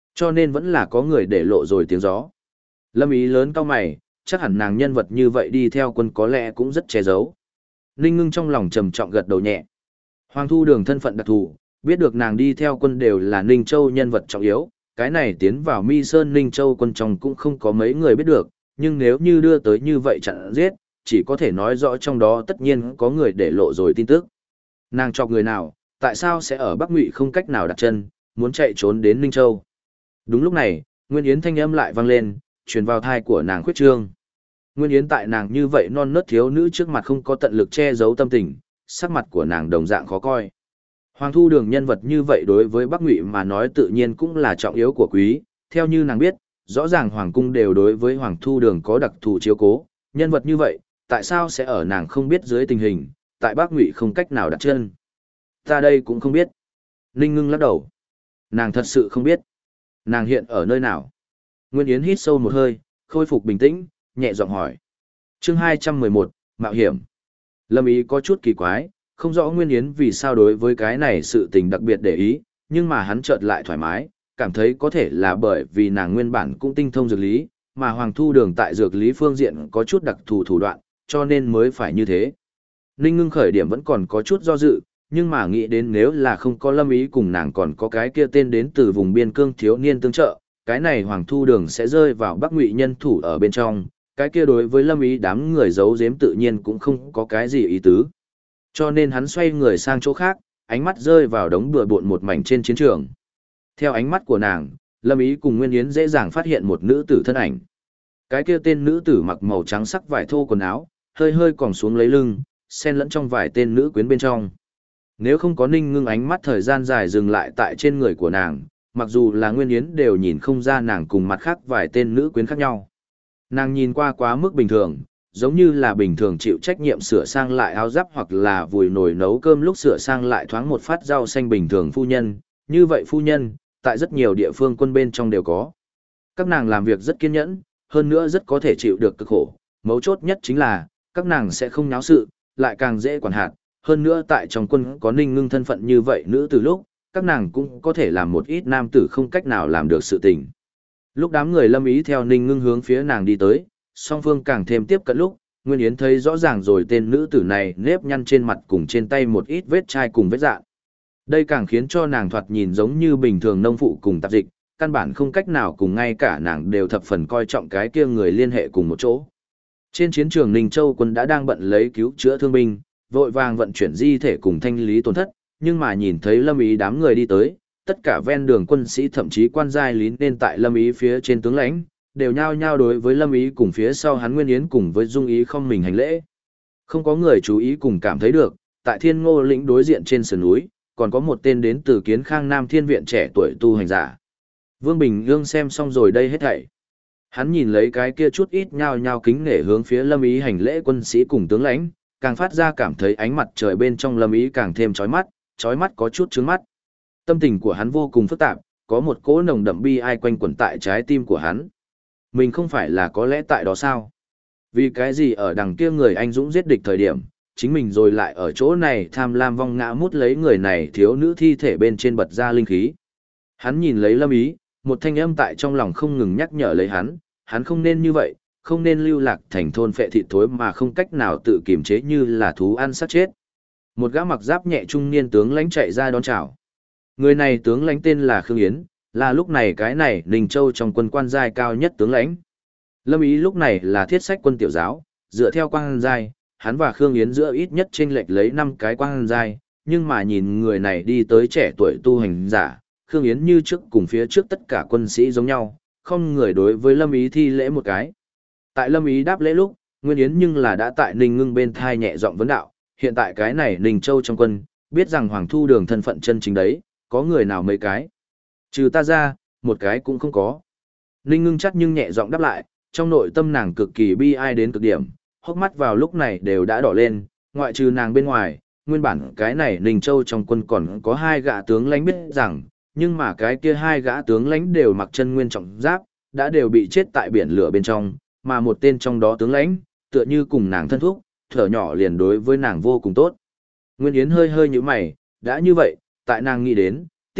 Cho nên vẫn là có người để lộ rồi tiếng gió. Lâm Ý lớn cao mày, chắc hẳn nàng nhân vật như vậy đi theo quân có lẽ cũng rất che giấu. Ninh Ngưng trong lòng trầm trọng gật đầu nhẹ. Hoàng Thu Đường thân phận đặc thù, biết được nàng đi theo quân đều là Ninh Châu nhân vật trọng yếu, cái này tiến vào Mi Sơn Ninh Châu quân trong cũng không có mấy người biết được, nhưng nếu như đưa tới như vậy chặn giết, chỉ có thể nói rõ trong đó tất nhiên có người để lộ rồi tin tức. Nàng chọc người nào, tại sao sẽ ở Bắc Ngụy không cách nào đặt chân, muốn chạy trốn đến Ninh Châu. Đúng lúc này, Nguyên Yến thanh âm lại vang lên, truyền vào thai của nàng Khuyết Trương. Nguyên Yến tại nàng như vậy non nớt thiếu nữ trước mặt không có tận lực che giấu tâm tình, sắc mặt của nàng đồng dạng khó coi. Hoàng Thu Đường nhân vật như vậy đối với Bắc Ngụy mà nói tự nhiên cũng là trọng yếu của quý, theo như nàng biết, rõ ràng Hoàng cung đều đối với Hoàng Thu Đường có đặc thù chiếu cố, nhân vật như vậy, tại sao sẽ ở nàng không biết dưới tình hình, tại Bắc Ngụy không cách nào đặt chân. Ta đây cũng không biết. Ninh Ngưng lắc đầu. Nàng thật sự không biết. Nàng hiện ở nơi nào? Nguyên Yến hít sâu một hơi, khôi phục bình tĩnh, nhẹ giọng hỏi. Chương 211, Mạo hiểm. Lâm Ý có chút kỳ quái, không rõ Nguyên Yến vì sao đối với cái này sự tình đặc biệt để ý, nhưng mà hắn chợt lại thoải mái, cảm thấy có thể là bởi vì nàng nguyên bản cũng tinh thông dược lý, mà Hoàng Thu Đường tại dược lý phương diện có chút đặc thù thủ đoạn, cho nên mới phải như thế. Ninh Ngưng khởi điểm vẫn còn có chút do dự, nhưng mà nghĩ đến nếu là không có Lâm Ý cùng nàng còn có cái kia tên đến từ vùng biên cương thiếu niên tương trợ, cái này Hoàng Thu Đường sẽ rơi vào Bắc Ngụy nhân thủ ở bên trong, cái kia đối với Lâm Ý đám người giấu giếm tự nhiên cũng không có cái gì ý tứ. Cho nên hắn xoay người sang chỗ khác, ánh mắt rơi vào đống bừa bộn một mảnh trên chiến trường. Theo ánh mắt của nàng, Lâm Ý cùng Nguyên Yến dễ dàng phát hiện một nữ tử thân ảnh. Cái kia tên nữ tử mặc màu trắng sắc vải thô quần áo, hơi hơi còng xuống lấy lưng, xen lẫn trong vài tên nữ quyến bên trong. Nếu không có Ninh Ngưng ánh mắt thời gian dài dừng lại tại trên người của nàng, mặc dù là Nguyên Yến đều nhìn không ra nàng cùng mặt khác vài tên nữ quyến khác nhau. Nàng nhìn qua quá mức bình thường, giống như là bình thường chịu trách nhiệm sửa sang lại áo giáp hoặc là vùi nồi nấu cơm lúc sửa sang lại thoáng một phát rau xanh bình thường phu nhân, như vậy phu nhân, tại rất nhiều địa phương quân bên trong đều có. Các nàng làm việc rất kiên nhẫn, hơn nữa rất có thể chịu được cực khổ, mấu chốt nhất chính là, các nàng sẽ không náo sự, lại càng dễ quản hạt, hơn nữa tại trong quân có Ninh Ngưng thân phận như vậy nữ từ lúc, các nàng cũng có thể làm một ít nam tử không cách nào làm được sự tình. Lúc đám người Lâm Ý theo Ninh Ngưng hướng phía nàng đi tới, song phương càng thêm tiếp cận lúc, Nguyên Yến thấy rõ ràng rồi tên nữ tử này nếp nhăn trên mặt cùng trên tay một ít vết chai cùng vết dạn. Đây càng khiến cho nàng thoạt nhìn giống như bình thường nông phụ cùng tạp dịch, căn bản không cách nào cùng ngay cả nàng đều thập phần coi trọng cái kia người liên hệ cùng một chỗ. Trên chiến trường Ninh Châu quân đã đang bận lấy cứu chữa thương binh, vội vàng vận chuyển di thể cùng thanh lý tổn thất, nhưng mà nhìn thấy Lâm Ý đám người đi tới, tất cả ven đường quân sĩ thậm chí quan giai lý nên tại Lâm Ý phía trên tướng lãnh, đều nhao nhao đối với Lâm Ý cùng phía sau hắn Nguyên Yến cùng với Dung Ý không mình hành lễ. Không có người chú ý cùng cảm thấy được, tại Thiên Ngô lĩnh đối diện trên sườn núi, còn có một tên đến từ Kiến Khang Nam Thiên viện trẻ tuổi tu hành giả. Vương Bình Ương xem xong rồi đây hết thảy. Hắn nhìn lấy cái kia chút ít nhao nhao kính nể hướng phía Lâm Ý hành lễ quân sĩ cùng tướng lãnh, càng phát ra cảm thấy ánh mặt trời bên trong Lâm Ý càng thêm chói mắt có chút trướng mắt. Tâm tình của hắn vô cùng phức tạp, có một cỗ nồng đậm bi ai quanh quẩn tại trái tim của hắn. Mình không phải là có lẽ tại đó sao? Vì cái gì ở đằng kia người anh dũng giết địch thời điểm, chính mình rồi lại ở chỗ này tham lam vong ngã mút lấy người này thiếu nữ thi thể bên trên bật ra linh khí. Hắn nhìn lấy Lâm Ý, một thanh âm tại trong lòng không ngừng nhắc nhở lấy hắn không nên như vậy, không nên lưu lạc thành thôn phệ thịt thối mà không cách nào tự kiềm chế như là thú ăn sát chết. Một gã mặc giáp nhẹ trung niên tướng lãnh chạy ra đón chào. Người này tướng lãnh tên là Khương Yến, là lúc này cái này Ninh Châu trong quân quan giai cao nhất tướng lãnh. Lâm Ý lúc này là thiết sách quân tiểu giáo, dựa theo quan giai, hắn và Khương Yến giữa ít nhất chênh lệch lấy 5 cái quan giai, nhưng mà nhìn người này đi tới trẻ tuổi tu hành giả, Khương Yến như trước cùng phía trước tất cả quân sĩ giống nhau, không người đối với Lâm Ý thi lễ một cái. Tại Lâm Ý đáp lễ lúc, Nguyên Yến nhưng là đã tại Ninh Ngưng bên thai nhẹ giọng vấn đạo, hiện tại cái này Ninh Châu trong quân, biết rằng Hoàng Thu Đường thân phận chân chính đấy, có người nào mấy cái? Trừ ta ra, một cái cũng không có. Ninh Ngưng chắc nhưng nhẹ giọng đáp lại, trong nội tâm nàng cực kỳ bi ai đến cực điểm, hốc mắt vào lúc này đều đã đỏ lên, ngoại trừ nàng bên ngoài, nguyên bản cái này Ninh Châu trong quân còn có 2 gã tướng lãnh biết rằng, nhưng mà cái kia 2 gã tướng lãnh đều mặc chân nguyên trọng giáp, đã đều bị chết tại biển lửa bên trong, mà một tên trong đó tướng lãnh, tựa như cùng nàng thân thúc, thở nhỏ liền đối với nàng vô cùng tốt. Nguyên Yến hơi hơi như mày, đã như vậy, tại nàng nghĩ đến,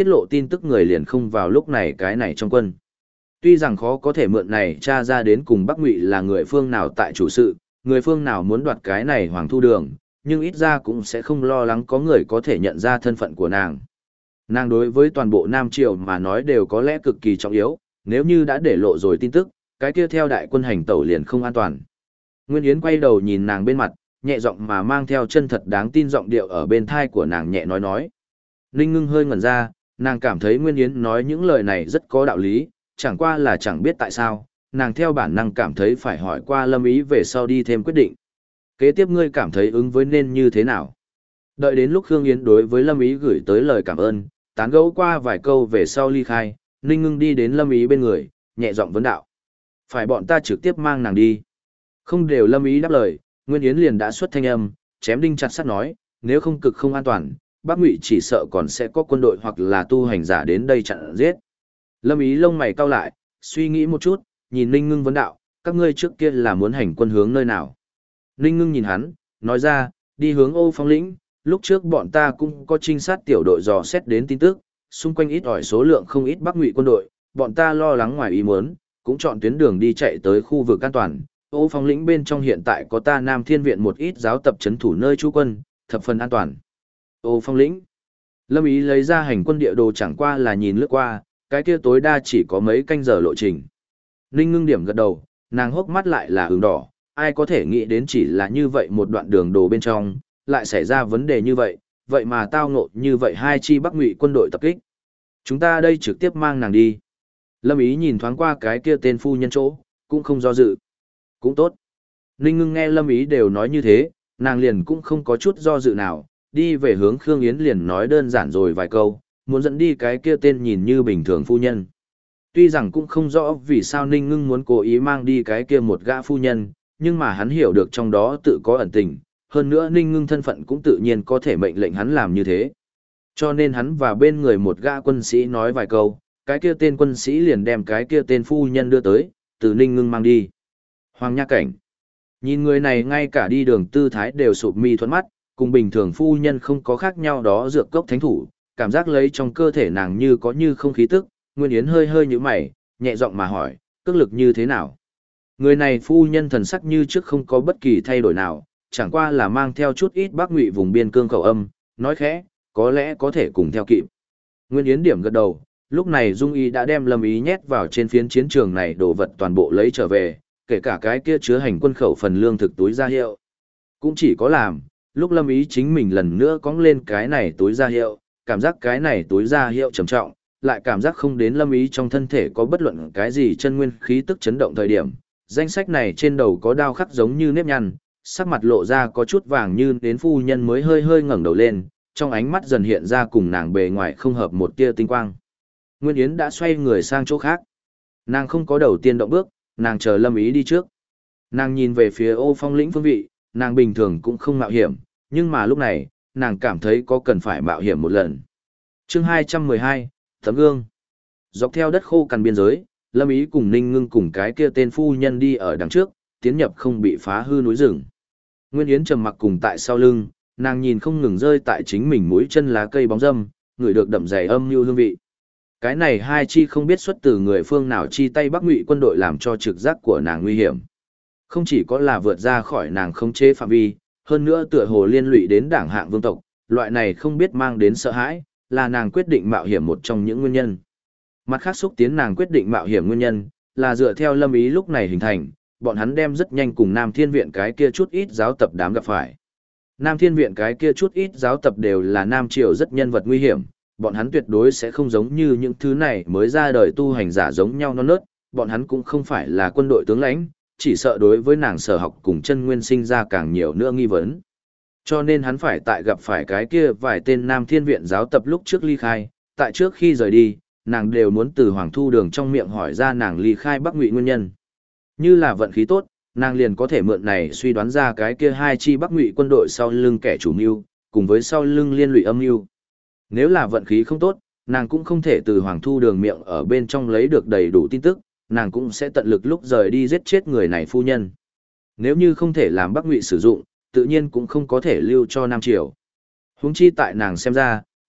tiết lộ tin tức người liền không vào lúc này cái này trong quân. Tuy rằng khó có thể mượn này tra ra đến cùng Bắc Ngụy là người phương nào tại chủ sự, người phương nào muốn đoạt cái này Hoàng Thu Đường, nhưng ít ra cũng sẽ không lo lắng có người có thể nhận ra thân phận của nàng. Nàng đối với toàn bộ Nam Triều mà nói đều có lẽ cực kỳ trọng yếu, nếu như đã để lộ rồi tin tức, cái kia theo đại quân hành tẩu liền không an toàn. Nguyên Yến quay đầu nhìn nàng bên mặt, nhẹ giọng mà mang theo chân thật đáng tin giọng điệu ở bên thai của nàng nhẹ nói. Ninh Ngưng hơi ngẩn ra, nàng cảm thấy Nguyên Yến nói những lời này rất có đạo lý, chẳng qua là chẳng biết tại sao, nàng theo bản năng cảm thấy phải hỏi qua Lâm Ý về sau đi thêm quyết định. Kế tiếp ngươi cảm thấy ứng với nên như thế nào? Đợi đến lúc Khương Yến đối với Lâm Ý gửi tới lời cảm ơn, tán gẫu qua vài câu về sau ly khai, Ninh Ngưng đi đến Lâm Ý bên người, nhẹ giọng vấn đạo. Phải bọn ta trực tiếp mang nàng đi. Không đều Lâm Ý đáp lời, Nguyên Yến liền đã xuất thanh âm, chém đinh chặt sắt nói, nếu không cực không an toàn, Bắc Ngụy chỉ sợ còn sẽ có quân đội hoặc là tu hành giả đến đây chặn giết. Lâm Ý lông mày cau lại, suy nghĩ một chút, nhìn Ninh Ngưng vấn đạo, các ngươi trước kia là muốn hành quân hướng nơi nào? Ninh Ngưng nhìn hắn, nói ra, đi hướng Ô Phong lĩnh, lúc trước bọn ta cũng có trinh sát tiểu đội dò xét đến tin tức, xung quanh ít ỏi số lượng không ít Bắc Ngụy quân đội, bọn ta lo lắng ngoài ý muốn, cũng chọn tuyến đường đi chạy tới khu vực an toàn. Ô Phong lĩnh bên trong hiện tại có ta Nam Thiên viện một ít giáo tập trấn thủ nơi trú quân, thập phần an toàn. Ô Phong lĩnh. Lâm Ý lấy ra hành quân địa đồ chẳng qua là nhìn lướt qua, cái kia tối đa chỉ có mấy canh giờ lộ trình. Ninh Ngưng điểm gật đầu, nàng hốc mắt lại là ửng đỏ, ai có thể nghĩ đến chỉ là như vậy một đoạn đường đồ bên trong, lại xảy ra vấn đề như vậy, vậy mà tao ngộ như vậy hai chi Bắc Ngụy quân đội tập kích. Chúng ta đây trực tiếp mang nàng đi. Lâm Ý nhìn thoáng qua cái kia tên phu nhân chỗ, cũng không do dự. Cũng tốt. Ninh Ngưng nghe Lâm Ý đều nói như thế, nàng liền cũng không có chút do dự nào, đi về hướng Khương Yến liền nói đơn giản rồi vài câu, muốn dẫn đi cái kia tên nhìn như bình thường phu nhân. Tuy rằng cũng không rõ vì sao Ninh Ngưng muốn cố ý mang đi cái kia một gã phu nhân, nhưng mà hắn hiểu được trong đó tự có ẩn tình, hơn nữa Ninh Ngưng thân phận cũng tự nhiên có thể mệnh lệnh hắn làm như thế. Cho nên hắn và bên người một gã quân sĩ nói vài câu, cái kia tên quân sĩ liền đem cái kia tên phu nhân đưa tới, từ Ninh Ngưng mang đi. Hoàng Nha Cảnh. Nhìn người này ngay cả đi đường tư thái đều sụp mi thuẫn mắt, cùng bình thường phu nhân không có khác nhau đó dược cốc thánh thủ, cảm giác lấy trong cơ thể nàng như có như không khí tức, Nguyên Yến hơi hơi như mày, nhẹ giọng mà hỏi, cước lực như thế nào? Người này phu nhân thần sắc như trước không có bất kỳ thay đổi nào, chẳng qua là mang theo chút ít Bắc Ngụy vùng biên cương khẩu âm, nói khẽ, có lẽ có thể cùng theo kịp. Nguyên Yến điểm gật đầu, lúc này Dung Y đã đem Lâm Ý nhét vào trên phiến chiến trường này đồ vật toàn bộ lấy trở về, kể cả cái kia chứa hành quân khẩu phần lương thực túi ra hiệu. Cũng chỉ có làm, lúc Lâm Ý chính mình lần nữa cõng lên cái này túi ra hiệu, cảm giác cái này túi ra hiệu trầm trọng, lại cảm giác không đến Lâm Ý trong thân thể có bất luận cái gì chân nguyên khí tức chấn động thời điểm. Danh sách này trên đầu có đao khắc giống như nếp nhăn, sắc mặt lộ ra có chút vàng như đến phu nhân mới hơi hơi ngẩng đầu lên, trong ánh mắt dần hiện ra cùng nàng bề ngoài không hợp một tia tinh quang. Nguyên Yến đã xoay người sang chỗ khác. Nàng không có đầu tiên động bước, nàng chờ Lâm Ý đi trước. Nàng nhìn về phía Ô Phong lĩnh phương vị, nàng bình thường cũng không mạo hiểm, nhưng mà lúc này, nàng cảm thấy có cần phải mạo hiểm một lần. Chương 212, Tấm gương. Dọc theo đất khô cằn biên giới, Lâm Ý cùng Ninh Ngưng cùng cái kia tên phu nhân đi ở đằng trước, tiến nhập không bị phá hư núi rừng. Nguyên Yến trầm mặc cùng tại sau lưng, nàng nhìn không ngừng rơi tại chính mình mũi chân lá cây bóng râm, ngửi được đậm dày âm như hương vị. Cái này hai chi không biết xuất từ người phương nào chi tay Bắc Ngụy quân đội làm cho trực giác của nàng nguy hiểm. Không chỉ có là vượt ra khỏi nàng khống chế phạm vi, hơn nữa tựa hồ liên lụy đến đảng hạng vương tộc, loại này không biết mang đến sợ hãi, là nàng quyết định mạo hiểm một trong những nguyên nhân. Mặt khác xúc tiến nàng quyết định mạo hiểm nguyên nhân, là dựa theo Lâm Ý lúc này hình thành, bọn hắn đem rất nhanh cùng Nam Thiên Viện cái kia chút ít giáo tập đám gặp phải. Nam Thiên Viện cái kia chút ít giáo tập đều là Nam Triều rất nhân vật nguy hiểm, bọn hắn tuyệt đối sẽ không giống như những thứ này mới ra đời tu hành giả giống nhau non nớt, bọn hắn cũng không phải là quân đội tướng lãnh, chỉ sợ đối với nàng sở học cùng chân nguyên sinh ra càng nhiều nữa nghi vấn. Cho nên hắn phải tại gặp phải cái kia vài tên Nam Thiên Viện giáo tập lúc trước ly khai, tại trước khi rời đi, nàng đều muốn từ Hoàng Thu Đường trong miệng hỏi ra nàng ly khai Bắc Ngụy nguyên nhân. Như là vận khí tốt, nàng liền có thể mượn này suy đoán ra cái kia hai chi Bắc Ngụy quân đội sau lưng kẻ chủ mưu, cùng với sau lưng liên lụy âm mưu. Nếu là vận khí không tốt, nàng cũng không thể từ Hoàng Thu Đường miệng ở bên trong lấy được đầy đủ tin tức, nàng cũng sẽ tận lực lúc rời đi giết chết người này phu nhân. Nếu như không thể làm Bắc Ngụy sử dụng, tự nhiên cũng không có thể lưu cho Nam Triều. Huống chi tại nàng xem ra,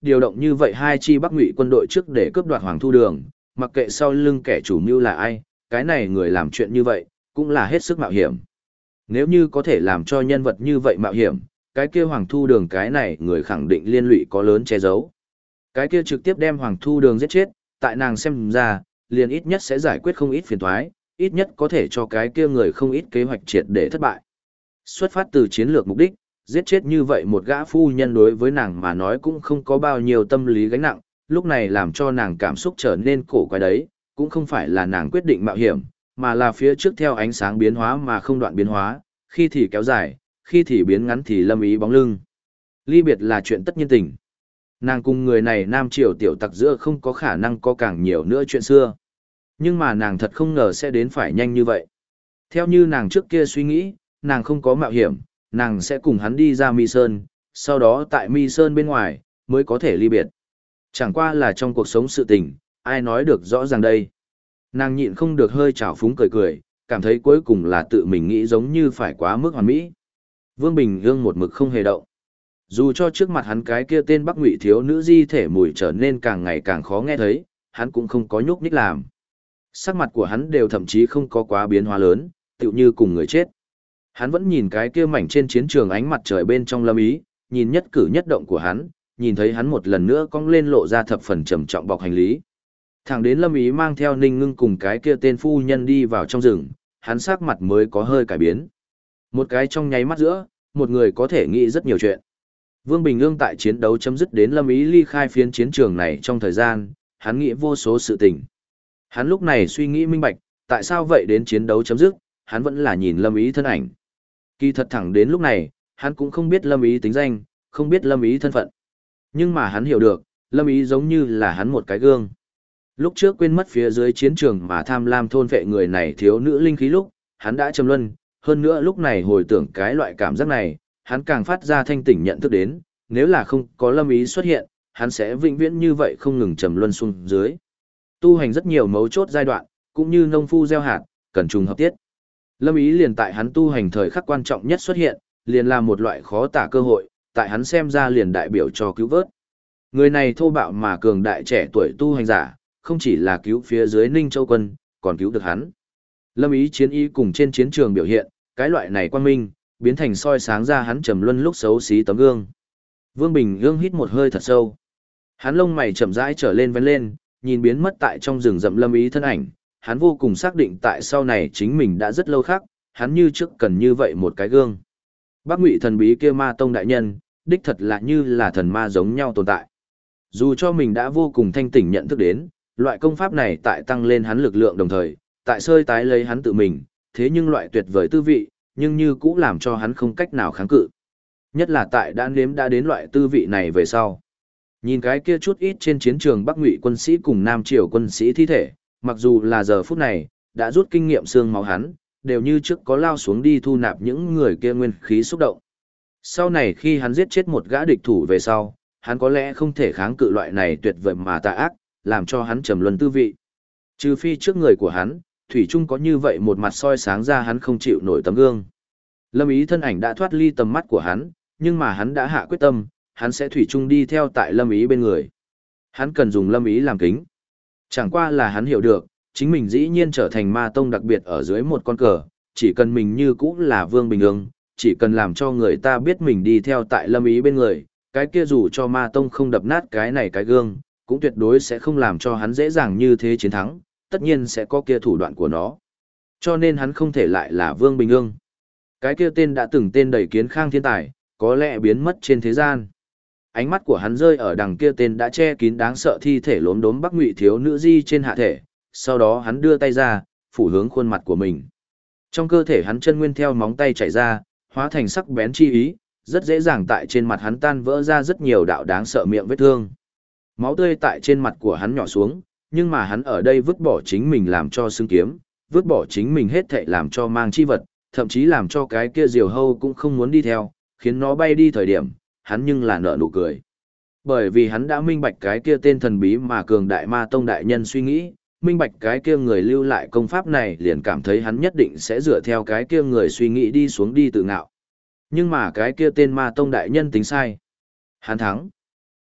điều động như vậy hai chi Bắc Ngụy quân đội trước để cướp đoạt Hoàng Thu Đường, mặc kệ sau lưng kẻ chủ mưu là ai, cái này người làm chuyện như vậy, cũng là hết sức mạo hiểm. Nếu như có thể làm cho nhân vật như vậy mạo hiểm, cái kia Hoàng Thu Đường cái này người khẳng định liên lụy có lớn che giấu. Cái kia trực tiếp đem Hoàng Thu Đường giết chết, tại nàng xem ra, liền ít nhất sẽ giải quyết không ít phiền toái, ít nhất có thể cho cái kia người không ít kế hoạch triệt để thất bại. Xuất phát từ chiến lược mục đích, giết chết như vậy một gã phu nhân đối với nàng mà nói cũng không có bao nhiêu tâm lý gánh nặng, lúc này làm cho nàng cảm xúc trở nên cổ quái đấy, cũng không phải là nàng quyết định mạo hiểm, mà là phía trước theo ánh sáng biến hóa mà không đoạn biến hóa, khi thì kéo dài, khi thì biến ngắn thì Lâm Ý bóng lưng. Ly biệt là chuyện tất nhiên tình. Nàng cùng người này nam triều tiểu tặc giữa không có khả năng có càng nhiều nữa chuyện xưa. Nhưng mà nàng thật không ngờ sẽ đến phải nhanh như vậy. Theo như nàng trước kia suy nghĩ, nàng không có mạo hiểm, nàng sẽ cùng hắn đi ra Mi Sơn, sau đó tại Mi Sơn bên ngoài, mới có thể ly biệt. Chẳng qua là trong cuộc sống sự tình, ai nói được rõ ràng đây. Nàng nhịn không được hơi trào phúng cười cười, cảm thấy cuối cùng là tự mình nghĩ giống như phải quá mức hoàn mỹ. Vương Bình Ương một mực không hề động. Dù cho trước mặt hắn cái kia tên Bắc Ngụy thiếu nữ di thể mùi trở nên càng ngày càng khó nghe thấy, hắn cũng không có nhúc nhích làm. Sắc mặt của hắn đều thậm chí không có quá biến hóa lớn, tựu như cùng người chết. Hắn vẫn nhìn cái kia mảnh trên chiến trường ánh mặt trời bên trong Lâm Ý, nhìn nhất cử nhất động của hắn, nhìn thấy hắn một lần nữa cong lên lộ ra thập phần trầm trọng bọc hành lý. Thẳng đến Lâm Ý mang theo Ninh Ngưng cùng cái kia tên phu nhân đi vào trong rừng, hắn sắc mặt mới có hơi cải biến. Một cái trong nháy mắt giữa, một người có thể nghĩ rất nhiều chuyện. Vương Bình Ương tại chiến đấu chấm dứt đến Lâm Ý ly khai phiến chiến trường này trong thời gian, hắn nghĩ vô số sự tình. Hắn lúc này suy nghĩ minh bạch, tại sao vậy đến chiến đấu chấm dứt, hắn vẫn là nhìn Lâm Ý thân ảnh. Kỳ thật thẳng đến lúc này, hắn cũng không biết Lâm Ý tính danh, không biết Lâm Ý thân phận. Nhưng mà hắn hiểu được, Lâm Ý giống như là hắn một cái gương. Lúc trước quên mất phía dưới chiến trường mà tham lam thôn vệ người này thiếu nữ linh khí lúc, hắn đã trầm luân, hơn nữa lúc này hồi tưởng cái loại cảm giác này, hắn càng phát ra thanh tỉnh nhận thức đến, nếu là không có Lâm Ý xuất hiện, hắn sẽ vĩnh viễn như vậy không ngừng trầm luân xuống dưới. Tu hành rất nhiều mấu chốt giai đoạn, cũng như nông phu gieo hạt, cần trùng hợp tiết. Lâm Ý liền tại hắn tu hành thời khắc quan trọng nhất xuất hiện, liền là một loại khó tả cơ hội, tại hắn xem ra liền đại biểu cho cứu vớt. Người này thô bạo mà cường đại trẻ tuổi tu hành giả, không chỉ là cứu phía dưới Ninh Châu quân, còn cứu được hắn. Lâm Ý chiến ý cùng trên chiến trường biểu hiện, cái loại này quang minh, biến thành soi sáng ra hắn trầm luân lúc xấu xí tấm gương. Vương Bình Ương hít một hơi thật sâu. Hắn lông mày chậm rãi trở lên vén lên, nhìn biến mất tại trong rừng rậm Lâm Ý thân ảnh, hắn vô cùng xác định tại sau này chính mình đã rất lâu khác, hắn như trước cần như vậy một cái gương. Bắc Ngụy thần bí kia ma tông đại nhân, đích thật là như là thần ma giống nhau tồn tại. Dù cho mình đã vô cùng thanh tỉnh nhận thức đến, loại công pháp này tại tăng lên hắn lực lượng đồng thời, tại sơi tái lấy hắn tự mình, thế nhưng loại tuyệt vời tư vị, nhưng như cũ làm cho hắn không cách nào kháng cự. Nhất là tại đã nếm đã đến loại tư vị này về sau. Nhìn cái kia chút ít trên chiến trường Bắc Ngụy quân sĩ cùng Nam Triều quân sĩ thi thể, mặc dù là giờ phút này, đã rút kinh nghiệm xương máu hắn, đều như trước có lao xuống đi thu nạp những người kia nguyên khí xúc động. Sau này khi hắn giết chết một gã địch thủ về sau, hắn có lẽ không thể kháng cự loại này tuyệt vời mà tà ác, làm cho hắn trầm luân tư vị. Trừ phi trước người của hắn, thủy chung có như vậy một mặt soi sáng ra hắn không chịu nổi tấm gương. Lâm Ý thân ảnh đã thoát ly tầm mắt của hắn, nhưng mà hắn đã hạ quyết tâm, hắn sẽ thủy chung đi theo tại Lâm Ý bên người. Hắn cần dùng Lâm Ý làm kính. Chẳng qua là hắn hiểu được, chính mình dĩ nhiên trở thành ma tông đặc biệt ở dưới một con cờ, chỉ cần mình như cũ là Vương Bình Ương, chỉ cần làm cho người ta biết mình đi theo tại Lâm Ý bên người, cái kia dù cho ma tông không đập nát cái này cái gương, cũng tuyệt đối sẽ không làm cho hắn dễ dàng như thế chiến thắng, tất nhiên sẽ có kia thủ đoạn của nó. Cho nên hắn không thể lại là Vương Bình Ương. Cái kia tên đã từng tên đầy kiến khang thiên tài, có lẽ biến mất trên thế gian. Ánh mắt của hắn rơi ở đằng kia tên đã che kín đáng sợ thi thể lốm đốm Bắc Ngụy thiếu nữ di trên hạ thể, sau đó hắn đưa tay ra, phủ hướng khuôn mặt của mình. Trong cơ thể hắn chân nguyên theo móng tay chảy ra, hóa thành sắc bén chi ý, rất dễ dàng tại trên mặt hắn tan vỡ ra rất nhiều đạo đáng sợ miệng vết thương. Máu tươi tại trên mặt của hắn nhỏ xuống, nhưng mà hắn ở đây vứt bỏ chính mình làm cho xương kiếm, vứt bỏ chính mình hết thảy làm cho mang chi vật, thậm chí làm cho cái kia diều hâu cũng không muốn đi theo, khiến nó bay đi thời điểm, hắn nhưng là nở nụ cười. Bởi vì hắn đã minh bạch cái kia tên thần bí mà cường đại ma tông đại nhân suy nghĩ, minh bạch cái kia người lưu lại công pháp này liền cảm thấy hắn nhất định sẽ dựa theo cái kia người suy nghĩ đi xuống đi tự ngạo. Nhưng mà cái kia tên ma tông đại nhân tính sai. Hắn thắng.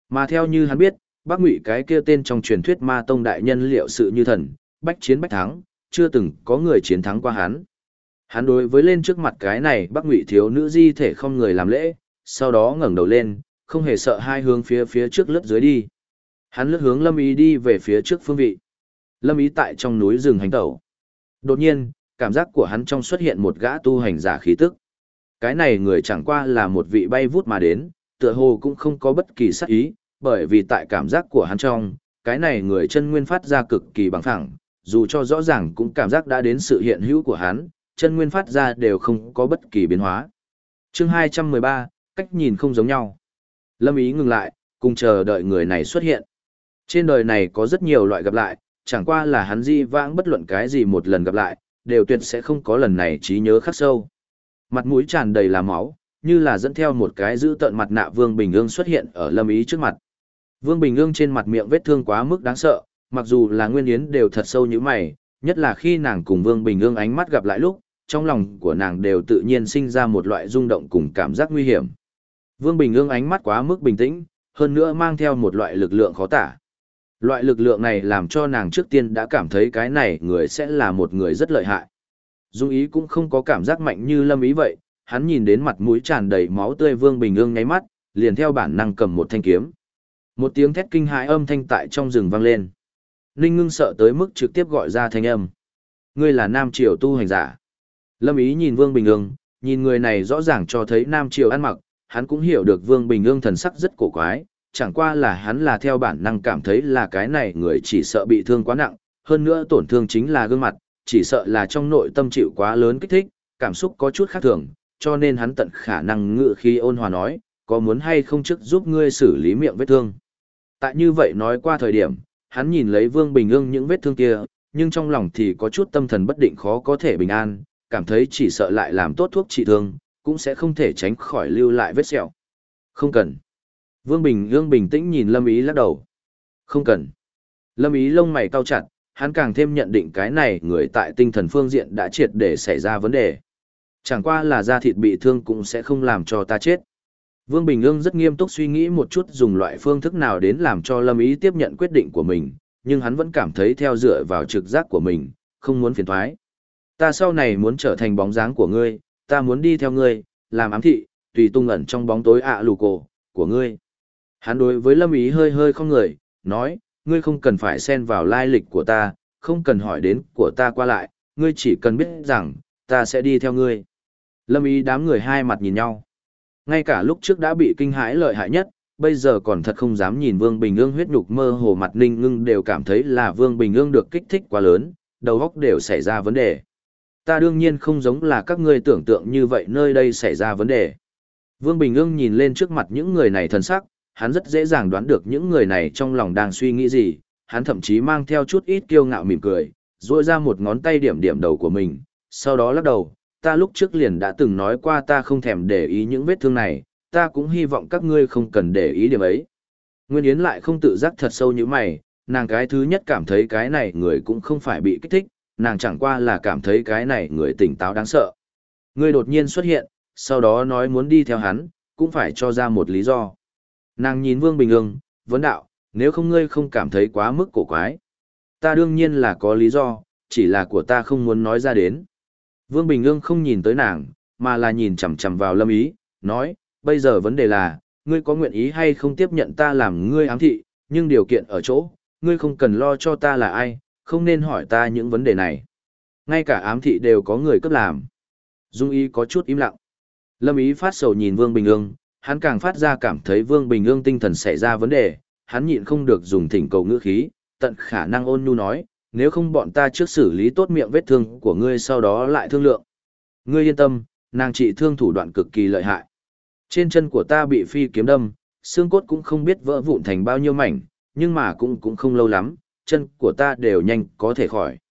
Mà theo như hắn biết, Bắc Ngụy cái kia tên trong truyền thuyết Ma Tông đại nhân liệu sự như thần, bách chiến bách thắng, chưa từng có người chiến thắng qua hắn. Hắn đối với lên trước mặt cái này Bắc Ngụy thiếu nữ di thể không người làm lễ, sau đó ngẩng đầu lên, không hề sợ hai hướng phía trước lướt dưới đi. Hắn lướt hướng Lâm Ý đi về phía trước phương vị. Lâm Ý tại trong núi rừng hành tẩu. Đột nhiên, cảm giác của hắn trong xuất hiện một gã tu hành giả khí tức. Cái này người chẳng qua là một vị bay vút mà đến, tựa hồ cũng không có bất kỳ sát ý, bởi vì tại cảm giác của hắn trong, cái này người chân nguyên phát ra cực kỳ bằng phẳng, dù cho rõ ràng cũng cảm giác đã đến sự hiện hữu của hắn, chân nguyên phát ra đều không có bất kỳ biến hóa. Chương 213, cách nhìn không giống nhau. Lâm Ý ngừng lại, cùng chờ đợi người này xuất hiện. Trên đời này có rất nhiều loại gặp lại, chẳng qua là hắn di vãng bất luận cái gì một lần gặp lại, đều tuyệt sẽ không có lần này trí nhớ khắc sâu. Mặt mũi tràn đầy là máu, như là dẫn theo một cái giữ tợn mặt nạ Vương Bình Ương xuất hiện ở Lâm Ý trước mặt. Vương Bình Ương trên mặt miệng vết thương quá mức đáng sợ, mặc dù là Nguyên Yến đều thật sâu như mày, nhất là khi nàng cùng Vương Bình Ương ánh mắt gặp lại lúc, trong lòng của nàng đều tự nhiên sinh ra một loại rung động cùng cảm giác nguy hiểm. Vương Bình Ương ánh mắt quá mức bình tĩnh, hơn nữa mang theo một loại lực lượng khó tả. Loại lực lượng này làm cho nàng trước tiên đã cảm thấy cái này người sẽ là một người rất lợi hại. Dung Ý cũng không có cảm giác mạnh như Lâm Ý vậy, hắn nhìn đến mặt mũi tràn đầy máu tươi Vương Bình Ương nháy mắt, liền theo bản năng cầm một thanh kiếm. Một tiếng thét kinh hãi âm thanh tại trong rừng vang lên. Ninh Ngưng sợ tới mức trực tiếp gọi ra thanh âm. Ngươi là Nam Triều tu hành giả. Lâm Ý nhìn Vương Bình Ương, nhìn người này rõ ràng cho thấy Nam Triều ăn mặc, hắn cũng hiểu được Vương Bình Ương thần sắc rất cổ quái, chẳng qua là hắn là theo bản năng cảm thấy là cái này người chỉ sợ bị thương quá nặng, hơn nữa tổn thương chính là gương mặt, chỉ sợ là trong nội tâm chịu quá lớn kích thích, cảm xúc có chút khác thường, cho nên hắn tận khả năng ngự khí ôn hòa nói, có muốn hay không trước giúp ngươi xử lý miệng vết thương. Tại như vậy nói qua thời điểm, hắn nhìn lấy Vương Bình Ương những vết thương kia, nhưng trong lòng thì có chút tâm thần bất định khó có thể bình an, cảm thấy chỉ sợ lại làm tốt thuốc trị thương, cũng sẽ không thể tránh khỏi lưu lại vết sẹo. Không cần. Vương Bình Ương bình tĩnh nhìn Lâm Ý lắc đầu. Không cần. Lâm Ý lông mày cau chặt, hắn càng thêm nhận định cái này người tại tinh thần phương diện đã triệt để xảy ra vấn đề. Chẳng qua là da thịt bị thương cũng sẽ không làm cho ta chết. Vương Bình Ương rất nghiêm túc suy nghĩ một chút dùng loại phương thức nào đến làm cho Lâm Ý tiếp nhận quyết định của mình, nhưng hắn vẫn cảm thấy theo dựa vào trực giác của mình, không muốn phiền thoái. Ta sau này muốn trở thành bóng dáng của ngươi, ta muốn đi theo ngươi, làm ám thị, tùy tung ẩn trong bóng tối lù cổ của ngươi. Hắn đối với Lâm Ý hơi hơi không người, nói, ngươi không cần phải xen vào lai lịch của ta, không cần hỏi đến của ta qua lại, ngươi chỉ cần biết rằng, ta sẽ đi theo ngươi. Lâm Ý đám người hai mặt nhìn nhau. Ngay cả lúc trước đã bị kinh hãi lợi hại nhất, bây giờ còn thật không dám nhìn Vương Bình Ương huyết nhục mơ hồ mặt Ninh Ngưng đều cảm thấy là Vương Bình Ương được kích thích quá lớn, đầu óc đều xảy ra vấn đề. Ta đương nhiên không giống là các ngươi tưởng tượng như vậy nơi đây xảy ra vấn đề. Vương Bình Ương nhìn lên trước mặt những người này thần sắc, hắn rất dễ dàng đoán được những người này trong lòng đang suy nghĩ gì, hắn thậm chí mang theo chút ít kiêu ngạo mỉm cười, duỗi ra một ngón tay điểm điểm đầu của mình, sau đó lắc đầu, ta lúc trước liền đã từng nói qua ta không thèm để ý những vết thương này, ta cũng hy vọng các ngươi không cần để ý điểm ấy. Nguyên Yến lại không tự giác thật sâu như mày, nàng cái thứ nhất cảm thấy cái này người cũng không phải bị kích thích, nàng chẳng qua là cảm thấy cái này người tỉnh táo đáng sợ. Ngươi đột nhiên xuất hiện, sau đó nói muốn đi theo hắn, cũng phải cho ra một lý do. Nàng nhìn Vương Bình Ương, vấn đạo, nếu không ngươi không cảm thấy quá mức cổ quái. Ta đương nhiên là có lý do, chỉ là của ta không muốn nói ra đến. Vương Bình Ương không nhìn tới nàng, mà là nhìn chằm chằm vào Lâm Ý, nói, bây giờ vấn đề là, ngươi có nguyện ý hay không tiếp nhận ta làm ngươi ám thị, nhưng điều kiện ở chỗ, ngươi không cần lo cho ta là ai, không nên hỏi ta những vấn đề này. Ngay cả ám thị đều có người cấp làm. Dung Ý có chút im lặng. Lâm Ý phát sầu nhìn Vương Bình Ương, hắn càng phát ra cảm thấy Vương Bình Ương tinh thần xảy ra vấn đề, hắn nhịn không được dùng thỉnh cầu ngữ khí, tận khả năng ôn nhu nói, nếu không bọn ta trước xử lý tốt miệng vết thương của ngươi sau đó lại thương lượng. Ngươi yên tâm, nàng trị thương thủ đoạn cực kỳ lợi hại. Trên chân của ta bị phi kiếm đâm, xương cốt cũng không biết vỡ vụn thành bao nhiêu mảnh, nhưng mà cũng không lâu lắm, chân của ta đều nhanh có thể khỏi.